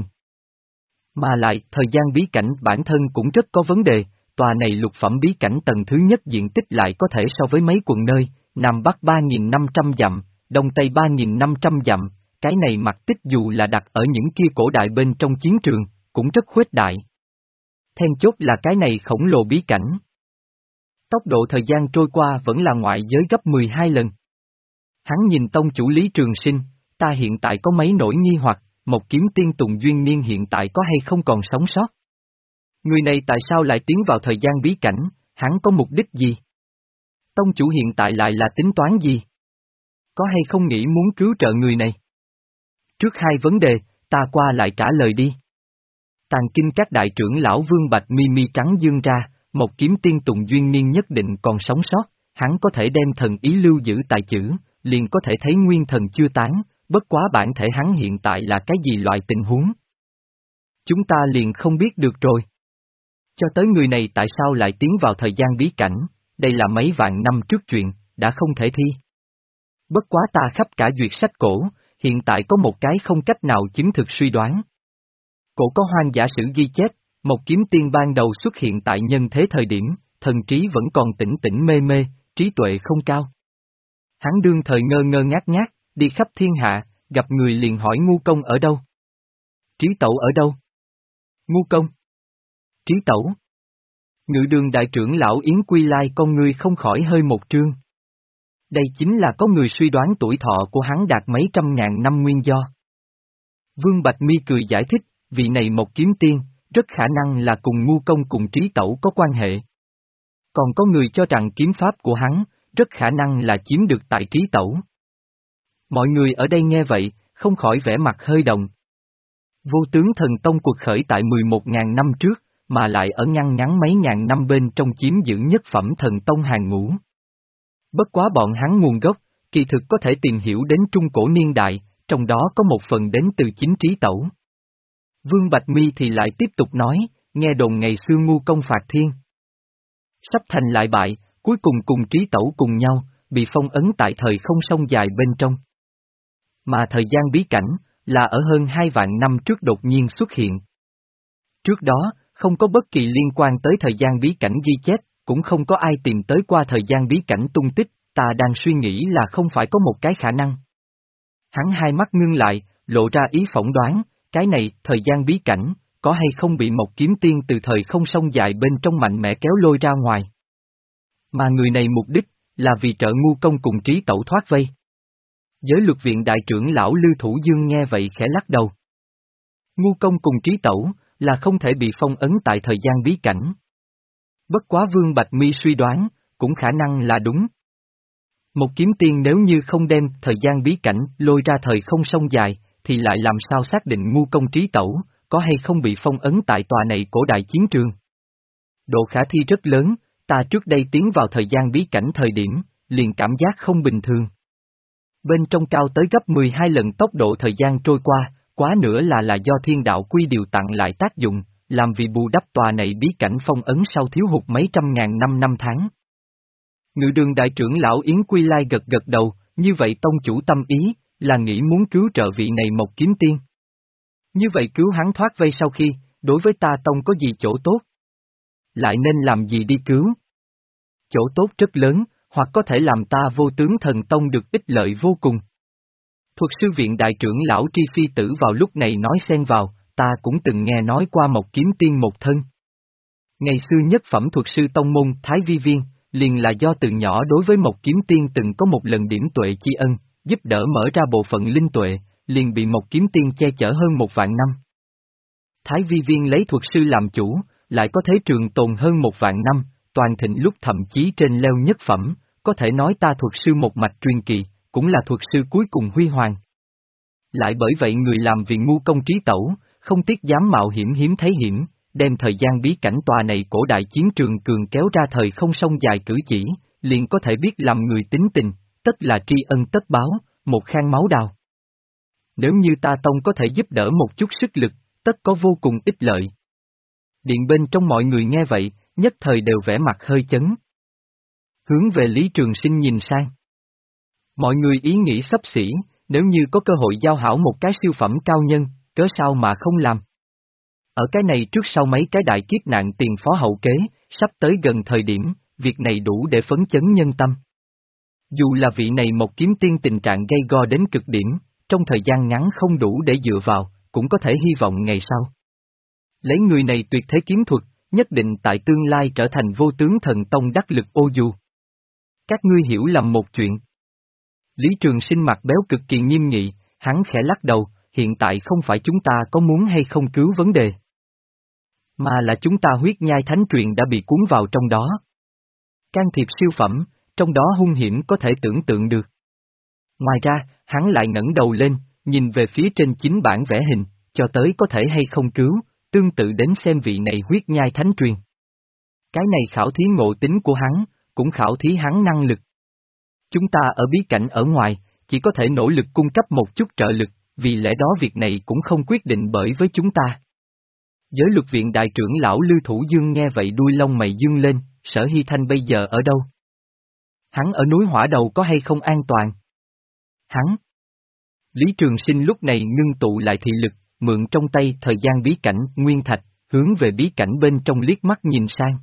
Mà lại, thời gian bí cảnh bản thân cũng rất có vấn đề, tòa này lục phẩm bí cảnh tầng thứ nhất diện tích lại có thể so với mấy quận nơi, Nam Bắc ba nghìn năm trăm dặm, Đông Tây ba nghìn năm trăm dặm, cái này mặt tích dù là đặt ở những kia cổ đại bên trong chiến trường, cũng rất khuếch đại. Then chốt là cái này khổng lồ bí cảnh. Tốc độ thời gian trôi qua vẫn là ngoại giới gấp mười hai lần. Hắn nhìn tông chủ Lý Trường Sinh, ta hiện tại có mấy nỗi nghi hoặc, một kiếm tiên Tùng Duyên Niên hiện tại có hay không còn sống sót? Người này tại sao lại tiến vào thời gian bí cảnh, hắn có mục đích gì? Tông chủ hiện tại lại là tính toán gì? Có hay không nghĩ muốn cứu trợ người này? Trước hai vấn đề, ta qua lại trả lời đi. Tàn kinh các đại trưởng lão Vương Bạch mi mi trắng dương ra, một kiếm tiên Tùng Duyên Niên nhất định còn sống sót, hắn có thể đem thần ý lưu giữ tại chữ, liền có thể thấy nguyên thần chưa tán, bất quá bản thể hắn hiện tại là cái gì loại tình huống? Chúng ta liền không biết được rồi. Cho tới người này tại sao lại tiến vào thời gian bí cảnh, đây là mấy vạn năm trước chuyện, đã không thể thi. Bất quá ta khắp cả duyệt sách cổ, hiện tại có một cái không cách nào chứng thực suy đoán. Cổ có hoang giả sử ghi chép, một kiếm tiên ban đầu xuất hiện tại nhân thế thời điểm, thần trí vẫn còn tỉnh tỉnh mê mê, trí tuệ không cao. Hắn đương thời ngơ ngơ ngác ngác, đi khắp thiên hạ, gặp người liền hỏi Ngu Công ở đâu? Trí Tẩu ở đâu? Ngu Công? Trí Tẩu? Ngự đường đại trưởng lão Yến Quy Lai con ngươi không khỏi hơi một trương. Đây chính là có người suy đoán tuổi thọ của hắn đạt mấy trăm ngàn năm nguyên do. Vương Bạch Mi cười giải thích, vị này một kiếm tiên, rất khả năng là cùng Ngu Công cùng Trí Tẩu có quan hệ. Còn có người cho rằng kiếm pháp của hắn, rất khả năng là chiếm được tại Trí Tẩu. Mọi người ở đây nghe vậy, không khỏi vẻ mặt hơi động. Vô tướng thần tông cuộc khởi tại mười một ngàn năm trước, mà lại ở ngăn ngắn mấy ngàn năm bên trong chiếm giữ nhất phẩm thần tông hàng ngũ. Bất quá bọn hắn nguồn gốc, kỳ thực có thể tìm hiểu đến trung cổ niên đại, trong đó có một phần đến từ chính Trí Tẩu. Vương Bạch Mi thì lại tiếp tục nói, nghe đồn ngày xưa Ngu Công phạt thiên. Sắp thành lại bại, cuối cùng cùng Trí Tẩu cùng nhau, bị phong ấn tại thời không sông dài bên trong. Mà thời gian bí cảnh, là ở hơn hai vạn năm trước đột nhiên xuất hiện. Trước đó, không có bất kỳ liên quan tới thời gian bí cảnh ghi chép, cũng không có ai tìm tới qua thời gian bí cảnh tung tích, ta đang suy nghĩ là không phải có một cái khả năng. Hắn hai mắt ngưng lại, lộ ra ý phỏng đoán, cái này, thời gian bí cảnh, có hay không bị một kiếm tiên từ thời không sông dài bên trong mạnh mẽ kéo lôi ra ngoài. Mà người này mục đích, là vì trợ Ngu Công cùng Trí Tẩu thoát vây. Giới luật viện đại trưởng lão Lưu Thủ Dương nghe vậy khẽ lắc đầu. Ngu Công cùng Trí Tẩu, là không thể bị phong ấn tại thời gian bí cảnh. Bất quá Vương Bạch Mi suy đoán, cũng khả năng là đúng. Một kiếm tiên nếu như không đem thời gian bí cảnh lôi ra thời không sông dài, thì lại làm sao xác định Ngu Công Trí Tẩu, có hay không bị phong ấn tại tòa này cổ đại chiến trường. Độ khả thi rất lớn, ta trước đây tiến vào thời gian bí cảnh thời điểm, liền cảm giác không bình thường. Bên trong cao tới gấp mười hai lần tốc độ thời gian trôi qua, quá nữa là là do thiên đạo quy điều tặng lại tác dụng, làm vì bù đắp tòa này bí cảnh phong ấn sau thiếu hụt mấy trăm ngàn năm năm tháng. Ngự đường đại trưởng lão Yến Quy Lai gật gật đầu, như vậy tông chủ tâm ý, là nghĩ muốn cứu trợ vị này một kiếm tiên. Như vậy cứu hắn thoát vây sau khi, đối với ta tông có gì chỗ tốt? Lại nên làm gì đi cứu? Chỗ tốt rất lớn, hoặc có thể làm ta vô tướng thần tông được ích lợi vô cùng. Thuật sư viện đại trưởng lão Tri Phi Tử vào lúc này nói xen vào, ta cũng từng nghe nói qua Mộc Kiếm Tiên một thân. Ngày xưa nhất phẩm thuật sư tông môn Thái Vi Viên, liền là do từ nhỏ đối với Mộc Kiếm Tiên từng có một lần điểm tuệ tri ân, giúp đỡ mở ra bộ phận linh tuệ, liền bị Mộc Kiếm Tiên che chở hơn một vạn năm. Thái Vi Viên lấy thuật sư làm chủ, lại có thế trường tồn hơn một vạn năm, toàn thịnh lúc thậm chí trên leo nhất phẩm, có thể nói ta thuật sư một mạch truyền kỳ, cũng là thuật sư cuối cùng huy hoàng. Lại bởi vậy người làm vì ngu công trí tẩu, không tiếc dám mạo hiểm hiếm thấy hiểm, đem thời gian bí cảnh tòa này cổ đại chiến trường cường kéo ra thời không sông dài cử chỉ, liền có thể biết làm người tính tình, tất là tri ân tất báo, một khang máu đào. Nếu như ta tông có thể giúp đỡ một chút sức lực, tất có vô cùng ích lợi. Điện bên trong mọi người nghe vậy, nhất thời đều vẻ mặt hơi chấn. Hướng về Lý Trường Sinh nhìn sang. Mọi người ý nghĩ xấp xỉ, nếu như có cơ hội giao hảo một cái siêu phẩm cao nhân, cớ sao mà không làm. Ở cái này trước sau mấy cái đại kiếp nạn tiền phó hậu kế, sắp tới gần thời điểm, việc này đủ để phấn chấn nhân tâm. Dù là vị này Mộc Kiếm Tiên tình trạng gây go đến cực điểm, trong thời gian ngắn không đủ để dựa vào, cũng có thể hy vọng ngày sau. Lấy người này tuyệt thế kiếm thuật, nhất định tại tương lai trở thành vô tướng thần tông đắc lực ô du. Các ngươi hiểu lầm một chuyện. Lý Trường Sinh mặt béo cực kỳ nghiêm nghị, hắn khẽ lắc đầu, hiện tại không phải chúng ta có muốn hay không cứu vấn đề, mà là chúng ta huyết nhai thánh truyền đã bị cuốn vào trong đó. Can thiệp siêu phẩm, trong đó hung hiểm có thể tưởng tượng được. Ngoài ra, hắn lại ngẩng đầu lên, nhìn về phía trên chính bản vẽ hình, cho tới có thể hay không cứu, tương tự đến xem vị này huyết nhai thánh truyền. Cái này khảo thí ngộ tính của hắn, cũng khảo thí hắn năng lực. Chúng ta ở bí cảnh ở ngoài, chỉ có thể nỗ lực cung cấp một chút trợ lực, vì lẽ đó việc này cũng không quyết định bởi với chúng ta. Giới luật viện đại trưởng lão Lưu Thủ Dương nghe vậy đuôi lông mày dương lên, Sở Hy Thanh bây giờ ở đâu? Hắn ở núi Hỏa Đầu có hay không an toàn? Hắn. Lý Trường Sinh lúc này ngưng tụ lại thị lực, mượn trong tay thời gian bí cảnh Nguyên Thạch, hướng về bí cảnh bên trong liếc mắt nhìn sang.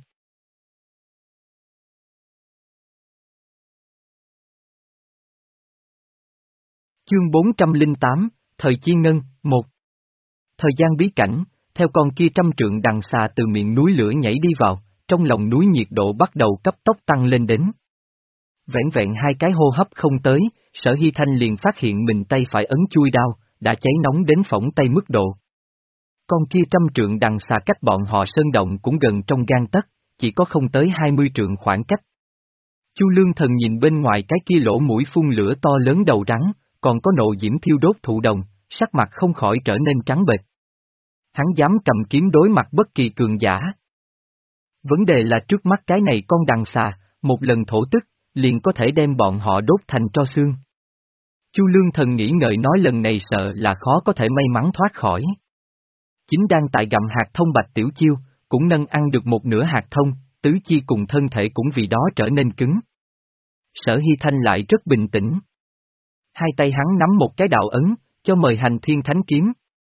Chương bốn trăm lẻ tám, Thời Chi Ngân, một. Thời gian bí cảnh, theo con kia trăm trượng đằng xà từ miệng núi lửa nhảy đi vào, trong lòng núi nhiệt độ bắt đầu cấp tốc tăng lên đến. Vẻn vẹn hai cái hô hấp không tới, Sở Hy Thanh liền phát hiện mình tay phải ấn chui đao, đã cháy nóng đến phỏng tay mức độ. Con kia trăm trượng đằng xà cách bọn họ sơn động cũng gần trong gang tấc, chỉ có không tới hai mươi trượng khoảng cách. Chu Lương Thần nhìn bên ngoài cái kia lỗ mũi phun lửa to lớn đầu rắn, còn có nộ diễm thiêu đốt thụ đồng, sắc mặt không khỏi trở nên trắng bệch. Hắn dám cầm kiếm đối mặt bất kỳ cường giả. Vấn đề là trước mắt cái này con đằng xà, một lần thổ tức, liền có thể đem bọn họ đốt thành tro xương. Chu Lương Thần nghĩ ngợi nói lần này sợ là khó có thể may mắn thoát khỏi. Chính đang tại gặm hạt thông Bạch Tiểu Chiêu, cũng nâng ăn được một nửa hạt thông, tứ chi cùng thân thể cũng vì đó trở nên cứng. Sở Hy Thanh lại rất bình tĩnh. Hai tay hắn nắm một cái đạo ấn, cho mời hành thiên thánh kiếm.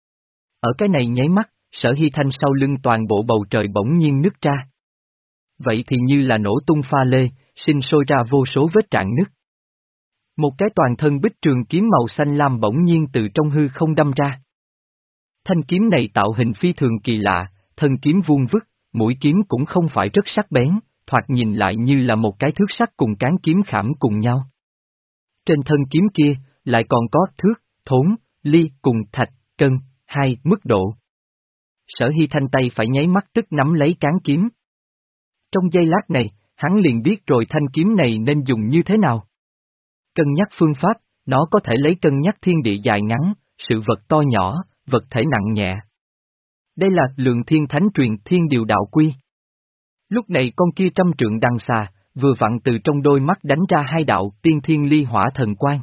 Ở cái này nháy mắt, Sở Hy Thanh sau lưng toàn bộ bầu trời bỗng nhiên nứt ra. Vậy thì như là nổ tung pha lê, sinh sôi ra vô số vết rạn nứt. Một cái toàn thân bích trường kiếm màu xanh lam bỗng nhiên từ trong hư không đâm ra. Thanh kiếm này tạo hình phi thường kỳ lạ, thân kiếm vuông vức, mũi kiếm cũng không phải rất sắc bén, thoạt nhìn lại như là một cái thước sắt cùng cán kiếm khảm cùng nhau. Trên thân kiếm kia, lại còn có thước, thốn, ly cùng thạch, cân, hai mức độ. Sở Hy Thanh tay phải nháy mắt tức nắm lấy cán kiếm. Trong giây lát này, hắn liền biết rồi thanh kiếm này nên dùng như thế nào. Cân nhắc phương pháp, nó có thể lấy cân nhắc thiên địa dài ngắn, sự vật to nhỏ, vật thể nặng nhẹ. Đây là Lượng Thiên Thánh truyền Thiên Điều Đạo Quy. Lúc này con kia trăm trượng đằng xà, vừa vặn từ trong đôi mắt đánh ra hai đạo tiên thiên ly hỏa thần quang.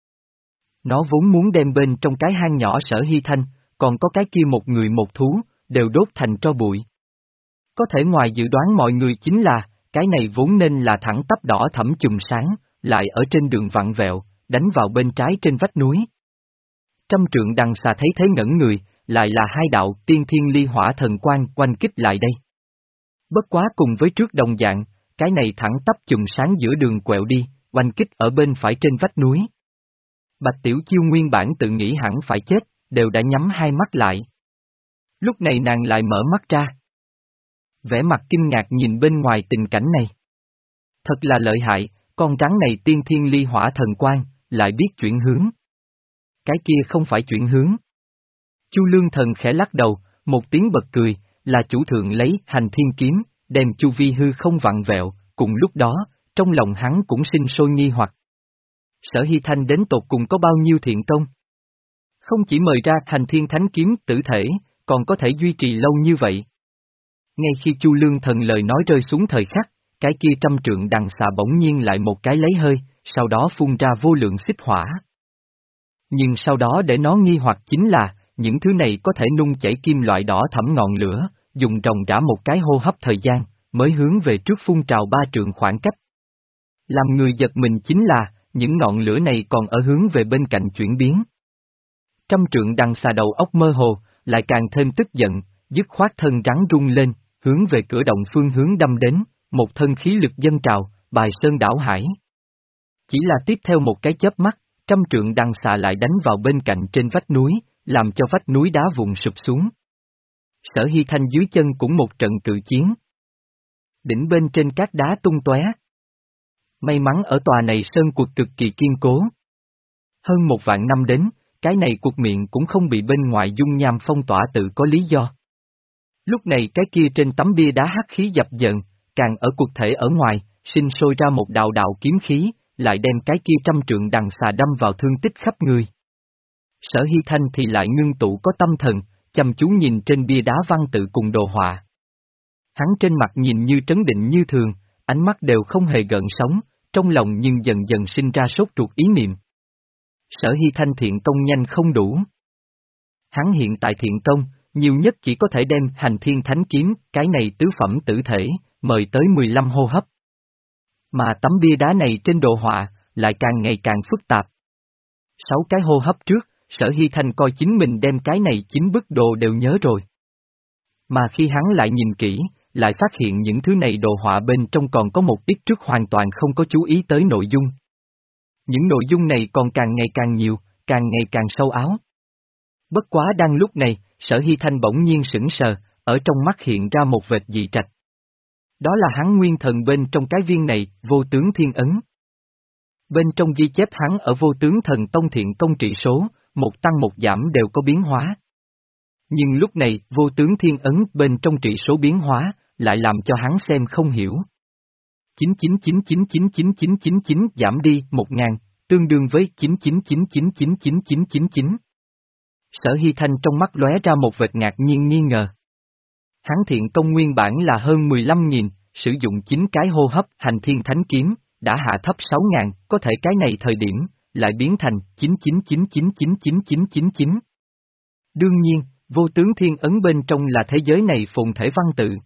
Nó vốn muốn đem bên trong cái hang nhỏ Sở Hy Thanh, còn có cái kia một người một thú, đều đốt thành tro bụi. Có thể ngoài dự đoán mọi người chính là, cái này vốn nên là thẳng tắp đỏ thẫm chùm sáng, lại ở trên đường vặn vẹo, đánh vào bên trái trên vách núi. Trăm trượng đằng xà thấy thế ngẩn người, lại là hai đạo tiên thiên ly hỏa thần quang quanh kích lại đây. Bất quá cùng với trước đồng dạng, cái này thẳng tắp chùm sáng giữa đường quẹo đi, quanh kích ở bên phải trên vách núi. Bạch Tiểu Chiêu nguyên bản tự nghĩ hẳn phải chết, đều đã nhắm hai mắt lại. Lúc này nàng lại mở mắt ra. Vẻ mặt kinh ngạc nhìn bên ngoài tình cảnh này. Thật là lợi hại, con rắn này tiên thiên ly hỏa thần quang, lại biết chuyển hướng. Cái kia không phải chuyển hướng. Chu Lương Thần khẽ lắc đầu, một tiếng bật cười, là chủ thượng lấy hành thiên kiếm, đem chu vi hư không vặn vẹo, cùng lúc đó, trong lòng hắn cũng sinh sôi nghi hoặc. Sở Hy Thanh đến tột cùng có bao nhiêu thiện công? Không chỉ mời ra hành thiên thánh kiếm tử thể, còn có thể duy trì lâu như vậy. Ngay khi Chu Lương Thần lời nói rơi xuống thời khắc, cái kia trăm trượng đằng xà bỗng nhiên lại một cái lấy hơi, sau đó phun ra vô lượng xích hỏa. Nhưng sau đó để nó nghi hoặc chính là, những thứ này có thể nung chảy kim loại đỏ thẫm ngọn lửa, dùng ròng rã một cái hô hấp thời gian, mới hướng về trước phun trào ba trượng khoảng cách. Làm người giật mình chính là, những ngọn lửa này còn ở hướng về bên cạnh chuyển biến. Trăm trượng đằng xà đầu óc mơ hồ, lại càng thêm tức giận, dứt khoát thân rắn rung lên, hướng về cửa động phương hướng đâm đến, một thân khí lực dâng trào, bài sơn đảo hải. Chỉ là tiếp theo một cái chớp mắt, trăm trượng đằng xà lại đánh vào bên cạnh trên vách núi, làm cho vách núi đá vụn sụp xuống. Sở Hy Thanh dưới chân cũng một trận cự chiến. Đỉnh bên trên các đá tung tóe. May mắn ở tòa này sơn cuộc cực kỳ kiên cố. Hơn một vạn năm đến, cái này cuộc miệng cũng không bị bên ngoài dung nham phong tỏa tự có lý do. Lúc này cái kia trên tấm bia đá hắc khí dập dờn, càng ở cuộc thể ở ngoài, sinh sôi ra một đạo đạo kiếm khí, lại đem cái kia trăm trượng đằng xà đâm vào thương tích khắp người. Sở Hy Thanh thì lại ngưng tụ có tâm thần, chăm chú nhìn trên bia đá văn tự cùng đồ họa. Hắn trên mặt nhìn như trấn định như thường, ánh mắt đều không hề gợn sóng, trong lòng nhưng dần dần sinh ra sốt ruột ý niệm. Sở Hy Thanh thiện công nhanh không đủ. Hắn hiện tại thiện công, nhiều nhất chỉ có thể đem hành thiên thánh kiếm, cái này tứ phẩm tử thể, mời tới mười lăm hô hấp. Mà tấm bia đá này trên đồ họa, lại càng ngày càng phức tạp. Sáu cái hô hấp trước, Sở Hy Thanh coi chính mình đem cái này chín bức đồ đều nhớ rồi. Mà khi hắn lại nhìn kỹ, lại phát hiện những thứ này đồ họa bên trong còn có một ít trước hoàn toàn không có chú ý tới nội dung. Những nội dung này còn càng ngày càng nhiều, càng ngày càng sâu áo. Bất quá đang lúc này, Sở Hy Thanh bỗng nhiên sững sờ, ở trong mắt hiện ra một vệt dị trạch. Đó là hắn nguyên thần bên trong cái viên này, vô tướng thiên ấn. Bên trong ghi chép hắn ở vô tướng thần tông thiện công trị số, một tăng một giảm đều có biến hóa. Nhưng lúc này, vô tướng thiên ấn bên trong trị số biến hóa, lại làm cho hắn xem không hiểu. chín chín chín chín chín chín chín chín chín giảm đi một ngàn, tương đương với chín chín chín chín chín chín chín chín chín. Sở Hy Thanh trong mắt lóe ra một vệt ngạc nhiên nghi ngờ. Hắn thiện công nguyên bản là hơn mười lăm nghìn, sử dụng chín cái hô hấp hành thiên thánh kiếm, đã hạ thấp sáu ngàn, có thể cái này thời điểm, lại biến thành chín chín chín chín chín chín chín chín chín. Đương nhiên, vô tướng thiên ấn bên trong là thế giới này phồn thể văn tự.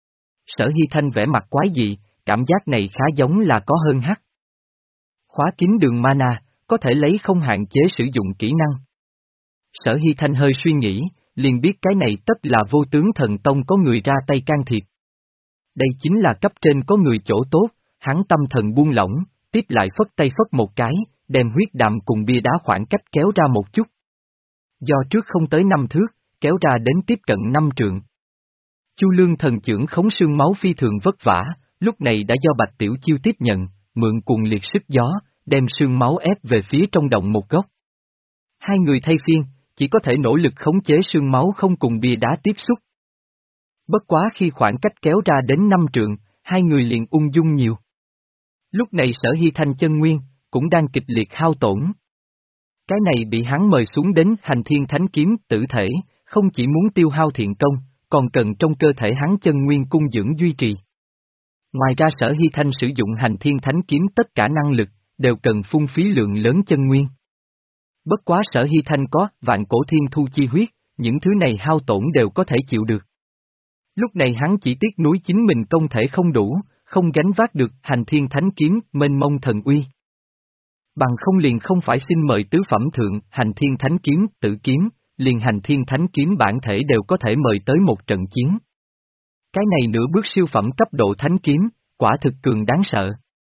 Sở Hy Thanh vẻ mặt quái dị, cảm giác này khá giống là có hơn hắc. Khóa kín đường mana, có thể lấy không hạn chế sử dụng kỹ năng. Sở Hy Thanh hơi suy nghĩ, liền biết cái này tất là vô tướng thần tông có người ra tay can thiệp. Đây chính là cấp trên có người chỗ tốt, hắn tâm thần buông lỏng, tiếp lại phất tay phất một cái, đem huyết đạm cùng bia đá khoảng cách kéo ra một chút. Do trước không tới năm thước, kéo ra đến tiếp cận năm trượng. Chu Lương thần trưởng khống xương máu phi thường vất vả, lúc này đã do Bạch Tiểu Chiêu tiếp nhận, mượn cuồng liệt sức gió, đem xương máu ép về phía trong động một góc. Hai người thay phiên, chỉ có thể nỗ lực khống chế xương máu không cùng bia đá tiếp xúc. Bất quá khi khoảng cách kéo ra đến năm trượng, hai người liền ung dung nhiều. Lúc này Sở Hy Thanh chân nguyên, cũng đang kịch liệt hao tổn. Cái này bị hắn mời xuống đến hành thiên thánh kiếm tử thể, không chỉ muốn tiêu hao thiện công, còn cần trong cơ thể hắn chân nguyên cung dưỡng duy trì. Ngoài ra Sở Hy Thanh sử dụng hành thiên thánh kiếm tất cả năng lực, đều cần phung phí lượng lớn chân nguyên. Bất quá Sở Hy Thanh có vạn cổ thiên thu chi huyết, những thứ này hao tổn đều có thể chịu được. Lúc này hắn chỉ tiếc nuối chính mình công thể không đủ, không gánh vác được hành thiên thánh kiếm mênh mông thần uy. Bằng không liền không phải xin mời tứ phẩm thượng hành thiên thánh kiếm tự kiếm, liền hành thiên thánh kiếm bản thể đều có thể mời tới một trận chiến. Cái này nửa bước siêu phẩm cấp độ thánh kiếm, quả thực cường đáng sợ.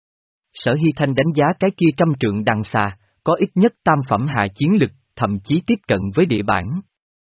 Sở Hy Thanh đánh giá cái kia trăm trượng đằng xà, có ít nhất tam phẩm hạ chiến lực, thậm chí tiếp cận với địa bản.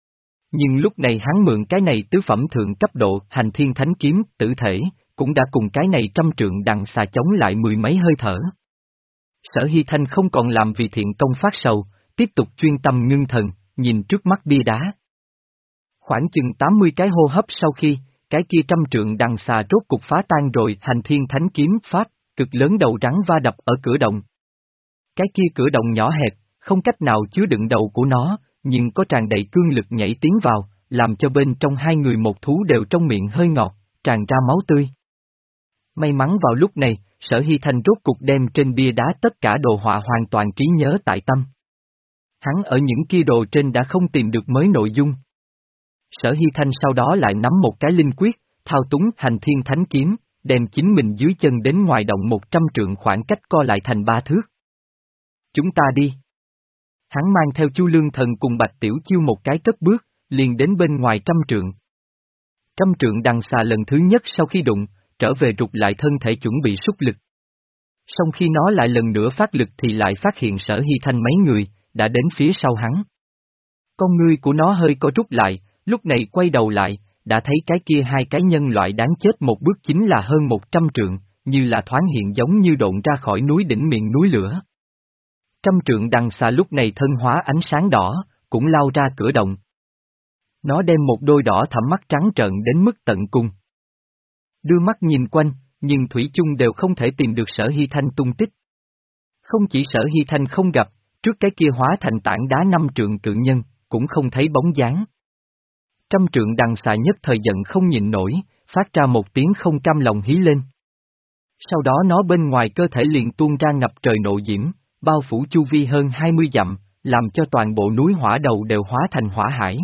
Nhưng lúc này hắn mượn cái này tứ phẩm thượng cấp độ hành thiên thánh kiếm tử thể, cũng đã cùng cái này trăm trượng đằng xà chống lại mười mấy hơi thở. Sở Hy Thanh không còn làm vì thiện công phát sầu, tiếp tục chuyên tâm ngưng thần, nhìn trước mắt bia đá. Khoảng chừng tám mươi cái hô hấp sau khi, cái kia trăm trượng đằng xà rốt cục phá tan rồi hành thiên thánh kiếm pháp, cực lớn đầu rắn va đập ở cửa động. Cái kia cửa động nhỏ hẹp, không cách nào chứa đựng đầu của nó, nhưng có tràn đầy cương lực nhảy tiến vào, làm cho bên trong hai người một thú đều trong miệng hơi ngọt, tràn ra máu tươi. May mắn vào lúc này, Sở Hy Thanh rốt cục đem trên bia đá tất cả đồ họa hoàn toàn trí nhớ tại tâm. Hắn ở những kia đồ trên đã không tìm được mới nội dung. Sở Hy Thanh sau đó lại nắm một cái linh quyết, thao túng hành thiên thánh kiếm, đem chính mình dưới chân đến ngoài động một trăm trượng khoảng cách co lại thành ba thước. Chúng ta đi. Hắn mang theo Chu Lương Thần cùng Bạch Tiểu Chiêu một cái cất bước, liền đến bên ngoài trăm trượng. Trăm trượng đằng xà lần thứ nhất sau khi đụng, trở về rụt lại thân thể chuẩn bị xúc lực. Song khi nó lại lần nữa phát lực thì lại phát hiện Sở Hy Thanh mấy người, đã đến phía sau hắn. Con ngươi của nó hơi co rút lại, lúc này quay đầu lại, đã thấy cái kia hai cái nhân loại đáng chết một bước chính là hơn một trăm trượng, như là thoáng hiện giống như độn ra khỏi núi đỉnh miệng núi lửa. Trăm trượng đằng xà lúc này thân hóa ánh sáng đỏ, cũng lao ra cửa động. Nó đem một đôi đỏ thẳm mắt trắng trợn đến mức tận cùng. Đưa mắt nhìn quanh, nhưng thủy chung đều không thể tìm được Sở Hy Thanh tung tích. Không chỉ Sở Hy Thanh không gặp, trước cái kia hóa thành tảng đá năm trượng cự nhân, cũng không thấy bóng dáng. Trăm trượng đằng xà nhất thời giận không nhịn nổi, phát ra một tiếng không cam lòng hí lên. Sau đó nó bên ngoài cơ thể liền tuôn ra ngập trời nộ diễm, bao phủ chu vi hơn hai mươi dặm, làm cho toàn bộ núi hỏa đầu đều hóa thành hỏa hải.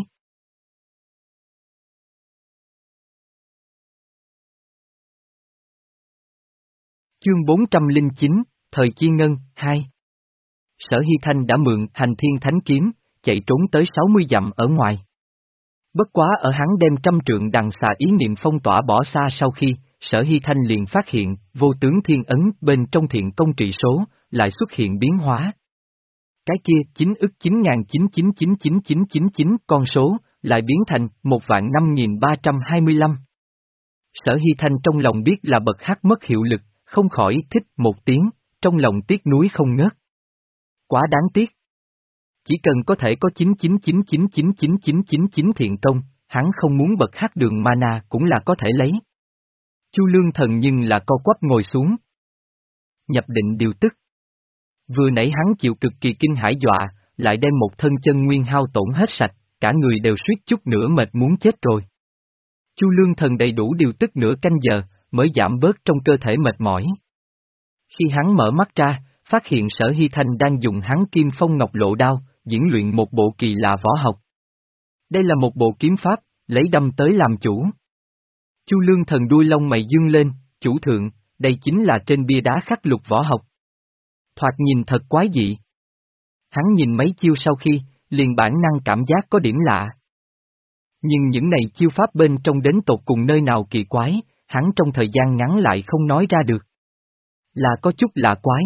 Chương bốn trăm lẻ chín, Thời Chi Ngân, hai. Sở Hy Thanh đã mượn hành thiên thánh kiếm, chạy trốn tới sáu mươi dặm ở ngoài. Bất quá ở hắn đem trăm trượng đằng xà ý niệm phong tỏa bỏ xa sau khi, Sở Hy Thanh liền phát hiện, vô tướng thiên ấn bên trong thiện công trị số, lại xuất hiện biến hóa. Cái kia chín ức chín ngàn chín chín chín chín chín chín chín con số, lại biến thành một vạn năm nghìn ba trăm hai mươi lăm. Sở Hy Thanh trong lòng biết là bậc hắc mất hiệu lực, không khỏi thích một tiếng, trong lòng tiếc nuối không ngớt. Quá đáng tiếc. Chỉ cần có thể có chín chín chín chín chín chín chín chín chín thiện công, hắn không muốn bậc hắc đường mana cũng là có thể lấy. Chu Lương Thần nhưng là co quắp ngồi xuống. Nhập định điều tức. Vừa nãy hắn chịu cực kỳ kinh hãi dọa, lại đem một thân chân nguyên hao tổn hết sạch, cả người đều suýt chút nữa mệt muốn chết rồi. Chu Lương Thần đầy đủ điều tức nửa canh giờ, mới giảm bớt trong cơ thể mệt mỏi. Khi hắn mở mắt ra, phát hiện Sở Hy Thanh đang dùng hắn Kim Phong Ngọc Lộ đao, diễn luyện một bộ kỳ lạ võ học. Đây là một bộ kiếm pháp, lấy đâm tới làm chủ. Chu Lương Thần đuôi lông mày dương lên, chủ thượng, đây chính là trên bia đá khắc lục võ học. Thoạt nhìn thật quái dị. Hắn nhìn mấy chiêu sau khi, liền bản năng cảm giác có điểm lạ. Nhưng những này chiêu pháp bên trong đến tột cùng nơi nào kỳ quái, hắn trong thời gian ngắn lại không nói ra được. Là có chút lạ quái.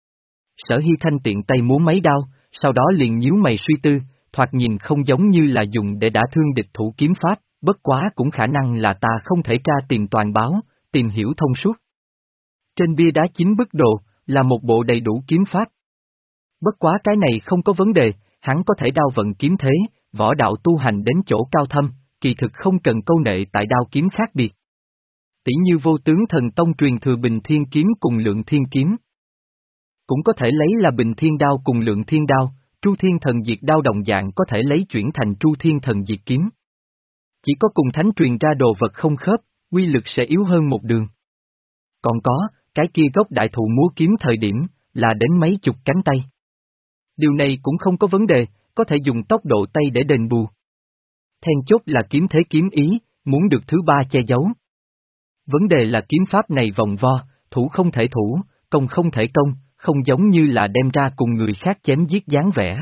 Sở Hy Thanh tiện tay múa mấy đao, sau đó liền nhíu mày suy tư, thoạt nhìn không giống như là dùng để đả thương địch thủ kiếm pháp, bất quá cũng khả năng là ta không thể tra tìm toàn báo, tìm hiểu thông suốt. Trên bia đá chín bức đồ, là một bộ đầy đủ kiếm pháp. Bất quá cái này không có vấn đề, hắn có thể đao vận kiếm thế, võ đạo tu hành đến chỗ cao thâm, kỳ thực không cần câu nệ tại đao kiếm khác biệt. Tỷ như vô tướng thần tông truyền thừa Bình Thiên Kiếm cùng Lượng Thiên Kiếm. Cũng có thể lấy là Bình Thiên Đao cùng Lượng Thiên Đao, Tru Thiên Thần Diệt Đao đồng dạng có thể lấy chuyển thành Tru Thiên Thần Diệt Kiếm. Chỉ có cùng thánh truyền ra đồ vật không khớp, uy lực sẽ yếu hơn một đường. Còn có, cái kia gốc đại thụ múa kiếm thời điểm, là đến mấy chục cánh tay. Điều này cũng không có vấn đề, có thể dùng tốc độ tay để đền bù. Then chốt là kiếm thế kiếm ý, muốn được thứ ba che giấu. Vấn đề là kiếm pháp này vòng vo, thủ không thể thủ, công không thể công, không giống như là đem ra cùng người khác chém giết dáng vẻ.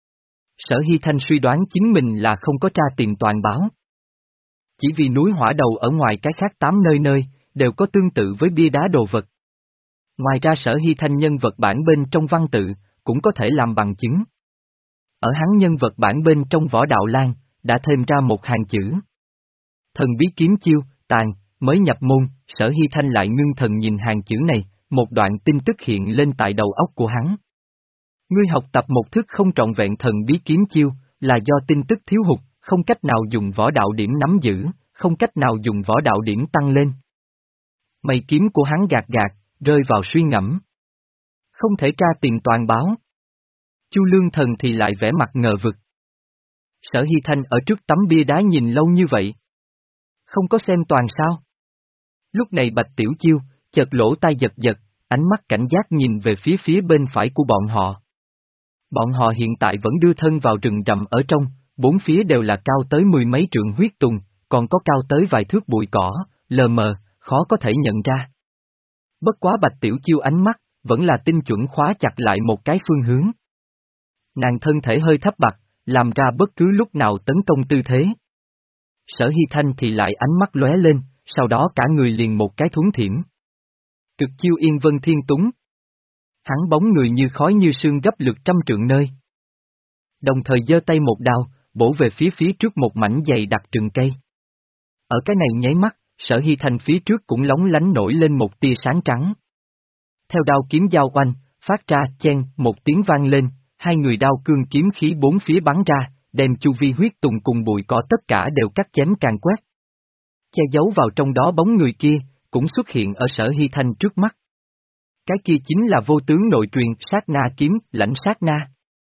Sở Hy Thanh suy đoán chính mình là không có tra tìm toàn báo. Chỉ vì núi hỏa đầu ở ngoài cái khác tám nơi nơi, đều có tương tự với bia đá đồ vật. Ngoài ra Sở Hy Thanh nhân vật bản bên trong văn tự, cũng có thể làm bằng chứng. Ở hắn nhân vật bản bên trong Võ Đạo Lan, đã thêm ra một hàng chữ. Thần bí kiếm chiêu, tàn, mới nhập môn, Sở Hy Thanh lại ngưng thần nhìn hàng chữ này, một đoạn tin tức hiện lên tại đầu óc của hắn. Ngươi học tập một thức không trọn vẹn thần bí kiếm chiêu, là do tin tức thiếu hụt, không cách nào dùng võ đạo điểm nắm giữ, không cách nào dùng võ đạo điểm tăng lên. Mày kiếm của hắn gạt gạt, rơi vào suy ngẫm. Không thể tra tiền toàn báo. Chu Lương Thần thì lại vẻ mặt ngờ vực. Sở Hy Thanh ở trước tấm bia đá nhìn lâu như vậy. Không có xem toàn sao? Lúc này Bạch Tiểu Chiêu, chợt lỗ tai giật giật, ánh mắt cảnh giác nhìn về phía phía bên phải của bọn họ. Bọn họ hiện tại vẫn đưa thân vào rừng rậm ở trong, bốn phía đều là cao tới mười mấy trượng huyết tùng, còn có cao tới vài thước bụi cỏ, lờ mờ, khó có thể nhận ra. Bất quá Bạch Tiểu Chiêu ánh mắt, vẫn là tinh chuẩn khóa chặt lại một cái phương hướng. Nàng thân thể hơi thấp bặt, làm ra bất cứ lúc nào tấn công tư thế. Sở Hy Thanh thì lại ánh mắt lóe lên, sau đó cả người liền một cái thuấn thiểm. Cực chiêu Yên Vân Thiên Túng. Hắn bóng người như khói như sương gấp lượt trăm trượng nơi. Đồng thời giơ tay một đao, bổ về phía phía trước một mảnh dày đặc rừng cây. Ở cái này nháy mắt, Sở Hy Thanh phía trước cũng lóng lánh nổi lên một tia sáng trắng. Theo đao kiếm giao oanh, phát ra chen một tiếng vang lên, hai người đao cương kiếm khí bốn phía bắn ra, đem chu vi huyết tùng cùng bụi cỏ tất cả đều cắt chém càn quét. Che giấu vào trong đó bóng người kia, cũng xuất hiện ở Sở Hy Thanh trước mắt. Cái kia chính là vô tướng nội truyền sát na kiếm, lãnh sát na.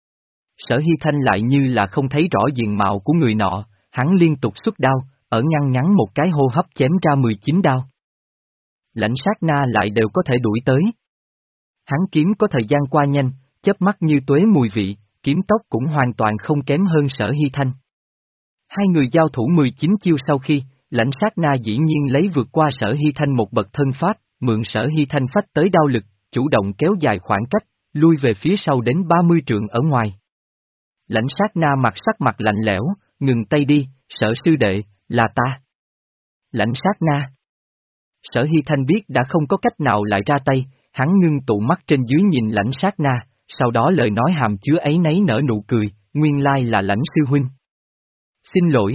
Sở Hy Thanh lại như là không thấy rõ diện mạo của người nọ, hắn liên tục xuất đao, ở ngăn ngắn một cái hô hấp chém ra mười chín đao. Lãnh sát na lại đều có thể đuổi tới. Hắn kiếm có thời gian qua nhanh, chớp mắt như tuế mùi vị, kiếm tốc cũng hoàn toàn không kém hơn Sở Hy Thanh. Hai người giao thủ mười chín chiêu sau khi, lãnh sát na dĩ nhiên lấy vượt qua Sở Hy Thanh một bậc thân pháp, mượn Sở Hy Thanh phách tới đao lực, chủ động kéo dài khoảng cách, lui về phía sau đến ba mươi trượng ở ngoài. Lãnh sát na mặt sắc mặt lạnh lẽo, ngừng tay đi, Sở sư đệ, là ta. Lãnh sát na. Sở Hy Thanh biết đã không có cách nào lại ra tay, hắn ngưng tụ mắt trên dưới nhìn lãnh sát na, sau đó lời nói hàm chứa ấy nấy nở nụ cười, nguyên lai là lãnh sư huynh. Xin lỗi.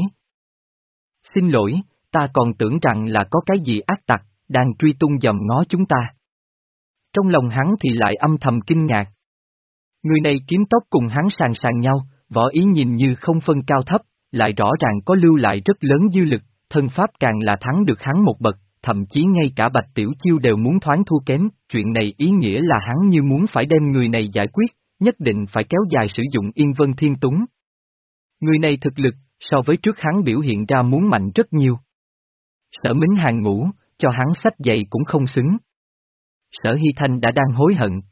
Xin lỗi, ta còn tưởng rằng là có cái gì ác tặc, đang truy tung dòm ngó chúng ta. Trong lòng hắn thì lại âm thầm kinh ngạc. Người này kiếm tốc cùng hắn sàn sàn nhau, võ ý nhìn như không phân cao thấp, lại rõ ràng có lưu lại rất lớn dư lực, thân pháp càng là thắng được hắn một bậc, thậm chí ngay cả Bạch Tiểu Chiêu đều muốn thoáng thua kém, chuyện này ý nghĩa là hắn như muốn phải đem người này giải quyết, nhất định phải kéo dài sử dụng Yên Vân Thiên Túng. Người này thực lực, so với trước hắn biểu hiện ra muốn mạnh rất nhiều. Sở Mính hàng ngũ, cho hắn sách dày cũng không xứng. Sở Hy Thanh đã đang hối hận.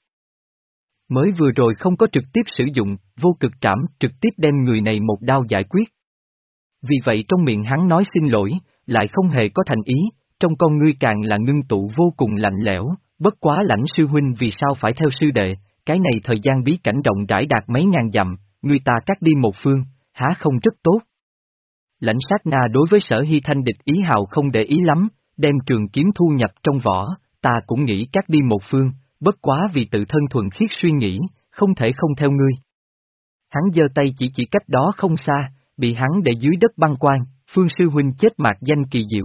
Mới vừa rồi không có trực tiếp sử dụng, vô cực trảm trực tiếp đem người này một đao giải quyết. Vì vậy trong miệng hắn nói xin lỗi, lại không hề có thành ý, trong con ngươi càng là ngưng tụ vô cùng lạnh lẽo, bất quá lãnh sư huynh vì sao phải theo sư đệ, cái này thời gian bí cảnh rộng rãi đạt mấy ngàn dặm, người ta cắt đi một phương, há không rất tốt. Lãnh sát na đối với Sở Hy Thanh địch ý hào không để ý lắm, đem trường kiếm thu nhập trong vỏ, ta cũng nghĩ cắt đi một phương, bất quá vì tự thân thuần khiết suy nghĩ, không thể không theo ngươi. Hắn giơ tay chỉ chỉ cách đó không xa, bị hắn để dưới đất băng quan, Phương sư huynh chết mạc danh kỳ diệu.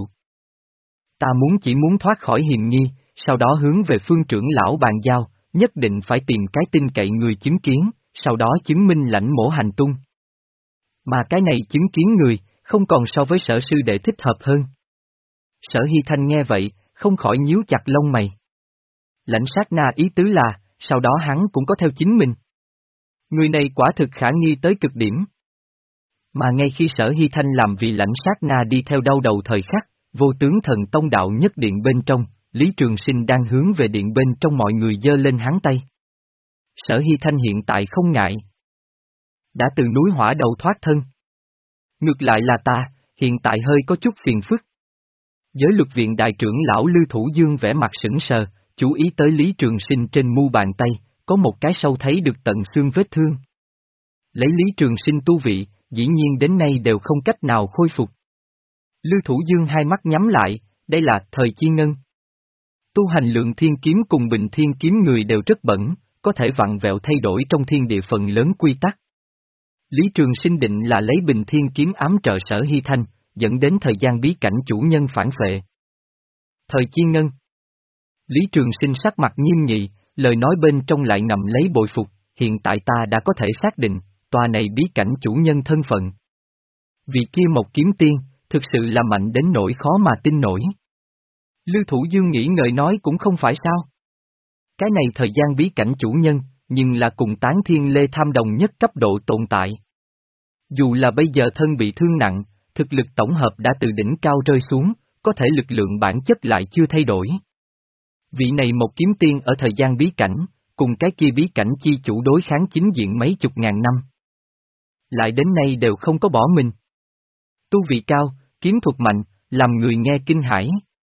Ta muốn chỉ muốn thoát khỏi hiềm nghi, sau đó hướng về Phương trưởng lão bàn giao, nhất định phải tìm cái tin cậy người chứng kiến, sau đó chứng minh lãnh mổ hành tung. Mà cái này chứng kiến người, không còn so với Sở sư đệ thích hợp hơn. Sở Hy Thanh nghe vậy, không khỏi nhíu chặt lông mày. Lãnh sát na ý tứ là, sau đó hắn cũng có theo chính mình. Người này quả thực khả nghi tới cực điểm. Mà ngay khi Sở Hy Thanh làm vì lãnh sát na đi theo đau đầu thời khắc, vô tướng thần tông đạo nhất điện bên trong, Lý Trường Sinh đang hướng về điện bên trong mọi người giơ lên hắn tay. Sở Hy Thanh hiện tại không ngại. Đã từ núi hỏa đầu thoát thân. Ngược lại là ta, hiện tại hơi có chút phiền phức. Giới luật viện đại trưởng lão Lư Thủ Dương vẽ mặt sững sờ, chú ý tới Lý Trường Sinh trên mu bàn tay, có một cái sâu thấy được tận xương vết thương. Lấy Lý Trường Sinh tu vị, dĩ nhiên đến nay đều không cách nào khôi phục. Lư Thủ Dương hai mắt nhắm lại, đây là thời chi ngân. Tu hành lượng thiên kiếm cùng bình thiên kiếm người đều rất bẩn, có thể vặn vẹo thay đổi trong thiên địa phần lớn quy tắc. Lý Trường Sinh định là lấy Bình Thiên kiếm ám trợ Sở Hy Thanh, dẫn đến thời gian bí cảnh chủ nhân phản phệ. Thời Chi Ngân. Lý Trường Sinh sắc mặt nghiêm nghị, lời nói bên trong lại ngậm lấy bội phục, hiện tại ta đã có thể xác định, tòa này bí cảnh chủ nhân thân phận. Vị kia một kiếm tiên, thực sự là mạnh đến nỗi khó mà tin nổi. Lưu Thủ Dương nghĩ ngợi nói cũng không phải sao. Cái này thời gian bí cảnh chủ nhân, nhưng là cùng Tán Thiên Lê Tham đồng nhất cấp độ tồn tại. Dù là bây giờ thân bị thương nặng, thực lực tổng hợp đã từ đỉnh cao rơi xuống, có thể lực lượng bản chất lại chưa thay đổi. Vị này một kiếm tiên ở thời gian bí cảnh, cùng cái kia bí cảnh chi chủ đối kháng chính diện mấy chục ngàn năm. Lại đến nay đều không có bỏ mình. Tu vị cao, kiếm thuật mạnh, làm người nghe kinh hãi.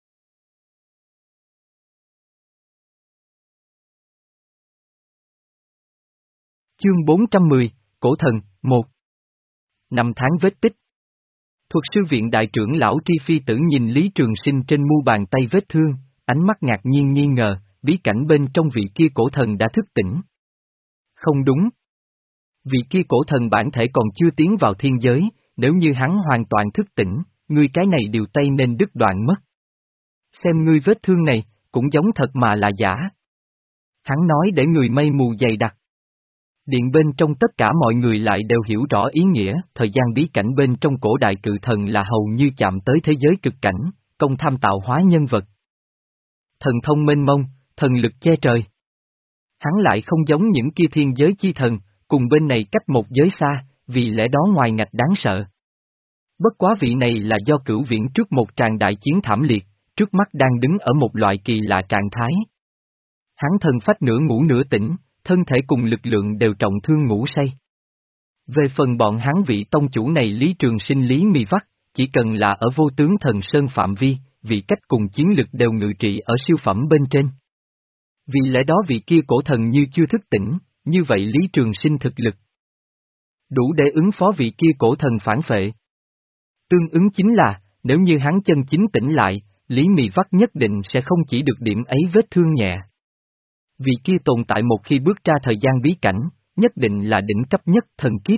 Chương bốn trăm mười, Cổ Thần, một. Năm tháng vết tích. Thuật sư viện đại trưởng lão Tri Phi Tử nhìn Lý Trường Sinh trên mu bàn tay vết thương, ánh mắt ngạc nhiên nghi ngờ, bí cảnh bên trong vị kia cổ thần đã thức tỉnh. Không đúng. Vị kia cổ thần bản thể còn chưa tiến vào thiên giới, nếu như hắn hoàn toàn thức tỉnh, ngươi cái này điều tay nên đứt đoạn mất. Xem ngươi vết thương này, cũng giống thật mà là giả. Hắn nói để người mây mù dày đặc. Điện bên trong tất cả mọi người lại đều hiểu rõ ý nghĩa, thời gian bí cảnh bên trong cổ đại cự thần là hầu như chạm tới thế giới cực cảnh, công tham tạo hóa nhân vật. Thần thông mênh mông, thần lực che trời. Hắn lại không giống những kia thiên giới chi thần, cùng bên này cách một giới xa, vì lẽ đó ngoài ngạch đáng sợ. Bất quá vị này là do cửu viễn trước một tràng đại chiến thảm liệt, trước mắt đang đứng ở một loại kỳ lạ trạng thái. Hắn thân phách nửa ngủ nửa tỉnh, thân thể cùng lực lượng đều trọng thương ngủ say. Về phần bọn hắn vị tông chủ này Lý Trường Sinh Lý Mi Vắt, chỉ cần là ở vô tướng thần sơn phạm vi, vị cách cùng chiến lực đều ngự trị ở siêu phẩm bên trên. Vì lẽ đó vị kia cổ thần như chưa thức tỉnh, như vậy Lý Trường Sinh thực lực đủ để ứng phó vị kia cổ thần phản phệ. Tương ứng chính là, nếu như hắn chân chính tỉnh lại, Lý Mi Vắt nhất định sẽ không chỉ được điểm ấy vết thương nhẹ. Vị kia tồn tại một khi bước ra thời gian bí cảnh, nhất định là đỉnh cấp nhất thần kiếp.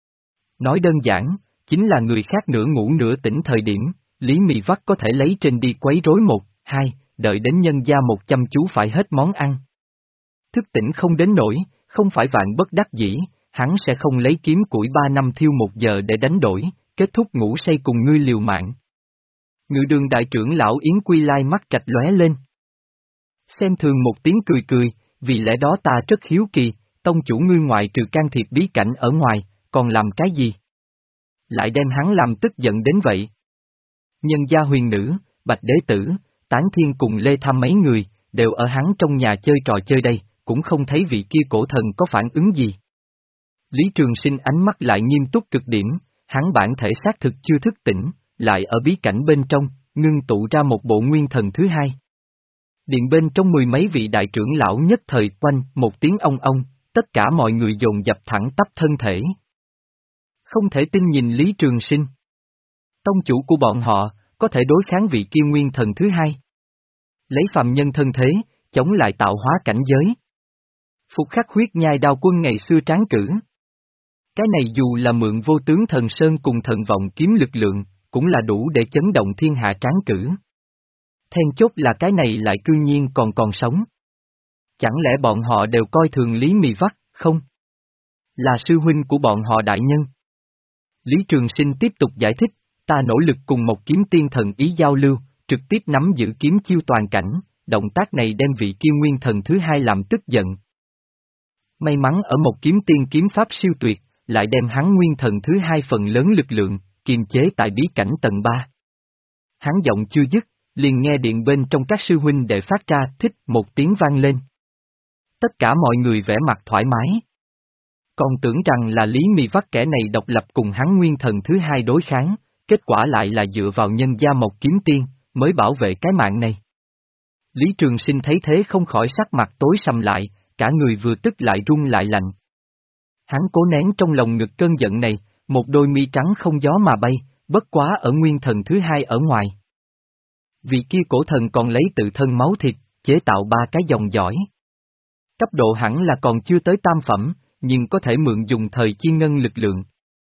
Nói đơn giản, chính là người khác nửa ngủ nửa tỉnh thời điểm, Lý Mi Vắt có thể lấy trên đi quấy rối một, hai, đợi đến nhân gia một chăm chú phải hết món ăn. Thức tỉnh không đến nổi, không phải vạn bất đắc dĩ, hắn sẽ không lấy kiếm củi ba năm thiêu một giờ để đánh đổi, kết thúc ngủ say cùng ngươi liều mạng. Ngự đường đại trưởng lão Yến Quy Lai mắt trạch lóe lên. Xem thường một tiếng cười cười, vì lẽ đó ta rất hiếu kỳ, tông chủ ngươi ngoại trừ can thiệp bí cảnh ở ngoài, còn làm cái gì? Lại đem hắn làm tức giận đến vậy. Nhân gia huyền nữ, bạch đế tử, Tán Thiên cùng Lê Tham mấy người, đều ở hắn trong nhà chơi trò chơi đây, cũng không thấy vị kia cổ thần có phản ứng gì. Lý Trường Sinh ánh mắt lại nghiêm túc cực điểm, hắn bản thể xác thực chưa thức tỉnh, lại ở bí cảnh bên trong, ngưng tụ ra một bộ nguyên thần thứ hai. Điện bên trong mười mấy vị đại trưởng lão nhất thời quanh một tiếng ông ông, tất cả mọi người dồn dập thẳng tắp thân thể. Không thể tin nhìn Lý Trường Sinh. Tông chủ của bọn họ, có thể đối kháng vị kia nguyên thần thứ hai. Lấy phàm nhân thân thế, chống lại tạo hóa cảnh giới. Phục khắc huyết nhai đao quân ngày xưa tráng cử. Cái này dù là mượn vô tướng thần sơn cùng thần vọng kiếm lực lượng, cũng là đủ để chấn động thiên hạ tráng cử. Then chốt là cái này lại cư nhiên còn còn sống. Chẳng lẽ bọn họ đều coi thường Lý Mi Vắt, không? Là sư huynh của bọn họ đại nhân. Lý Trường Sinh tiếp tục giải thích, ta nỗ lực cùng một kiếm tiên thần ý giao lưu, trực tiếp nắm giữ kiếm chiêu toàn cảnh, động tác này đem vị kia nguyên thần thứ hai làm tức giận. May mắn ở một kiếm tiên kiếm pháp siêu tuyệt, lại đem hắn nguyên thần thứ hai phần lớn lực lượng, kiềm chế tại bí cảnh tầng ba. Hắn giọng chưa dứt, liền nghe điện bên trong các sư huynh đệ phát ra thích một tiếng vang lên. Tất cả mọi người vẻ mặt thoải mái. Còn tưởng rằng là Lý Mi Vắt kẻ này độc lập cùng hắn nguyên thần thứ hai đối kháng, kết quả lại là dựa vào nhân gia một kiếm tiên, mới bảo vệ cái mạng này. Lý Trường Sinh thấy thế không khỏi sắc mặt tối sầm lại, cả người vừa tức lại run lại lạnh. Hắn cố nén trong lòng ngực cơn giận này, một đôi mi trắng không gió mà bay, bất quá ở nguyên thần thứ hai ở ngoài. Vị kia cổ thần còn lấy tự thân máu thịt, chế tạo ba cái dòng dõi. Cấp độ hẳn là còn chưa tới tam phẩm, nhưng có thể mượn dùng thời chi ngân lực lượng.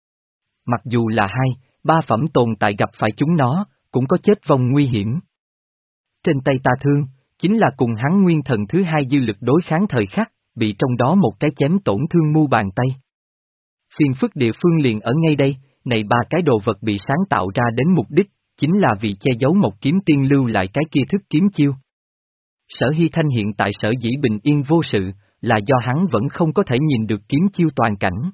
Mặc dù là hai, ba phẩm tồn tại gặp phải chúng nó, cũng có chết vong nguy hiểm. Trên tay ta thương, chính là cùng hắn nguyên thần thứ hai dư lực đối kháng thời khắc, bị trong đó một cái chém tổn thương mu bàn tay. Phiền phức địa phương liền ở ngay đây, này ba cái đồ vật bị sáng tạo ra đến mục đích, chính là vì che giấu một kiếm tiên lưu lại cái kia thức kiếm chiêu. Sở Hy Thanh hiện tại sở dĩ bình yên vô sự, là do hắn vẫn không có thể nhìn được kiếm chiêu toàn cảnh.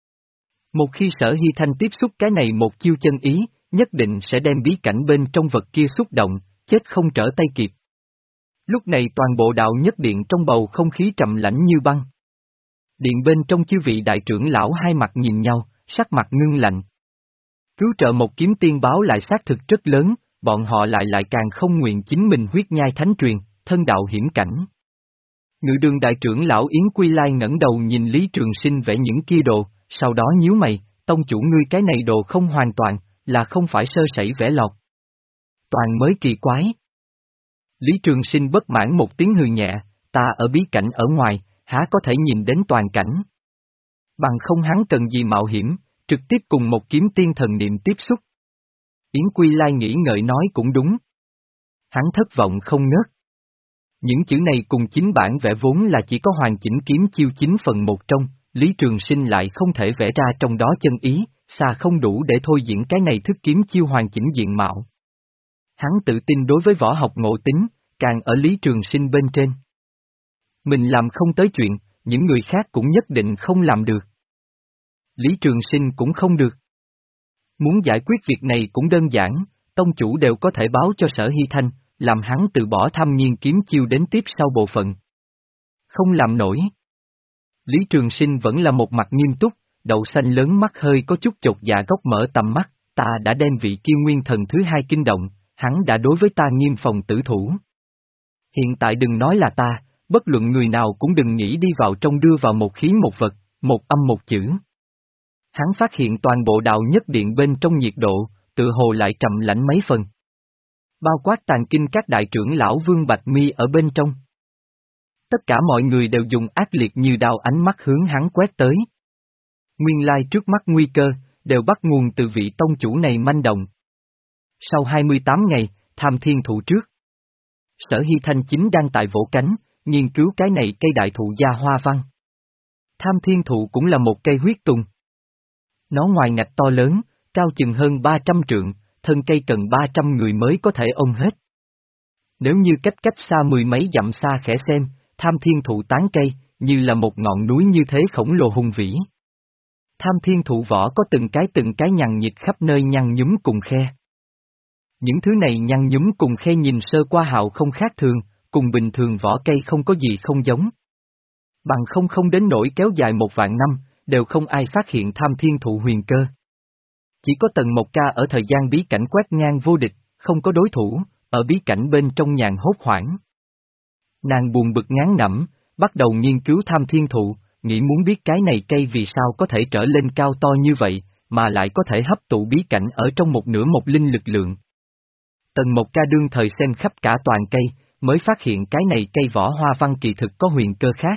Một khi Sở Hy Thanh tiếp xúc cái này một chiêu chân ý, nhất định sẽ đem bí cảnh bên trong vật kia xúc động, chết không trở tay kịp. Lúc này toàn bộ đạo nhất điện trong bầu không khí trầm lãnh như băng. Điện bên trong chư vị đại trưởng lão hai mặt nhìn nhau, sắc mặt ngưng lạnh. Cứu trợ một kiếm tiên báo lại xác thực rất lớn, bọn họ lại lại càng không nguyện chính mình huyết nhai thánh truyền, thân đạo hiểm cảnh. Ngự đường đại trưởng lão Yến Quy Lai ngẩng đầu nhìn Lý Trường Sinh vẽ những kia đồ, sau đó nhíu mày, tông chủ ngươi cái này đồ không hoàn toàn, là không phải sơ sẩy vẽ lọt. Toàn mới kỳ quái. Lý Trường Sinh bất mãn một tiếng hừ nhẹ, ta ở bí cảnh ở ngoài, há có thể nhìn đến toàn cảnh. Bằng không hắn cần gì mạo hiểm, trực tiếp cùng một kiếm tiên thần niệm tiếp xúc. Yến Quy Lai nghĩ ngợi nói cũng đúng. Hắn thất vọng không ngớt. Những chữ này cùng chính bản vẽ vốn là chỉ có hoàn chỉnh kiếm chiêu chín phần một trong, Lý Trường Sinh lại không thể vẽ ra trong đó chân ý, xa không đủ để thôi diễn cái này thức kiếm chiêu hoàn chỉnh diện mạo. Hắn tự tin đối với võ học ngộ tính, càng ở Lý Trường Sinh bên trên. Mình làm không tới chuyện, những người khác cũng nhất định không làm được. Lý Trường Sinh cũng không được. Muốn giải quyết việc này cũng đơn giản, tông chủ đều có thể báo cho Sở Hy Thanh, làm hắn từ bỏ tham nhiên kiếm chiêu đến tiếp sau bộ phận. Không làm nổi. Lý Trường Sinh vẫn là một mặt nghiêm túc, đậu xanh lớn mắt hơi có chút chột dạ góc mở tầm mắt, ta đã đem vị kia nguyên thần thứ hai kinh động, hắn đã đối với ta nghiêm phòng tử thủ. Hiện tại đừng nói là ta, bất luận người nào cũng đừng nghĩ đi vào trong đưa vào một khí một vật, một âm một chữ. Hắn phát hiện toàn bộ đạo nhất điện bên trong nhiệt độ, tự hồ lại trầm lãnh mấy phần. Bao quát tàn kinh các đại trưởng lão Vương Bạch Mi ở bên trong. Tất cả mọi người đều dùng ác liệt như đao ánh mắt hướng hắn quét tới. Nguyên lai trước mắt nguy cơ, đều bắt nguồn từ vị tông chủ này manh động. Sau hai mươi tám ngày, tham thiên thụ trước. Sở Hy Thanh chính đang tại vỗ cánh, nghiên cứu cái này cây đại thụ gia hoa văn. Tham thiên thụ cũng là một cây huyết tùng. Nó ngoài ngạch to lớn, cao chừng hơn ba trăm trượng, thân cây cần ba trăm người mới có thể ôm hết. Nếu như cách cách xa mười mấy dặm xa khẽ xem, tham thiên thụ tán cây, như là một ngọn núi như thế khổng lồ hùng vĩ. Tham thiên thụ vỏ có từng cái từng cái nhằn nhịt khắp nơi nhăn nhúm cùng khe. Những thứ này nhăn nhúm cùng khe nhìn sơ qua hào không khác thường, cùng bình thường vỏ cây không có gì không giống. Bằng không không đến nỗi kéo dài một vạn năm, đều không ai phát hiện tham thiên thụ huyền cơ. Chỉ có Tần Mộc Ca ở thời gian bí cảnh quét ngang vô địch, không có đối thủ, ở bí cảnh bên trong nhàn hốt hoảng. Nàng buồn bực ngán ngẩm, bắt đầu nghiên cứu tham thiên thụ, nghĩ muốn biết cái này cây vì sao có thể trở lên cao to như vậy, mà lại có thể hấp tụ bí cảnh ở trong một nửa một linh lực lượng. Tần Mộc Ca đương thời xem khắp cả toàn cây, mới phát hiện cái này cây vỏ hoa văn kỳ thực có huyền cơ khác.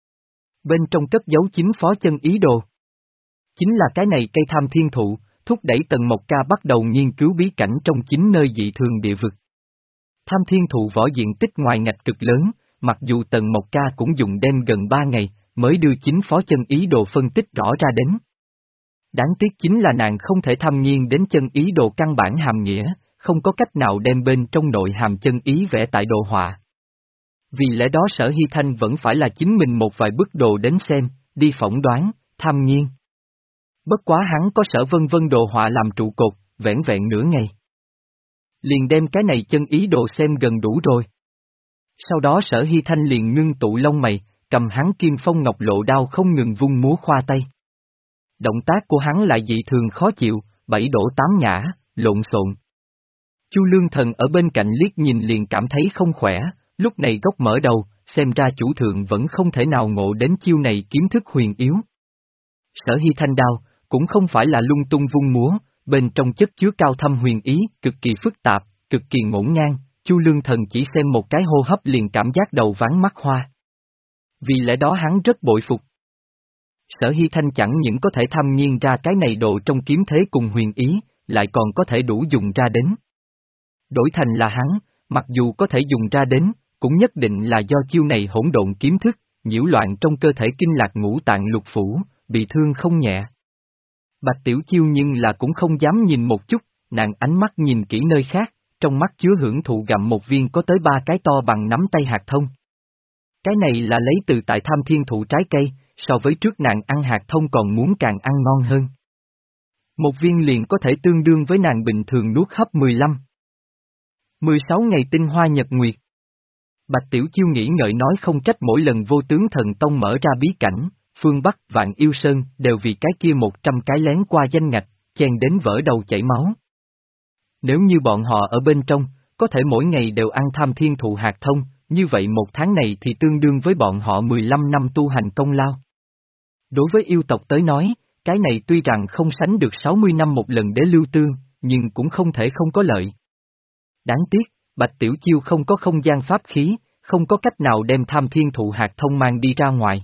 Bên trong cất giấu chính phó chân ý đồ. Chính là cái này cây tham thiên thụ, thúc đẩy Tần Mộc Ca bắt đầu nghiên cứu bí cảnh trong chính nơi dị thường địa vực. Tham thiên thụ vỏ diện tích ngoài ngạch cực lớn, mặc dù Tần Mộc Ca cũng dùng đêm gần ba ngày, mới đưa chính phó chân ý đồ phân tích rõ ra đến. Đáng tiếc chính là nàng không thể thăm nghiên đến chân ý đồ căn bản hàm nghĩa, không có cách nào đem bên trong nội hàm chân ý vẽ tại đồ họa. Vì lẽ đó Sở Hy Thanh vẫn phải là chính mình một vài bức đồ đến xem, đi phỏng đoán, thăm nghiên. Bất quá hắn có Sở Vân Vân đồ họa làm trụ cột, vẻn vẹn nửa ngày. Liền đem cái này chân ý đồ xem gần đủ rồi. Sau đó Sở Hy Thanh liền ngưng tụ lông mày, cầm hắn kim phong ngọc lộ đao không ngừng vung múa khoa tay. Động tác của hắn lại dị thường khó chịu, bảy đổ tám ngã, lộn xộn. Chu Lương Thần ở bên cạnh liếc nhìn liền cảm thấy không khỏe, lúc này gốc mở đầu, xem ra chủ thượng vẫn không thể nào ngộ đến chiêu này kiếm thức huyền yếu. Sở Hy Thanh đao, cũng không phải là lung tung vung múa, bên trong chất chứa cao thâm huyền ý, cực kỳ phức tạp, cực kỳ ngổn ngang, Chu Lương Thần chỉ xem một cái hô hấp liền cảm giác đầu váng mắt hoa. Vì lẽ đó hắn rất bội phục. Sở Hy Thanh chẳng những có thể thăm nghiên ra cái này độ trong kiếm thế cùng huyền ý, lại còn có thể đủ dùng ra đến. Đổi thành là hắn, mặc dù có thể dùng ra đến, cũng nhất định là do chiêu này hỗn độn kiếm thức, nhiễu loạn trong cơ thể kinh lạc ngũ tạng lục phủ, bị thương không nhẹ. Bạch Tiểu Chiêu nhưng là cũng không dám nhìn một chút, nàng ánh mắt nhìn kỹ nơi khác, trong mắt chứa hưởng thụ gặm một viên có tới ba cái to bằng nắm tay hạt thông. Cái này là lấy từ tại Tham Thiên Thụ trái cây, so với trước nàng ăn hạt thông còn muốn càng ăn ngon hơn. Một viên liền có thể tương đương với nàng bình thường nuốt hấp mười lăm, mười sáu ngày tinh hoa nhật nguyệt. Bạch Tiểu Chiêu nghĩ ngợi nói không trách mỗi lần Vô Tướng Thần Tông mở ra bí cảnh, phương Bắc Vạn Yêu Sơn đều vì cái kia một trăm cái lén qua danh ngạch, chen đến vỡ đầu chảy máu. Nếu như bọn họ ở bên trong, có thể mỗi ngày đều ăn Tham Thiên Thụ hạt thông, như vậy một tháng này thì tương đương với bọn họ mười lăm năm tu hành công lao. Đối với yêu tộc tới nói, cái này tuy rằng không sánh được sáu mươi năm một lần để lưu tương, nhưng cũng không thể không có lợi. Đáng tiếc, Bạch Tiểu Chiêu không có không gian pháp khí, không có cách nào đem Tham Thiên Thụ hạt thông mang đi ra ngoài.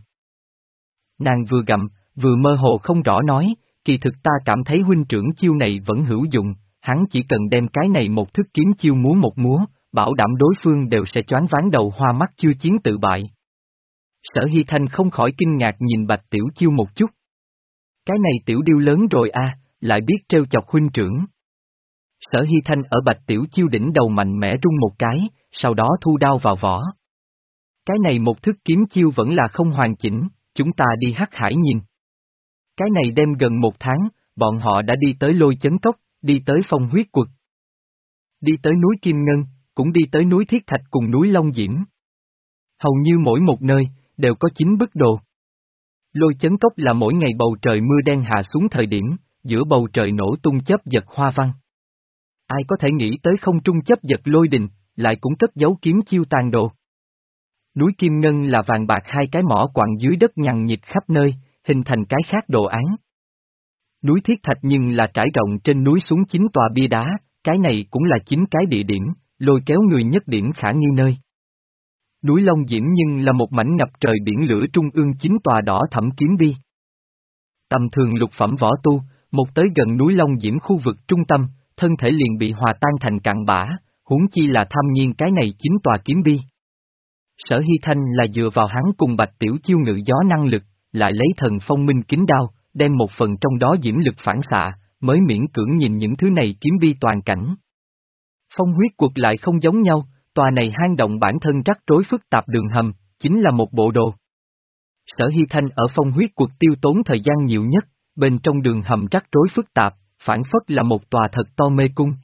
Nàng vừa gặm, vừa mơ hồ không rõ nói, kỳ thực ta cảm thấy huynh trưởng chiêu này vẫn hữu dụng, hắn chỉ cần đem cái này một thức kiếm chiêu múa một múa, bảo đảm đối phương đều sẽ choáng váng đầu hoa mắt chưa chiến tự bại. Sở Hy Thanh không khỏi kinh ngạc nhìn Bạch Tiểu Chiêu một chút. Cái này tiểu điêu lớn rồi a, lại biết trêu chọc huynh trưởng. Sở Hy Thanh ở Bạch Tiểu Chiêu đỉnh đầu mạnh mẽ rung một cái, sau đó thu đao vào vỏ. Cái này một thức kiếm chiêu vẫn là không hoàn chỉnh, chúng ta đi Hắc Hải nhìn. Cái này đem gần một tháng, bọn họ đã đi tới Lôi Chấn Cốc, đi tới Phong Huyết Quật, đi tới núi Kim Ngân, cũng đi tới núi Thiết Thạch cùng núi Long Diễm. Hầu như mỗi một nơi, đều có chín bức đồ. Lôi Chấn Cốc là mỗi ngày bầu trời mưa đen hạ xuống thời điểm, giữa bầu trời nổ tung chớp giật hoa văn. Ai có thể nghĩ tới không trung chớp giật lôi đình, lại cũng cất giấu kiếm chiêu tàn đồ. Núi Kim Ngân là vàng bạc hai cái mỏ quặng dưới đất nhằng nhịt khắp nơi, hình thành cái khác đồ án. Núi Thiết Thạch nhưng là trải rộng trên núi xuống chín tòa bia đá, cái này cũng là chín cái địa điểm, lôi kéo người nhất điểm khả nghi nơi. Núi Long Diễm nhưng là một mảnh ngập trời biển lửa trung ương chín tòa đỏ thẫm kiếm bi. Tầm thường lục phẩm võ tu, một tới gần núi Long Diễm khu vực trung tâm, thân thể liền bị hòa tan thành cặn bã, huống chi là tham nhiên cái này chín tòa kiếm bi. Sở Hy Thanh là dựa vào hắn cùng Bạch Tiểu Chiêu ngự gió năng lực, lại lấy thần phong minh kính đao, đem một phần trong đó diễm lực phản xạ, mới miễn cưỡng nhìn những thứ này kiếm bi toàn cảnh. Phong huyết quật lại không giống nhau, tòa này hang động bản thân rắc rối phức tạp đường hầm, chính là một bộ đồ. Sở Hy Thanh ở phong huyết quật tiêu tốn thời gian nhiều nhất, bên trong đường hầm rắc rối phức tạp, phản phất là một tòa thật to mê cung.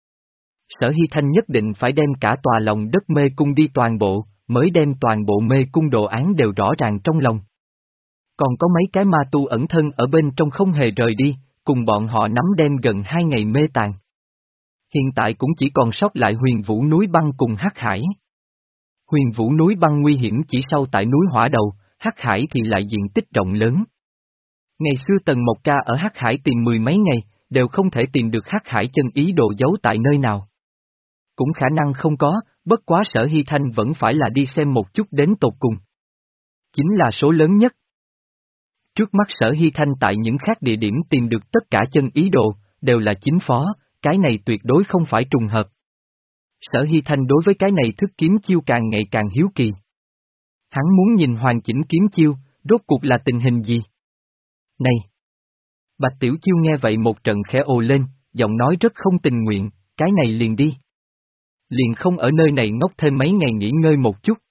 Sở Hy Thanh nhất định phải đem cả tòa lòng đất mê cung đi toàn bộ, mới đem toàn bộ mê cung đồ án đều rõ ràng trong lòng. Còn có mấy cái ma tu ẩn thân ở bên trong không hề rời đi, cùng bọn họ nắm đem gần hai ngày mê tàn. Hiện tại cũng chỉ còn sót lại Huyền Vũ núi băng cùng Hắc Hải. Huyền Vũ núi băng nguy hiểm chỉ sâu tại núi Hỏa Đầu, Hắc Hải thì lại diện tích rộng lớn. Ngày xưa Tần Mộc Ca ở Hắc Hải tìm mười mấy ngày, đều không thể tìm được Hắc Hải chân ý đồ giấu tại nơi nào. Cũng khả năng không có, bất quá Sở Hy Thanh vẫn phải là đi xem một chút đến tột cùng. Chính là số lớn nhất. Trước mắt Sở Hy Thanh tại những khác địa điểm tìm được tất cả chân ý đồ, đều là chính phó, cái này tuyệt đối không phải trùng hợp. Sở Hy Thanh đối với cái này thức kiếm chiêu càng ngày càng hiếu kỳ. Hắn muốn nhìn hoàn chỉnh kiếm chiêu, rốt cuộc là tình hình gì? Này! Bạch Tiểu Chiêu nghe vậy một trận khẽ ồ lên, giọng nói rất không tình nguyện, cái này liền đi. Liền không ở nơi này ngốc thêm mấy ngày nghỉ ngơi một chút.